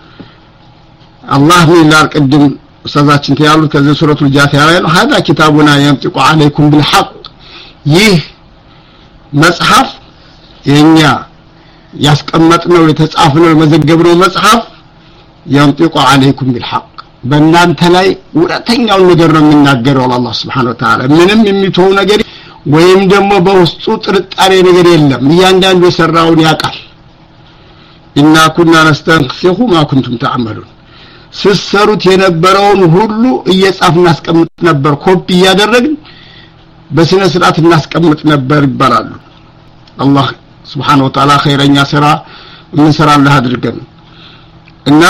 አላህ ይላል ቅድም ኡስታዛችን ያሉት ከዚህ ሱረቱል ጃቲያ ላይ ነው هذا كتابنا ينطق عليكم بالحق ይህ መጽሐፍ የኛ ያስቀመጥነው የተጻፈው የመዘገብነው መጽሐፍ ينطق عليكم بالحق በእናንተ ላይ ወራተኛው ነገር ነው የሚናገረው አላህ Subhanahu Wa Ta'ala ምንም የሚተው ነገር ወይም ደግሞ በውስጡ ጥርጣሬ ነገር የለም እያንዳንዱ የሰራውን ያውቃል ኢና ኩና ነስተንሲኹ ማ ኩንቱም ተዓመሉን ስሰሩት የነበረውን ሁሉ እየጻፍን አስቀምጥ ነበር ኮፒ ያደረግን በስነ ስርዓት እናስቀምጥ ነበር ይባላሉ አላህ Subhanahu Wa Ta'ala ኸይረኛ ስራ ምን ሰራለህ አድርገን እና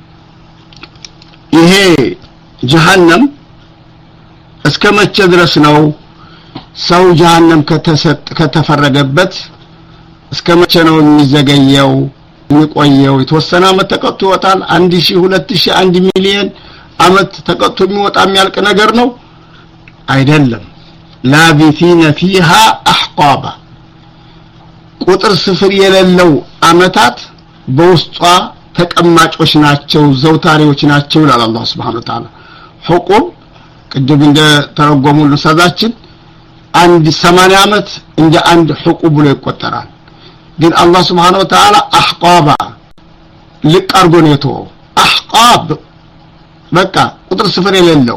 ይሄ جهنم እስከመቼ ድረስ ነው ሰው جهنم ከተሰጥ ከተፈረደበት እስከመቼ ነው የሚዘገየው የሚቆየው የተወሰነ አመት ተቀጥቶ ይወጣል አንድ ሺህ ሁለት ሺህ አንድ ሚሊዮን አመት ተቀጥቶ የሚወጣ የሚያልቅ ነገር ነው አይደለም ላቢቲነ فيها احقابا ቁጥር ስፍር የሌለው አመታት በውስጧ ተቀማጮች ናቸው ዘውታሪዎች ናቸው ይላል አላህ Subhanahu Wa Ta'ala ሁቁም ቅድም እንደ ተረጎሙልን ሰዛችን አንድ ሰማንያ አመት እንደ አንድ ሁቁም ብሎ ይቆጠራል ግን አላህ Subhanahu Wa Ta'ala احقابا ልቃርጎ ነው የተወው احقاب በቃ ቁጥር ስፍር የሌለው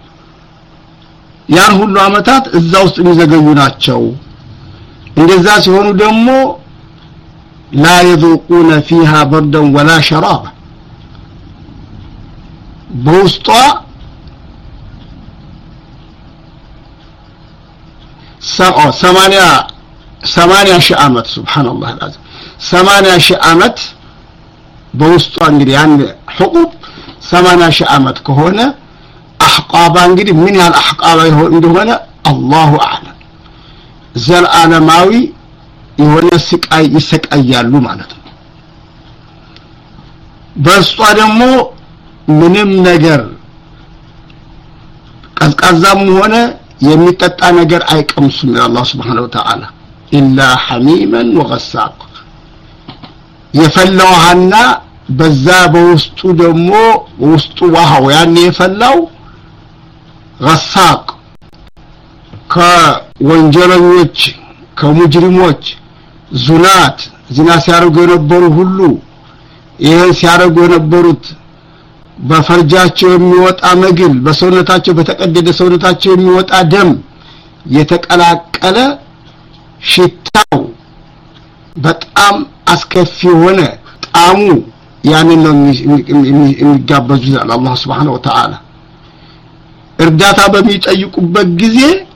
ያን ሁሉ አመታት እዛ ውስጥ የሚዘገዩ ናቸው እንደዛ ሲሆኑ ደግሞ لا يذوقون فيها بردا ولا شرابا بوسطا سأو ثمانية ثمانية شعامات سبحان الله العظيم ثمانية شعامات بوسطا انجري يعني حقوب ثمانية شعامات كهونا احقابا انجري من هالأحقابا يهون هنا አላሁ አዕለም ዘልዓለማዊ የሆነ ስቃይ ይሰቃያሉ ማለት ነው በእሷ ደግሞ ምንም ነገር ቀዝቃዛም ሆነ የሚጠጣ ነገር አይቀምሱም አላህ Subhanahu Wa Ta'ala ኢላ ሐሚመን ወገሳቅ የፈላውሃና በዛ በውስጡ ደግሞ ውስጡ ውሃው ያን የፈላው ገሳቅ ከወንጀለኞች ከሙጅሪሞች ዙናት ዚና ሲያረጉ የነበሩ ሁሉ ይሄን ሲያረጉ የነበሩት በፈርጃቸው የሚወጣ መግል በሰውነታቸው በተቀደደ ሰውነታቸው የሚወጣ ደም የተቀላቀለ ሽታው በጣም አስከፊ ሆነ ጣሙ ያንን ነው የሚጋበዙት አላህ Subhanahu Wa Ta'ala እርዳታ በሚጠይቁበት ጊዜ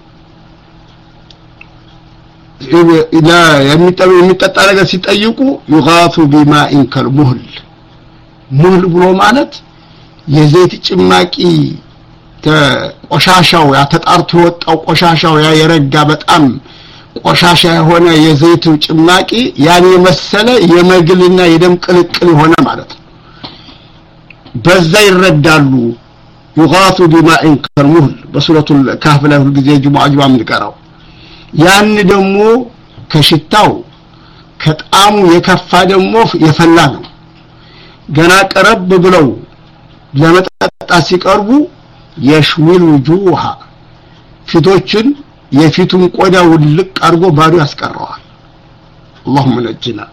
ኢላ የሚጠጣ የሚጠጣ ነገር ሲጠይቁ ይጋቱ ቢማኢን ከልሙህል ሙህል ብሎ ማለት የዘይት ጭማቂ ተቆሻሻው ያ ተጣርቶ ወጣው ቆሻሻው ያ የረጋ በጣም ቆሻሻ የሆነ የዘይት ጭማቂ ያን የመሰለ የመግልና የደም ቅልቅል ሆነ ማለት ነው በዛ ይረዳሉ ይጋቱ ቢማኢን ከልሙህል በሱረቱል ካህፍ ላይ ሁሉ ጊዜ ጁሙአ ጁሙአ ምንቀራው ያን ደግሞ ከሽታው ከጣሙ የከፋ ደግሞ የፈላ ነው ገና ቀረብ ብለው ለመጠጣ ሲቀርቡ የሽዊል ውጁሃ ፊቶችን የፊቱን ቆዳ ውልቅ አርጎ ባዶ ያስቀረዋል اللهم نجنا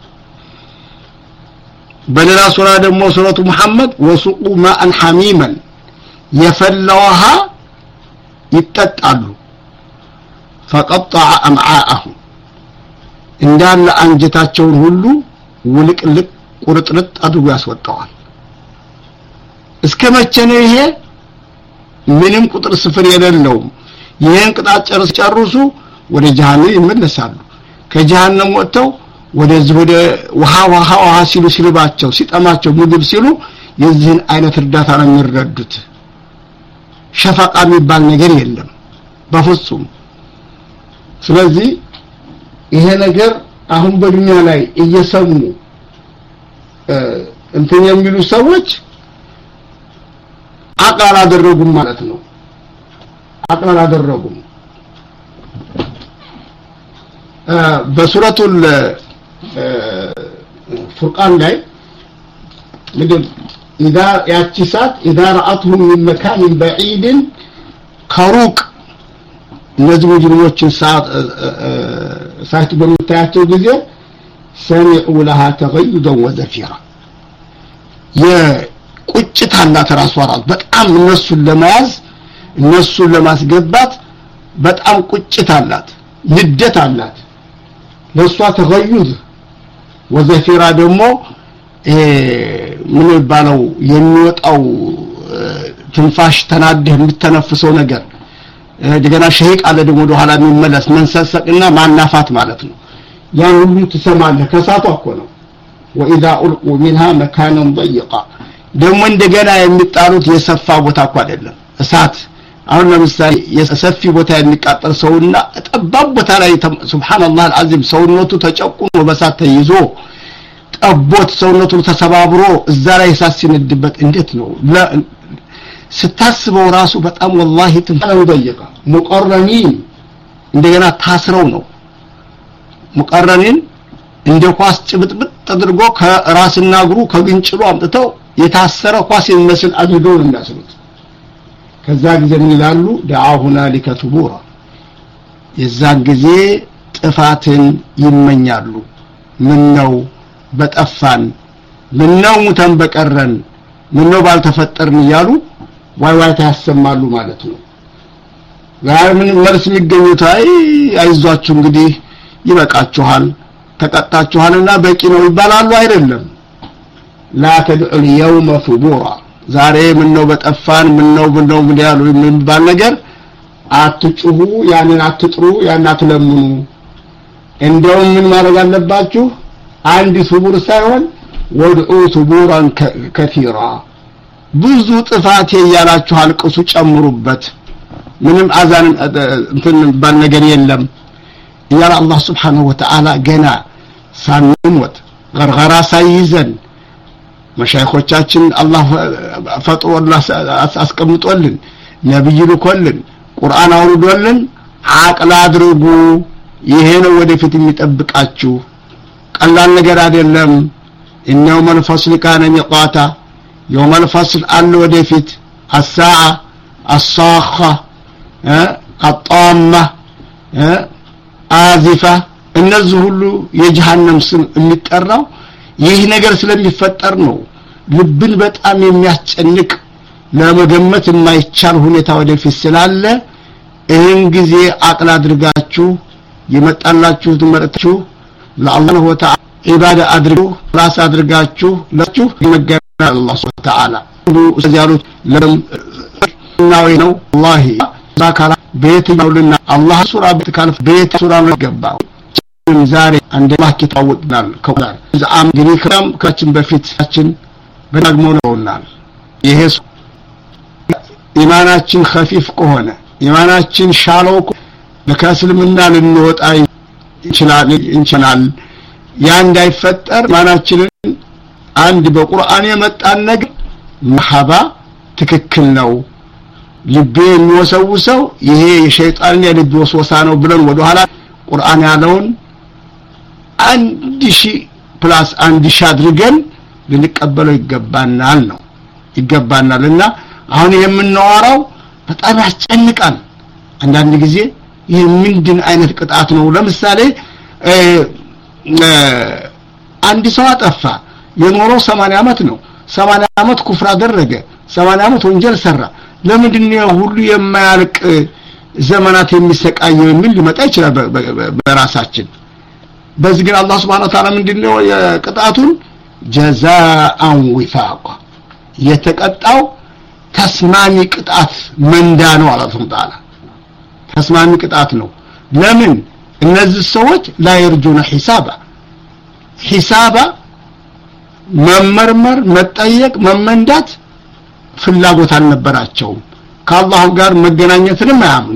በሌላ ሱራ ደግሞ ሱረቱ መሐመድ ወሱቁ ማአን ሐሚመን የፈላውሃ ይጠጣሉ فقطع امعاءهم እንዳለ አንጀታቸውን ሁሉ ውልቅልቅ ቁርጥርጥ አድርጎ ያስወጣዋል እስከመቼ ነው ይሄ ምንም ቁጥር ስፍር የሌለው ይሄን ቅጣት ጨርስ ጨርሱ ወደ ጀሃነም ይመለሳሉ ከጀሃነም ወጥተው ወደዚህ ወደ ውሃ ውሃ ውሃ ሲሉ ሲልባቸው ሲጠማቸው ምግብ ሲሉ የዚህን አይነት እርዳታ ነው የሚረዱት ሸፋቃ የሚባል ነገር የለም በፍጹም ስለዚህ ይሄ ነገር አሁን በዱንያ ላይ እየሰሙ እንትን የሚሉ ሰዎች አቃል አደረጉም ማለት ነው አቃል አደረጉም በሱረቱል ፉርቃን ላይ ምንድን اذا ያቺሳት اذا رأتهم من مكان بعيد ከሩቅ እነዚህ ሙጅሪሞችን ሳይት በመታያቸው ጊዜ ሰሚዑ لها تغيظا وزفيرا የቁጭት አላት ራሷ ራስ በጣም እነሱን ለማያዝ እነሱን ለማስገባት በጣም ቁጭት አላት ንደት አላት ለሷ ተغيظ وزفيرا ደግሞ ምን ይባለው የሚወጣው ትንፋሽ ተናደህ የምትተነፍሰው ነገር ደገና ሸይቅ አለ ደግሞ ወደ ኋላ የሚመለስ መንሰሰቅና ማናፋት ማለት ነው ያን ሁሉ ትሰማለህ ከሳቱ እኮ ነው واذا القوا منها مكانا ضيقا ደግሞ እንደገና የሚጣሉት የሰፋ ቦታ እኮ አይደለም እሳት አሁን ለምሳሌ የሰፊ ቦታ የሚቃጠል ሰውና ጠባብ ቦታ ላይ ሱብሃንአላህ አልዓዚም ሰውነቱ ተጨቁኖ በሳት ተይዞ ጠቦት ሰውነቱ ተሰባብሮ እዛ ላይ እሳት ሲነድበት እንዴት ነው ስታስበው ራሱ በጣም والله ተንፈለው ضيقا ሙቀረኒን እንደገና ታስረው ነው ሙቀረኒን እንደ ኳስ ጭብጥብጥ ተደርጎ ከራስና እግሩ ከግንጭሉ አምጥተው የታሰረ ኳስ የሚመስል አድርገው ነው የሚያስሩት ከዛ ጊዜ ምን ይላሉ ዳአሁና ለከቱቡራ የዛን ጊዜ ጥፋትን ይመኛሉ ምን ነው በጠፋን ምን ነው ሙተን በቀረን ምን ነው ባልተፈጠርን ይያሉ ዋይ ዋይ ታሰማሉ ማለት ነው ጋር ምን መልስ የሚገኙት አይ አይዟችሁ እንግዲህ ይበቃችኋል ተቀጣችኋልና በቂ ነው ይባላሉ አይደለም لا تدعوا اليوم ثبورا ዛሬ ምን ነው በጠፋን ምን ነው ምን ነው ምን ያሉ የሚባል ነገር አትጩሁ ያንን አትጥሩ ያን አትለምኑ እንደውም ምን ማድረግ አለባችሁ አንድ ሱቡር ሳይሆን ወድዑ ሱቡራን ከثيرا ብዙ ጥፋት ያያላችሁ አልቅሱ ጨምሩበት ምንም አዛን እንትን ባል ነገር የለም እያለ አላህ Subhanahu Wa Ta'ala ገና ሳንሞት ገርገራ ሳይዘን መሻይኾቻችን አላህ ፈጥሮላ አስቀምጦልን ነብይ ልኮልን ቁርአን አውርዶልን አቅል አድርጉ ይሄ ነው ወደፊት የሚጠብቃችሁ ቀላል ነገር አይደለም إنه من الفصل كان ميقاتا يوم الفصل أل ودفت الساعة الصاخة الطامة آذفة النزه اللي يجهنم سن اللي تقرأ ይህ ነገር ስለሚፈጠር ነው ልብን በጣም የሚያስጨንቅ ለመገመት የማይቻል ሁኔታ ወደፊት ስላለ ይህን ጊዜ አቅል አድርጋችሁ የመጣላችሁ ትመረጣችሁ ለአላህ ወተዓላ ኢባዳ አድርጉ ራስ አድርጋችሁ ለችሁ መገና አላህ Subhanahu Wa Ta'ala ያሉት ለምናው ነው والله ዛካራ በየትኛውልና አላህ ሱራ በተካልፍ በየት ሱራ ነው ገባው ዛሬ አንደ ማክ ተዋውጥናል ከውዳር ዛም ግሪ ከራም ካችን በፊታችን በዳግሞ ነውናል ይሄ ኢማናችን خفيف ከሆነ ኢማናችን ሻለው በከስልምና ልንወጣ ይችላል እንችላል ያ እንዳይፈጠር ኢማናችንን አንድ በቁርአን የመጣን ነገር መሐባ ትክክል ነው ልቤ የሚወሰውሰው ይሄ የሸይጣን የልብ ወስወሳ ነው ብለን ወደ ኋላ ቁርአን ያለውን አንድ ሺህ ፕላስ አንድ ሺህ አድርገን ልንቀበለው ይገባናል ነው ይገባናልና አሁን የምንዋራው በጣም ያስጨንቃል አንዳንድ ጊዜ ይሄ ምንድን አይነት ቅጣት ነው ለምሳሌ አንድ ሰው አጠፋ የኖረው ሰማንያ አመት ነው ሰማንያ አመት ኩፍር አደረገ ሰማንያ አመት ወንጀል ሰራ ለምንድን ነው ሁሉ የማያልቅ ዘመናት የሚሰቃየው ምን ሊመጣ ይችላል በራሳችን በዚህ ግን አላህ Subhanahu Wa Ta'ala ምንድነው የቅጣቱን ጀዛአን ወፋቃ የተቀጣው ተስማሚ ቅጣት መንዳ ነው አላህ Subhanahu Wa Ta'ala ተስማሚ ቅጣት ነው ለምን እነዚህ ሰዎች لا يرجون حسابا حسابا መመርመር መጠየቅ መመንዳት ፍላጎት አልነበራቸውም ከአላህ ጋር መገናኘትንም አያምኑ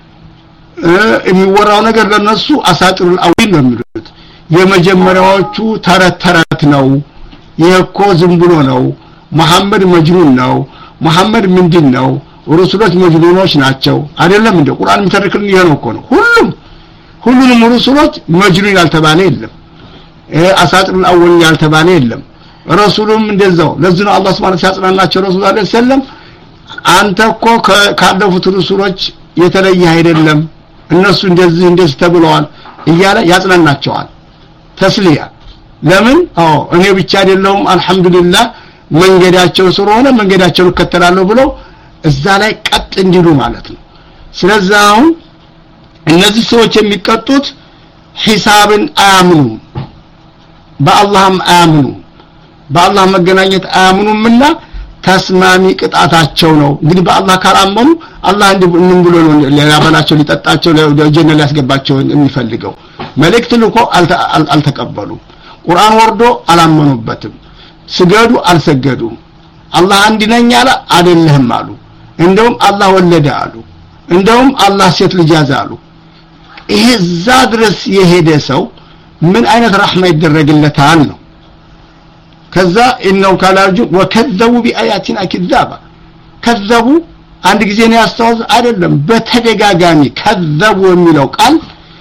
የሚወራው ነገር ለነሱ አሳጥሩል አዊል ነው የሚሉት የመጀመሪያዎቹ ተረት ተረት ነው ይሄኮ ዝም ብሎ ነው መሐመድ መጅኑን ነው መሐመድ ምንድነው ሩሱሎች መጅኑኖች ናቸው አይደለም እንደ ቁርአን የሚተርክልን ይሄ ነው እኮ ነው ሁሉም ሁሉንም ሩሱሎች መጅኑን ያልተባለ የለም እ አሳጥሩል አዊል ያልተባለ የለም ረሱሉም እንደዛው ለዚህ ነው አላህ Subhanahu Wa Ta'ala ሲያጽናናቸው ረሱል አለይሂ ሰላም አንተ እኮ ካለፉት ሩሱሎች የተለየ አይደለም እነሱ እንደዚህ እንደዚህ ተብለዋል እያለ ያጽናናቸዋል ተስሊያ ለምን አዎ እኔ ብቻ አይደለሁም አልহামዱሊላህ መንገዳቸው ስለሆነ መንገዳቸው ከተላለው ብለው እዛ ላይ ቀጥ እንዲሉ ማለት ነው ስለዚህ አሁን እነዚህ ሰዎች የሚቀጡት ሒሳብን አያምኑም በአላህም አያምኑም በአላህ መገናኘት አያምኑምና ተስማሚ ቅጣታቸው ነው እንግዲህ በአላህ ካላመኑ አላህ ምን ብሎ ነው ሊያበላቸው ሊጠጣቸው ለጀነት ሊያስገባቸው የሚፈልገው መልእክት ልኮ አልተቀበሉ ቁርአን ወርዶ አላመኑበትም ስገዱ አልሰገዱም አላህ አንድ ነኝ አለ አይደለም አሉ እንደውም አላህ ወለደ አሉ እንደውም አላህ ሴት ልጅ ያዘ አሉ ይሄ ዛ ድረስ የሄደ ሰው ምን አይነት ረህማ ይደረግለታል ነው ከዛ انه ካላጁ ወከذبوا بآياتنا كذابا كذبوا አንድ ጊዜ ነው ያስተዋዝ አይደለም በተደጋጋሚ ከذቡ የሚለው ቃል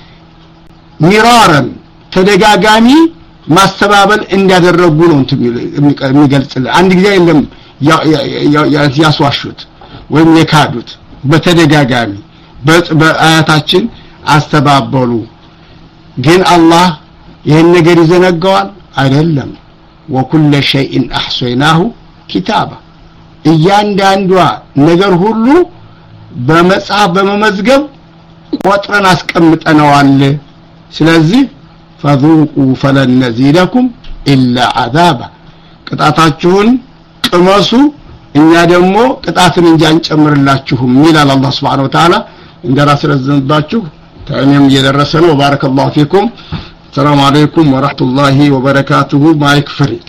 ሚራረን ተደጋጋሚ ማስተባበል እንዲያደረጉ ነው የሚገልጽልን አንድ ጊዜ የለም ያስዋሹት ወይም የካዱት በተደጋጋሚ በአያታችን አስተባበሉ ግን አላህ ይሄን ነገር ይዘነጋዋል አይደለም وكل شيء احصيناه كتابا እያንዳንዷ ነገር ሁሉ በመጽሐፍ በመመዝገብ ቆጥረን አስቀምጠናል ስለዚህ فذوقوا فلن نزيدكم الا عذابا ቅጣታችሁን ቅመሱ እኛ ደግሞ ቅጣትን እንጂ አንጨምርላችሁም ይላል አላህ Subhanahu Wa Ta'ala እንደራስ ረዘንባችሁ ታኔም እየደረሰ ነው ባረከላሁ ፊኩም السلام عليكم ورحمة الله وبركاته مايك فري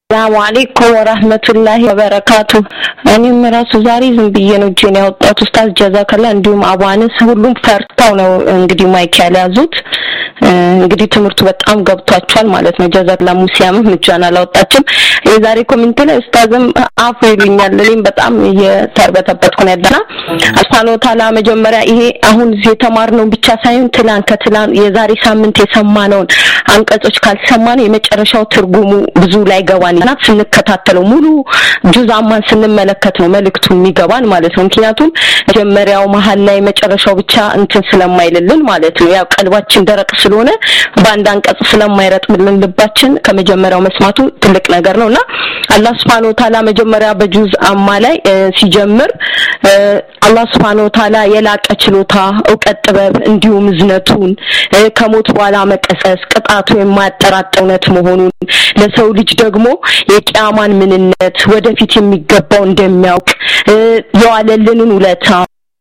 ሰላም አለይኩም ወራህመቱላሂ ወበረካቱ። እኔም ራሱ ዛሬ ዝም ብዬ ነው እጄን ያወጣሁት። ኡስታዝ ጀዛከላ እንዲሁም አባንስ ሁሉም ፈርተው ነው እንግዲህ ማይክ ያልያዙት። እንግዲህ ትምህርቱ በጣም ገብቷቸዋል ማለት ነው። ጀዛከላ ሙሲያም እጇን አላወጣችም። የዛሬ ኮሜንት ላይ ኡስታዝም አፉ ይሉኛል። እኔም በጣም እየተርበተበትኩ ነው ያለና አስፋኖ ታላ መጀመሪያ ይሄ አሁን የተማርነው ብቻ ሳይሆን ትላን ከትላን የዛሬ ሳምንት የሰማነውን አንቀጾች ካልሰማን የመጨረሻው ትርጉሙ ብዙ ላይ ገባን እና ስንከታተለው ሙሉ ጁዛማን ስንመለከት ነው መልእክቱ የሚገባን ማለት ነው። ምክንያቱም መጀመሪያው መሃል ላይ መጨረሻው ብቻ እንትን ስለማይልልን ማለት ነው። ያው ቀልባችን ደረቅ ስለሆነ በአንድ አንቀጽ ስለማይረጥብልን ልባችን ከመጀመሪያው መስማቱ ትልቅ ነገር ነውና አላህ Subhanahu Wa Ta'ala መጀመሪያ በጁዝ አማ ላይ ሲጀምር አላህ Subhanahu Wa Ta'ala የላቀ ችሎታ ዕውቀት ጥበብ እንዲሁም ዝነቱን ከሞት በኋላ መቀሰስ ቅጣቱ የማያጠራጥርነት መሆኑን ለሰው ልጅ ደግሞ የቂያማን ምንነት ወደፊት የሚገባው እንደሚያውቅ የዋለልንን ውለታ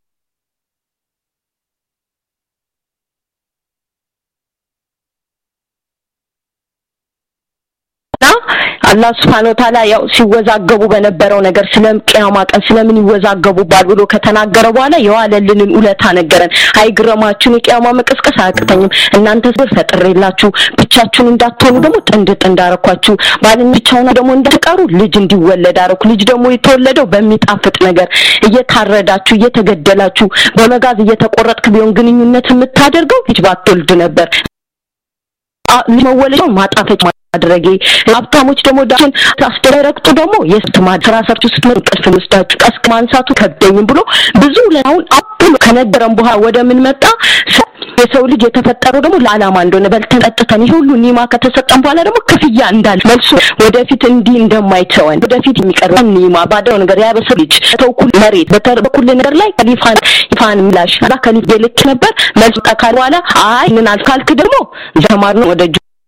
አላህ Subhanahu Wa Ta'ala ያው ሲወዛገቡ በነበረው ነገር ስለም ቂያማ ቀን ስለምን ይወዛገቡ ባልብሎ ከተናገረ በኋላ የዋለልንን ውለታ ነገረን። አይግረማችሁ የቂያማ መቀስቀስ አያቅተኝም እናንተ ስር ፈጥሬላችሁ ብቻችሁን እንዳትሆኑ ደግሞ ጥንድ ጥንድ አረኳችሁ ባልን ብቻውና ደግሞ እንዳትቀሩ ልጅ እንዲወለድ አረኩ። ልጅ ደግሞ የተወለደው በሚጣፍጥ ነገር እየታረዳችሁ እየተገደላችሁ በመጋዝ እየተቆረጥክ ቢሆን ግንኙነት የምታደርገው ልጅ ባትወልድ ነበር። ለመወለድ ማጣፈጭ ማድረጌ ሀብታሞች ደግሞ ዳችን አስተረክቱ ደግሞ የስትማድ ስራ ሰርቱ ስትመርቀስ ወስዳችሁ ቀስክ ማንሳቱ ከበደኝ ብሎ ብዙ ለአሁን አጥሉ ከነገረን በኋላ ወደ ምን መጣ የሰው ልጅ የተፈጠረው ደግሞ ለዓላማ እንደሆነ በልተን ጠጥተን ይሁሉ ኒማ ከተሰጠን በኋላ ደግሞ ክፍያ እንዳለ መልሱ ወደፊት እንዲ እንደማይተወን ወደፊት የሚቀርበን ኒማ ባደው ነገር ያበሰው ልጅ ተውኩል መሬት በተርበኩል ነገር ላይ ከሊፋን ይፋን ምላሽ አላ ከሊፍ ልክ ነበር መልሱ ተካል በኋላ አይ ምን አልካልክ ደግሞ ዘማር ነው ወደ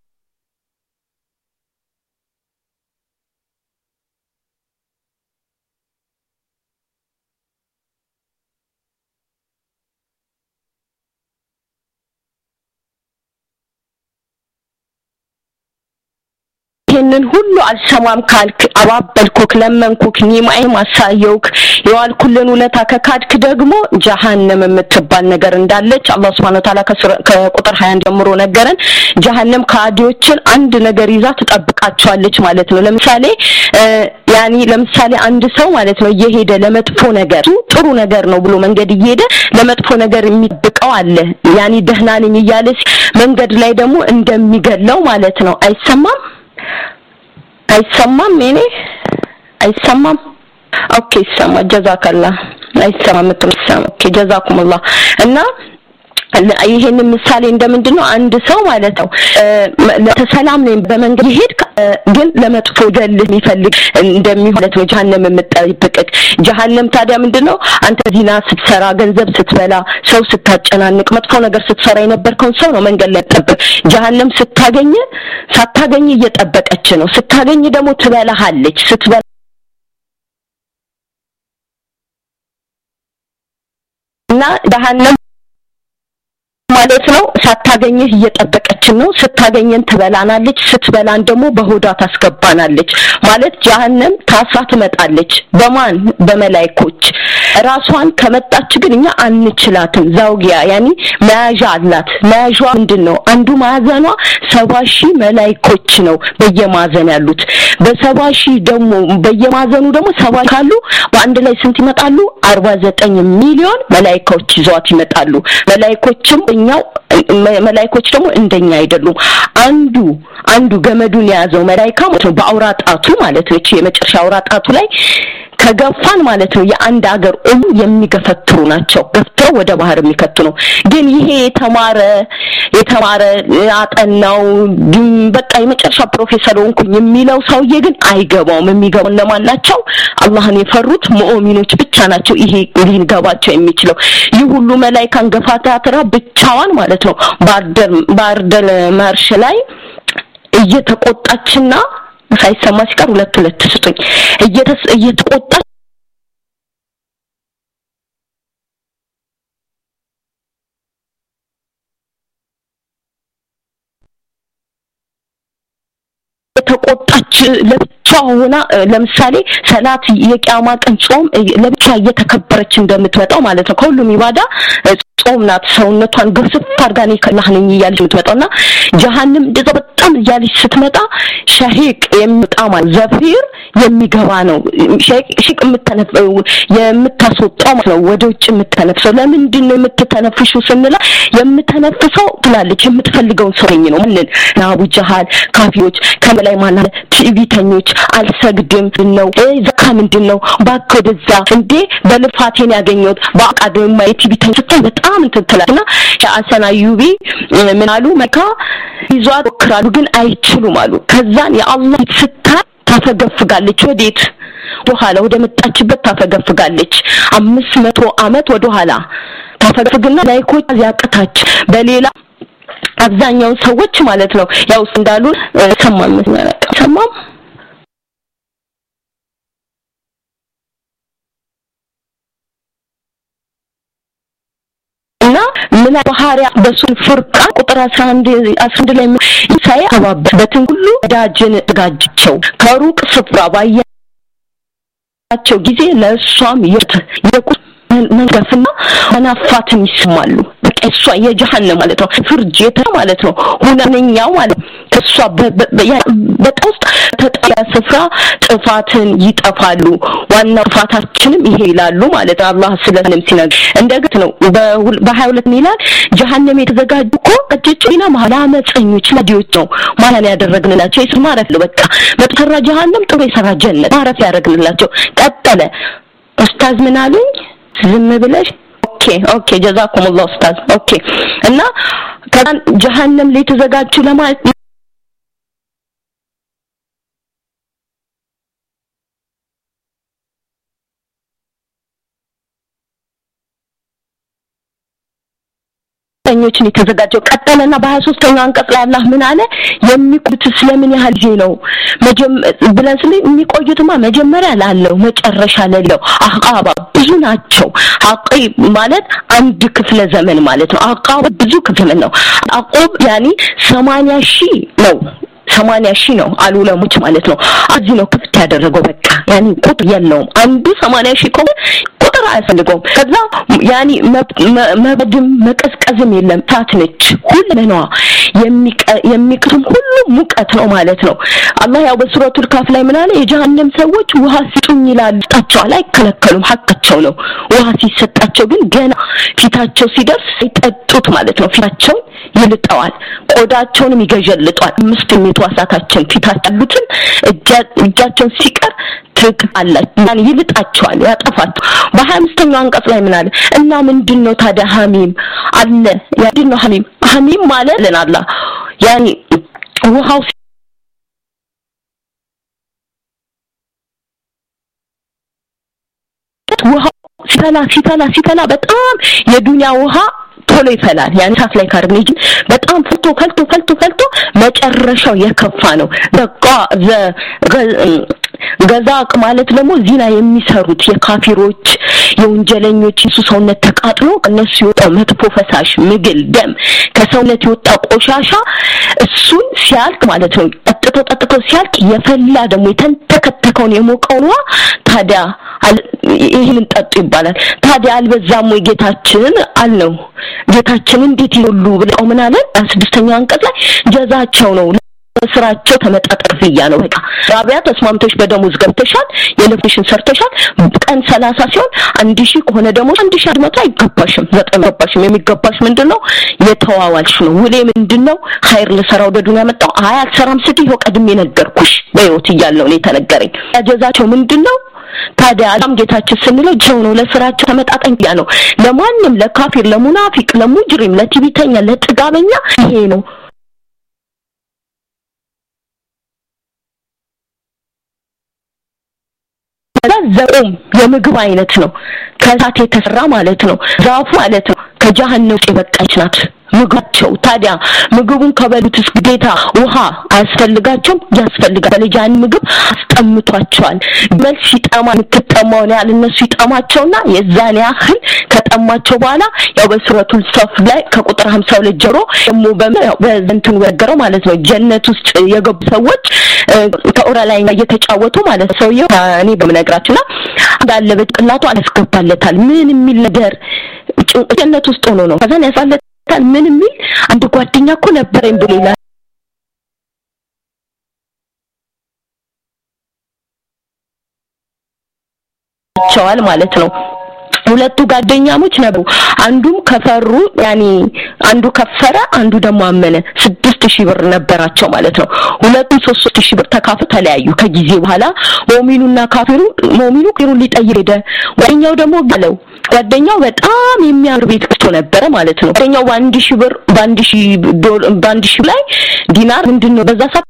ይሄንን ሁሉ አልሰማም ካልክ አባበልኩክ ለመንኩክ ኒማይ ማሳየውክ የዋልኩልን ውለታ ከካድክ ደግሞ ጀሃነም የምትባል ነገር እንዳለች አላህ Subhanahu Wa Ta'ala ከቁጥር ሃያ ጀምሮ ነገረን። ጀሃነም ካዲዎችን አንድ ነገር ይዛ ትጠብቃቸዋለች ማለት ነው። ለምሳሌ ያኒ ለምሳሌ አንድ ሰው ማለት ነው እየሄደ ለመጥፎ ነገር ጥሩ ነገር ነው ብሎ መንገድ እየሄደ ለመጥፎ ነገር የሚጠብቀው አለ ያኒ ደህናን ይያለስ መንገድ ላይ ደግሞ እንደሚገለው ማለት ነው። አይሰማም አይሰማም እኔ አይሰማም ኦኬ ሰማ ጀዛከላ አይሰማም ተሰማ ኦኬ ጀዛኩሙላህ እና ይሄን ምሳሌ እንደምንድነው አንድ ሰው ማለት ነው ለተሰላም ነው በመንገድ ይሄድ ግን ለመጥፎ ገል የሚፈልግ እንደሚሆነት ነው ጀሃነም የምትጠብቅክ ጀሃነም ታዲያ ምንድነው አንተ ዲና ስትሰራ ገንዘብ ስትበላ ሰው ስታጨናንቅ መጥፎ ነገር ስትሰራ የነበርከው ሰው ነው መንገድ ላይ ተጠብቅ ጀሃነም ስታገኝ ሳታገኝ እየጠበቀች ነው ስታገኝ ደግሞ ትበላሃለች ስትበላ እና ጀሃነም ማለት ነው ሳታገኝህ እየጠበቀች ነው ስታገኘን ትበላናለች ስትበላን ደግሞ በሆዷ ታስገባናለች ማለት ጀሃነም ታስራ ትመጣለች በማን በመላእክቶች ራሷን ከመጣች ግን እኛ አንችላትም ዛውጊያ ያኒ መያዣ አላት መያዣ ምንድነው አንዱ ማዘኗ ሰባ ሺህ መላእክቶች ነው በየማዘን ያሉት በሰባ ሺህ ደግሞ በየማዘኑ ደግሞ ሰባ ካሉ በአንድ ላይ ስንት ይመጣሉ አርባ ዘጠኝ ሚሊዮን መላእክቶች ይዟት ይመጣሉ መላእክቶችም እኛው መላእክቶች ደግሞ እንደኛ አይደሉም አንዱ አንዱ ገመዱን ያዘው መላእክት ነው በአውራጣቱ ማለት ነው እቺ የመጨረሻ አውራጣቱ ላይ ከገፋን ማለት ነው የአንድ ሀገር ኡም የሚገፈትሩ ናቸው ገፍተው ወደ ባህር የሚከቱ ነው ግን ይሄ የተማረ የተማረ አጠናው በቃ የመጨረሻ ፕሮፌሰር ሆንኩኝ የሚለው ሰውዬ ግን አይገባውም የሚገባው ለማን ናቸው አላህን የፈሩት ሙእሚኖች ብቻ ናቸው ይሄ ሊገባቸው የሚችለው ይህ ሁሉ መላእክት ገፋታትራ ብቻዋን ማለት ነው ባርደር ባርደል ማርሽ ላይ እየተቆጣችና ሳይሰማ ሲቀር ሁለት ሁለት ስጡኝ እየተስ እየተቆጣ ተቆጣች ለብቻ እሷ ሆና ለምሳሌ ሰላት የቂያማ ቀን ጾም ለብቻ እየተከበረች እንደምትመጣው ማለት ነው ከሁሉም ኢባዳ ጾም ናት ሰውነቷን ግፍፍ አርጋኒ ከላህነኝ እያለች የምትመጣውና ጀሃነም እንደዛ በጣም እያለች ስትመጣ ሸሂቅ የሚጣማ ዘፊር የሚገባ ነው ሸሂቅ የምትተነፈው የምታስወጣው ማለት ነው ወደ ውጭ የምትተነፍሰው ለምንድን ነው የምትተነፍሽው ስንላ የምትተነፍሰው ትላለች የምትፈልገው ሰውኝ ነው ምን አቡ ጀሃል ካፊዎች ከመላይ ማና ቲቪተኞች አልሰግድም ነው ዘካ ምንድነው ባክ ወደዛ እንዴ በልፋቴን ያገኘሁት ባቃደም ማይቲቪተኝ ስትል በጣም እንትተላና ያሰና ዩቢ ምን አሉ መካ ይዟት ወክራሉ ግን አይችሉም አሉ ከዛን የአላህ ስታ ታፈገፍጋለች ወዴት ወኋላ ወደ መጣችበት ታፈገፍጋለች አምስት መቶ አመት ወደ ኋላ ታፈገፍግና ላይኮች ያቀታች በሌላ አብዛኛው ሰዎች ማለት ነው ያው እንዳሉ ሰማም ሰማም እና ምን ባህሪያ በሱን ፍርቃ ቁጥር አስራ አንድ አስራ አንድ ላይ ሳይ አባበትን ሁሉ ዳጅን ጋጅቸው ከሩቅ ስፍራ ባያቸው ጊዜ ለሷም ይርት ይቁ መንገፍና መናፋትን ይስማሉ በቀሷ የጀሃነም ማለት ነው ፍርጅ የተ ማለት ነው ሁነኛው ማለት ከሷ በጣውስጥ ተጣያ ስፍራ ጥፋትን ይጠፋሉ ዋና ጥፋታችንም ይሄ ይላሉ ማለት አላህ ስለንም ሲነግ እንደገት ነው በ22 ይላል ጀሃነም የተዘጋጁ እኮ እጭጭና ማላመፀኞች ለዲዮች ነው ማላን ያደረግንላቸው ይስማ ማረፍ ነው በቃ መጥራ ጀሃነም ጥሩ የሰራ ጀነት ማረፍ ያደረግንላቸው ቀጠለ ኡስታዝ ምን አሉኝ ዝም ብለሽ ኦኬ ኦኬ ጀዛኩም الله ኡስታዝ ኦኬ እና ከዛን ጀሃነም ላይ ተዘጋጁ ለማለት ኞችን የተዘጋጀው ቀጠለና በ23ኛው አንቀጽ ላይ አላህ ምን አለ የሚቆዩት ስለምን ያህል ጊዜ ነው ብለን ስለ የሚቆዩትማ መጀመሪያ ላለው መጨረሻ ለለው አቃባ ብዙ ናቸው አቂ ማለት አንድ ክፍለ ዘመን ማለት ነው አቃባ ብዙ ክፍለ ነው አቆብ ያኒ ሰማንያ ሺህ ነው ሰማንያ ሺህ ነው አሉለሞች ማለት ነው አዚ ነው ክፍት ያደረገው በቃ ያኒ ቁጥር የለውም አንዱ ሰማንያ ሺህ ቆ ቁጥር አይፈልገውም ከዛ ያኒ መበድም መቀዝቀዝም የለም ታትነች ሁሉ ነው የሚቅርም ሁሉ ሙቀት ነው ማለት ነው አላህ ያው በሱረቱል ካፍ ላይ ምን አለ የጀሃነም ሰዎች ውሃ ሲጡኝ ይላሉ ታቸው ላይ ከለከሉም ሐቃቸው ነው ውሃ ሲሰጣቸው ግን ገና ፊታቸው ሲደርስ ይጠጡት ማለት ነው ፊታቸው ይልጣዋል ቆዳቸውንም ይገጀልጣል አምስት ሜትዋሳታችን ፊታቸውን እጃቸውን ሲቀር ትክአላችሁ ያን ይልጣቸዋል ያጠፋት በ25ኛው አንቀጽ ላይ ምን አለ እና ምንድነው ታዲያ ሐሚም አለ ያድነው ሐሚም ሐሚም ማለት ለናላ ያኒ ውሃው ውሃው ሲፈላ ሲፈላ ሲፈላ በጣም የዱንያ ውሃ ቶሎ ይፈላል ያን ሳት ላይ ካርግኔ በጣም ፍቶ ፈልቶ ፈልቶ ፈልቶ መጨረሻው የከፋ ነው በቃ ገዛቅ ማለት ደግሞ ዚና የሚሰሩት የካፊሮች የወንጀለኞች ኢየሱስነት ተቃጥሎ እነሱ ይወጣው መጥፎ ፈሳሽ ምግል ደም ከሰውነት ይወጣ ቆሻሻ እሱን ሲያልቅ ማለት ነው ጠጥቶ ጠጥቶ ሲያልቅ የፈላ ደግሞ የተንተከተከውን የሞቀውዋ ታዲያ ይሄንን ጠጡ ይባላል ታዲያ አልበዛም ወይ ጌታችን አልነው ጌታችን እንዴት ይሉ ብለው ምን አለ ስድስተኛው አንቀጽ ላይ ጀዛቸው ነው ስራቸው ተመጣጣፊያ ነው በቃ ራቢያ ተስማምቶሽ በደሞዝ ገብተሻል የለፍሽን ሰርተሻል ቀን ሰላሳ ሲሆን አንድ ሺህ ከሆነ ደግሞ አንድ ሺህ አድመጣ አይገባሽም ዘጠኝ ገባሽም የሚገባሽ ምንድነው የተዋዋልሽ ነው ውሌ ምንድነው ኸይር ለሰራው ደዱና መጣው አይ አልሰራም ስትይ ነው ቀድሜ ነገርኩሽ በህይወት ይያለው ነው የተነገረኝ ጀዛቸው ምንድነው ታዲያ አላም ጌታችን ስንለው ጀው ነው ለስራቸው ተመጣጣኝ ነው ለማንንም ለካፊር ለሙናፊቅ ለሙጅሪም ለቲቢተኛ ለጥጋበኛ ይሄ ነው ዘቁም የምግብ አይነት ነው ከዛት የተሰራ ማለት ነው ዛፉ ማለት ነው ከጀሃነም የበቃች ናት ምግባቸው ታዲያ ምግቡን ከበሉትስ ግዴታ ውሃ አያስፈልጋቸውም ያስፈልጋል በለጃን ምግብ አስጠምቷቸዋል መልስ ሲጠማ ምትጠማው ነው ያለ እነሱ ይጠማቸውና የዛን ያህል ከጠማቸው በኋላ ያው በሱረቱል ሰፍ ላይ ከቁጥር ሃምሳ ሁለት ጀሮ ደሞ በእንትን ወገረው ማለት ነው ጀነት ውስጥ የገቡ ሰዎች ከኦራ ላይ እየተጫወቱ ማለት ነው ሰውየው እኔ በመነግራችሁና እንዳለ በቅላቱ አስገባለታል ምን የሚል ነገር ጀነት ውስጥ ሆኖ ነው ከዛን ያሳለታል ምን የሚል አንድ ጓደኛ እኮ ነበረኝ ብሎ ይላል ቻዋል ማለት ነው ሁለቱ ጓደኛሞች ነበሩ አንዱም ከፈሩ ያኒ አንዱ ከፈረ አንዱ ደግሞ አመነ ስድስት ሺህ ብር ነበራቸው ማለት ነው ሁለቱ ሶስት ሺህ ብር ተካፉ ተለያዩ ከጊዜ በኋላ ሙእሚኑና ካፊሩ ሙእሚኑ ኪሩ ሊጠይቅ ሄደ ወኛው ደግሞ ጋለው ጓደኛው በጣም የሚያምር ቤት ከፍቶ ነበር ማለት ነው ጓደኛው አንድ ሺህ ብር በአንድ ሺህ ዶላር በአንድ ሺህ ላይ ዲናር ምንድነው በዛ ሰዓት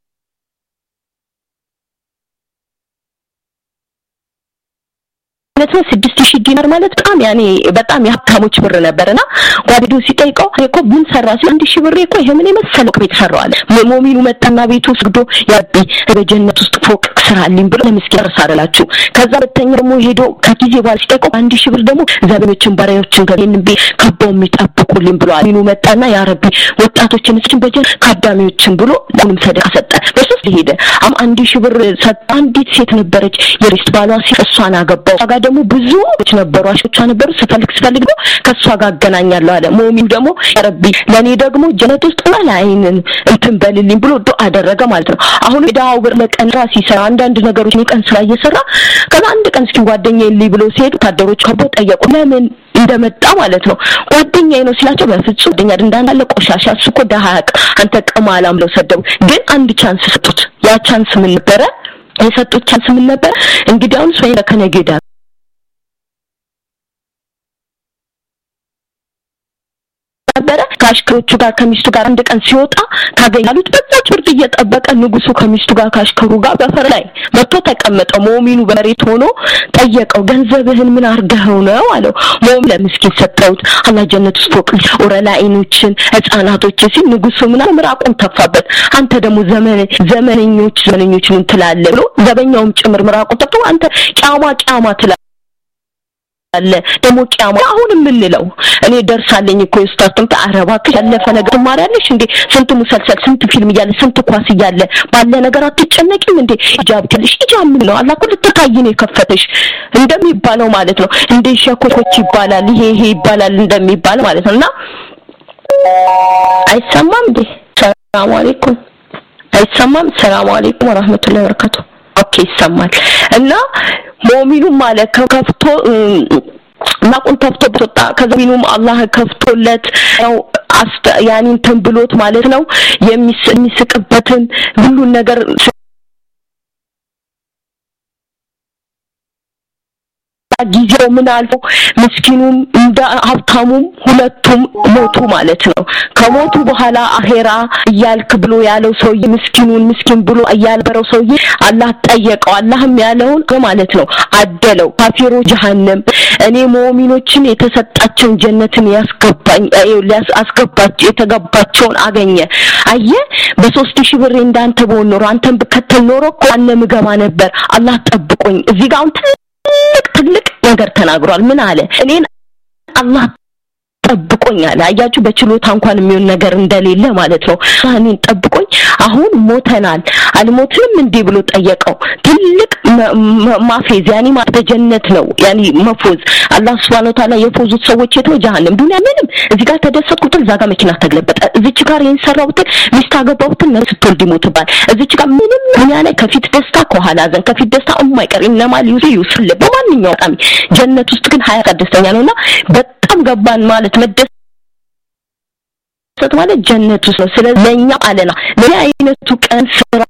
ማለት ስድስት ሺህ ዲናር ማለት በጣም ያኔ በጣም ያካሞች ብር ነበርና ጓደኛው ሲጠይቀው እኮ ምን ሰራሽ አንድ ሺህ ብር እኮ ይሄ ምን መሰለው ቤት ሰራዋል ሙእሚኑ መጣና ቤቱ ስግዶ ያቢ በጀነት ውስጥ ፎቅ ስራልኝ ብሎ ለምስኪን ረሳላችሁ ከዛ በተኛ ደግሞ ሄዶ ከጊዜ በኋላ ሲጠይቀው አንድ ሺህ ብር ደግሞ ዘበኞችን ባሪያዎችን ገበን ቤ ከቦም የሚጠብቁልኝ ብሎ አሚኑ መጣና ያ ረቢ ወጣቶችን እስኪን በጀን ካዳሚዎችን ብሎ ለሁሉም ሰደቃ ሰጠ በሶስት ሄደ አም አንድ ሺህ ብር ሰጠ አንዲት ሴት ነበረች የሪስት ባሏ ሲፈሷን አገባው ጋር ደግሞ ብዙ ነበሩ አሽቻ ነበሩ ስፈልግ ስፈልግ ነው ከሷ ጋር አገናኛለሁ አለ ሙእሚኑ ደግሞ ያ ረቢ ለኔ ደግሞ ጀነት ውስጥ ማላይንን እንትን በልልኝ ብሎ ዱአ አደረገ ማለት ነው አሁን ዳው ብር ለቀን ራስ ይሰራ አንዳንድ ነገሮች ቀን ስራ እየሰራ ከዛ አንድ ቀን እስኪ ጓደኛዬ ልይ ብሎ ሲሄዱ ታደሮች ከቦ ጠየቁ ለምን እንደመጣ ማለት ነው ጓደኛዬ ነው ሲላቸው በፍጹም ጓደኛ እንዳንዳለ ቆሻሻ እሱኮ ደሃቅ አንተ ቀማላም ብለው ሰደቡ ግን አንድ ቻንስ ሰጡት ያ ቻንስ ምን ነበረ የሰጡት ቻንስ ምን ነበረ እንግዲህ አሁን ሰው ከነገዳ ነበረ ካሽከሮቹ ጋር ከሚስቱ ጋር አንድ ቀን ሲወጣ ታገኛሉት በዛች ወርድ እየጠበቀ ንጉሱ ከሚስቱ ጋር ካሽከሩ ጋር በፈር ላይ መጥቶ ተቀመጠ ሙእሚኑ በመሬት ሆኖ ጠየቀው ገንዘብህን ምን አርገኸው ነው አለው ሙእሚኑ ለምስኪን ሰጠውት አላህ ጀነት ውስጥ ፎቅ ኦራላይኖችን ህፃናቶች ሲል ንጉሱ ምን ምራቁን ተፋበት አንተ ደግሞ ዘመን ዘመነኞች ዘመነኞች ምን ትላለህ ብሎ ዘበኛውም ጭምር ምራቁን ተፋው አንተ ጫማ ጫማ ትላለህ አለ ደሞ ጫማ አሁን ምን ልለው እኔ ደርሳለኝ እኮ ይስታቱም ተአረባክ ያለፈ ነገር ማራለሽ እንዴ ስንት ሙሰልሰል ስንት ፊልም ይያለ ስንት ኳስ ይያለ ባለ ነገር አትጨነቂም እንዴ ሂጃብ ትልሽ ሂጃብ ምን ነው አላህ ሁሉ ተካይኔ ከፈተሽ እንደሚባለው ማለት ነው እንዴ ሸኮኮች ይባላል ይሄ ይሄ ይባላል እንደሚባል ማለት ነውና አይሰማም እንዴ ሰላም አለይኩም አይሰማም ሰላም አለይኩም ወራህመቱላሂ ወበረካቱ ኦኬ ይሰማል እና ሙእሚኑ ማለት ከፍቶ ማቁን ተፍቶ ተጣ ከዘሚኑም አላህ ከፍቶለት ነው አስተ ያኒን ተንብሎት ማለት ነው የሚስቅበትን ሁሉ ነገር ጊዜው ምን አልፎ ምስኪኑም እንደ ሀብታሙም ሁለቱም ሞቱ ማለት ነው ከሞቱ በኋላ አኺራ ያልክ ብሎ ያለው ሰው ምስኪኑን ምስኪን ብሎ ያልበረው ሰው አላህ ጠየቀው አላህም ያለውን ማለት ነው አደለው ካፊሩ ጀሃነም እኔ ሙእሚኖችን የተሰጣቸውን ጀነትን ያስገባኝ ያስገባች የተገባቸውን አገኘ አየ በሶስት ሺህ ብር እንዳንተ በኖር አንተም በከተል ኖሮ ቆነ ምገባ ነበር አላህ ጠብቆኝ እዚህ ጋር ትልቅ ትልቅ ነገር ተናግሯል ምን አለ እኔን አላህ ጠብቆኛል አያችሁ በችሎታ እንኳን የሚሆን ነገር እንደሌለ ማለት ነው እኔን ጠብቆኝ አሁን ሞተናል አልሞትንም እንዴ ብሎ ጠየቀው ትልቅ ማፌዝ ያኒ ማበጀነት ነው ያኒ መፎዝ አላህ Subhanahu Ta'ala የፎዙት ሰዎች የት ነው ጀሃነም ዱንያ ምንም እዚህ ጋር ተደሰትኩት እዛ ጋር መኪና ተገለበጠ እዚች ጋር የንሰራውት ሚስት አገባውት ነው ስትወልድ ይሞትባል እዚች ጋር ምንም ዱንያ ላይ ከፊት ደስታ ከኋላ ዘን ከፊት ደስታ የማይቀር እነማል ይዙ ይስል በማንኛው ጣም ጀነት ውስጥ ግን ሀያ ደስተኛ ነውና በጣም ገባን ማለት መደሰት ማለት ጀነት ውስጥ ነው ስለዚህ ለኛ አለና ለአይነቱ ቀን ስራ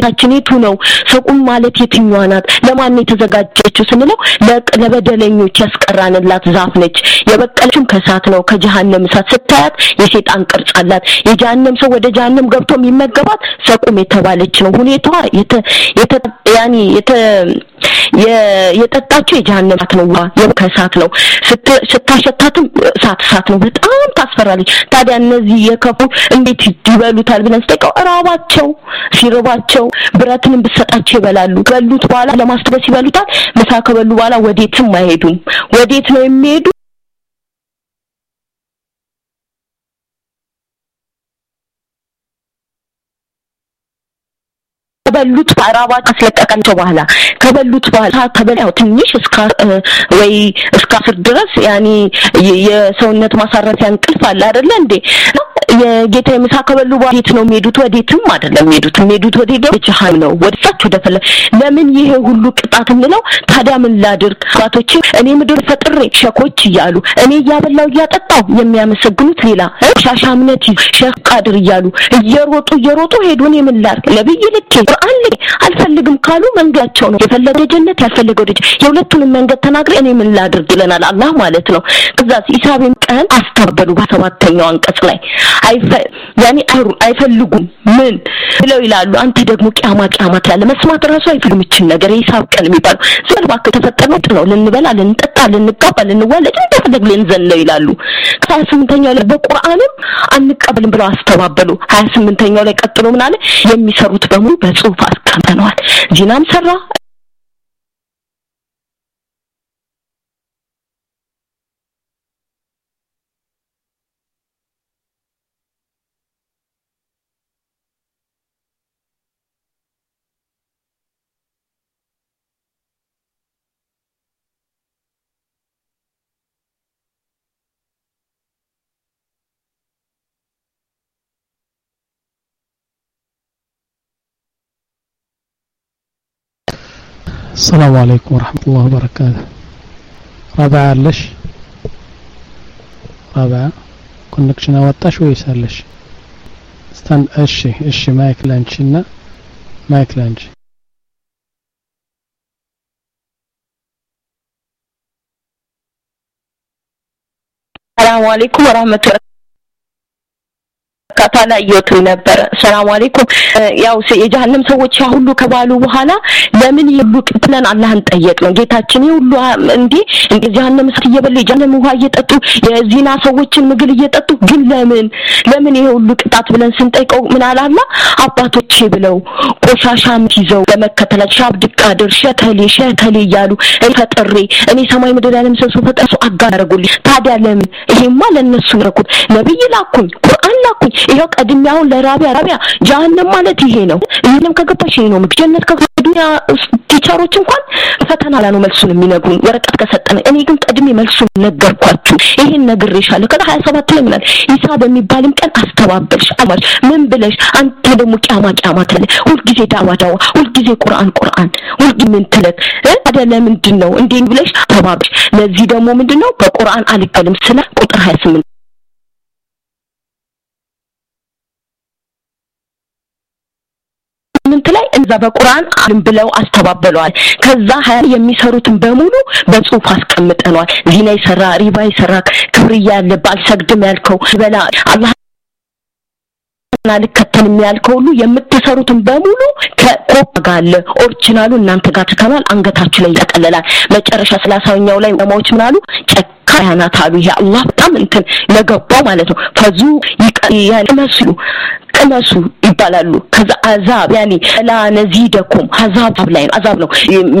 ታችን የቱ ነው ሰቁም ማለት የትኛዋ ናት ለማን የተዘጋጀችው ስንለው ለበደለኞች ያስቀራንላት ዛፍ ነች የበቀለችም ከሳት ነው ከጀሃነም እሳት ስታያት የሰይጣን ቅርጽ አላት የጀሃነም ሰው ወደ ጀሃነም ገብቶ የሚመገባት ሰቁም የተባለች ነው ሁኔታዋ የተ ያኒ የተ የጠጣችው የጀሃነም እሳት ነው የከሳት ነው ስታሸታትም እሳት እሳት ነው በጣም ታስፈራለች ታዲያ እነዚህ የከፉ እንዴት ይበሉታል ብለን ስጠይቀው ራባቸው ሲርባቸው ብረትንም ብሰጣቸው ይበላሉ በሉት በኋላ ለማስተበስ ይበሉታል ምሳ ከበሉ በኋላ ወዴትም አይሄዱም ወዴት ነው የሚሄዱ ከበሉት ባራባት አስለቀቀንቸው በኋላ ከበሉት በኋላ ተበላው ትንሽ እስከ ወይ እስከ አስር ድረስ ያኒ የሰውነት ማሳረፊያ እንቅልፍ አለ አይደለ እንዴ የጌታ ምሳ ከበሉ ወዴት ነው የሚሄዱት ወዴትም አይደለም የሚሄዱት የሚሄዱት ወዴት ጀሃነም ነው ወደታችሁ ደፈለ ለምን ይሄ ሁሉ ቅጣት እንለው ታዲያ ምን ላድርግ አባቶች እኔ ምድር ፈጥሬ ሸኮች ይያሉ እኔ ያበላው ያጠጣው የሚያመሰግኑት ሌላ ሻሻምነት ሸክ ቃድር ይያሉ እየሮጡ እየሮጡ ሄዱን የምላርክ ለብይ ልክ ቁርአን ላይ አልፈልግም ካሉ መንገዳቸው ነው የፈለገ ጀነት ያልፈለገው ደጅ የሁለቱንም መንገድ ተናግረ እኔ ምን ላድርግ ይለናል አላህ ማለት ነው ከዛስ ኢሳብን ቀን አስተባበሉ በሰባተኛው አንቀጽ ላይ አይፈ ያኒ አይፈልጉም ምን ብለው ይላሉ አንተ ደግሞ ቂያማ ቂያማ ያለ መስማት ራሱ አይፈልጉም እቺን ነገር ሂሳብ ቀን የሚባል ስለባክ ተፈጠረው ነው ልንበላ ልንጠጣ ልንጋባ ልንወለድ እንደፈለግ ልንዘለው ይላሉ ሃያ ስምንተኛው ላይ በቁርአንም አንቀበልም ብለው አስተባበሉ ሃያ ስምንተኛው ላይ ቀጥሎ ምን አለ የሚሰሩት በሙሉ በጽሁፍ አስቀምጠናል ዚናም ሰራ السلام عليكم ورحمة الله وبركاته رابعة لش رابعة كونكشن وطاش ويسالش استن اشي اشي مايك لانشنا مايك لانش السلام عليكم ورحمة الله ካታላ ይወጡ ነበር ሰላም አለይኩም ያው የጀሃነም ሰዎች ሁሉ ከባሉ በኋላ ለምን ይሉ ቅጥለን አላህን ጠየቅነው ጌታችን ይሁሉ እንዴ እንዴ ጀሃነም ስከየበለ ጀሃነም ውሃ እየጠጡ የዚና ሰዎችን ምግል እየጠጡ ግን ለምን ለምን ይሄ ሁሉ ቅጣት ብለን ስንጠይቀው ምን አላላ አባቶቼ ብለው ቆሻሻም ይዘው ለመከተላቸው አብድ ቃድር ሸተሌ ሸተሌ ይያሉ ፈጥሬ እኔ ሰማይ ምድር ያለም ሰው ፈጠሱ አጋረጉልኝ ታዲያ ለምን ይሄማ ለነሱ ረኩት ነብይ ላኩኝ ቁርአን ላኩኝ ይሄው ቀድሚያው ለራቢያ ራቢያ ጀሃነም ማለት ይሄ ነው ይሄንም ከገባሽ ይሄ ነው ጀነት ከዱንያ ቲቸሮች እንኳን ፈተና ላይ ነው መልሱን የሚነግሩን ወረቀት ከሰጠን እኔ ግን ቀድሜ መልሱን ነገርኳችሁ ይሄን ነግሬሻለሁ ከዛ ሃያ ሰባት ላይ ምናል ሂሳብ የሚባልም ቀን አስተባበልሽ አማር ምን ብለሽ አንተ ደግሞ ቂያማ ቂያማ ተለ ሁሉ ጊዜ ዳዋ ዳዋ ሁሉ ጊዜ ቁርአን ቁርአን ሁሉ ጊዜ ምን ትለት ታዲያ ለምንድን ነው እንዴ ብለሽ ተባብሽ ለዚህ ደግሞ ምንድነው በቁርአን አልቀልም ስለ ቁጥር ሃያ ስምንት ምንት ላይ እንዛ በቁርአን አለም ብለው አስተባበለዋል ከዛ ሀያ የሚሰሩትን በሙሉ በጽሁፍ አስቀምጠናል ዚና ይሰራ ሪባ ይሰራ ክብርያ ያለባል ሰግድም ያልከው በላ አላህ ናልከተን የሚያልከው ሁሉ የምትሰሩትን በሙሉ ከኮፕ ጋር ኦሪጂናሉ እናንተ ጋር ተከማል አንገታችሁ ላይ ይጠቀለላል መጨረሻ ሰላሳኛው ላይ ዑለማዎች ምን አሉ ጨካናት አሉ ይሄ አላህ በጣም እንትን ለገባው ማለት ነው ፈዙ ይቀመስሉ ቀመሱ ይባላሉ ከዛ አዛብ ያኒ ላ ነዚደኩም አዛብ ላይ አዛብ ነው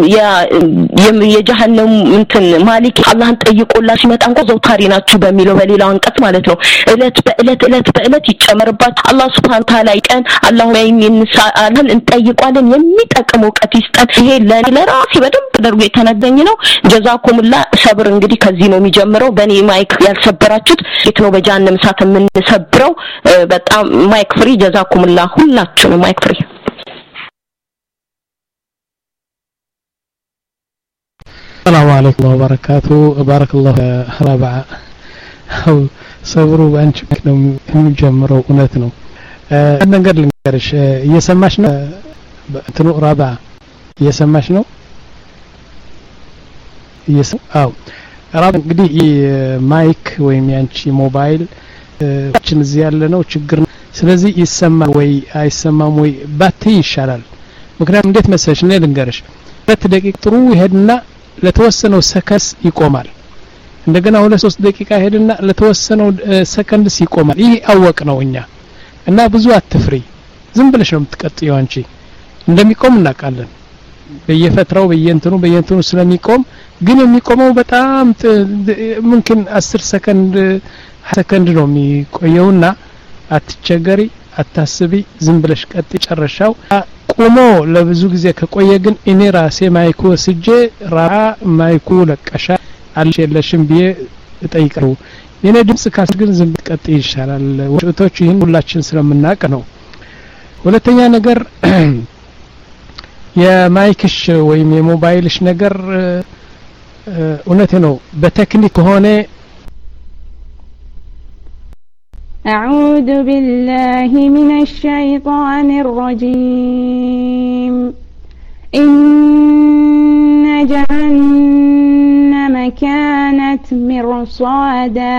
የጀሃነም እንትን ማሊክ አላህን ጠይቆላ ሲመጣ እንኳን ዘውታሪ ናችሁ በሚለው በሌላው አንቀጽ ማለት ነው እለት በእለት እለት በእለት ይጨመርባት አላህ Subhanahu Ta'ala ይቀን አላሁመ ኢንሳአለን እንጠይቋለን የሚጠቅመው ቀት ይስጣት ይሄ ለራሴ በደንብ ተደርጎ የተነገኝ ነው ጀዛኩምላ ሰብር እንግዲህ ከዚህ ነው የሚጀምረው በኔ ማይክ ያልሰበራችሁት የት ነው በጀሃነም እሳት የምንሰብረው በጣም ማይክ ፍሪ ጀዛኩምላ ሁላችሁንም ማይክ ፍሪ السلام عليكم وبركاته بارك الله رابعة أو صبروا بأنش ነው የሚጀምረው እውነት ነው ነገር ልንገርሽ እየሰማሽ ነው እንትኑ ራባ እየሰማሽ ነው እየሰማ አው ራባ እንግዲህ ማይክ ወይም ያንቺ ሞባይል እችን እዚህ ያለ ነው ችግር ስለዚህ ይሰማል ወይ አይሰማም ወይ ባትይ ይሻላል ምክንያቱም እንዴት መሰለሽ ነው ልንገርሽ ሁለት ደቂቃ ጥሩ ይሄድና ለተወሰነው ሰከንድ ይቆማል እንደገና ሁለት ሶስት ደቂቃ ይሄድና ለተወሰነው ሰከንድ ይቆማል ይሄ አወቅ ነው እኛ እና ብዙ አትፍሪ ዝም ብለሽ ነው የምትቀጥይው አንቺ እንደሚቆም እናውቃለን በየፈትራው በየእንትኑ በየእንትኑ ስለሚቆም ግን የሚቆመው በጣም ممكن አስር ሰከንድ ሰከንድ ነው የሚቆየውና አትቸገሪ አታስቢ ዝም ብለሽ ቀጥ ጨረሻው ቆሞ ለብዙ ጊዜ ከቆየ ግን እኔ ራሴ ማይኩ ወስጄ ራ ማይኩ ለቀሻ አልሸለሽም ብዬ እጠይቀው የኔ ድምጽ ካስ ግን ዝም ቀጥ ይሻላል ወጥቶች ይሄን ሁላችን ስለምናቀ ነው ሁለተኛ ነገር የማይክሽ ወይም የሞባይልሽ ነገር እውነቴ ነው በቴክኒክ ሆነ أعوذ بالله من الشيطان الرجيم إن جهنم كانت مرصادا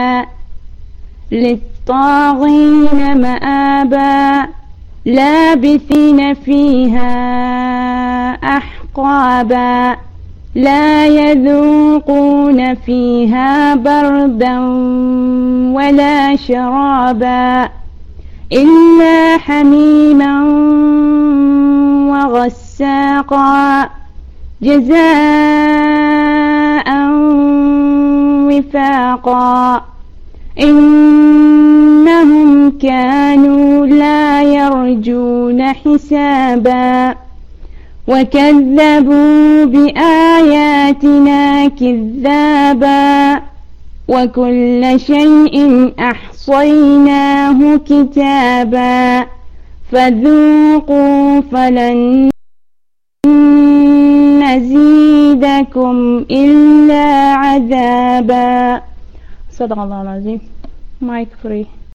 للطاغين مآبا لابثين فيها أحقابا لا يذوقون فيها بردا ولا شرابا إلا حميما وغساقا جزاء وفاقا إنهم كانوا لا يرجون حسابا وكذبوا بآياتنا كذابا وكل شيء أحصيناه كتابا فذوقوا فلن نزيدكم إلا عذابا صدق الله العظيم مايك فري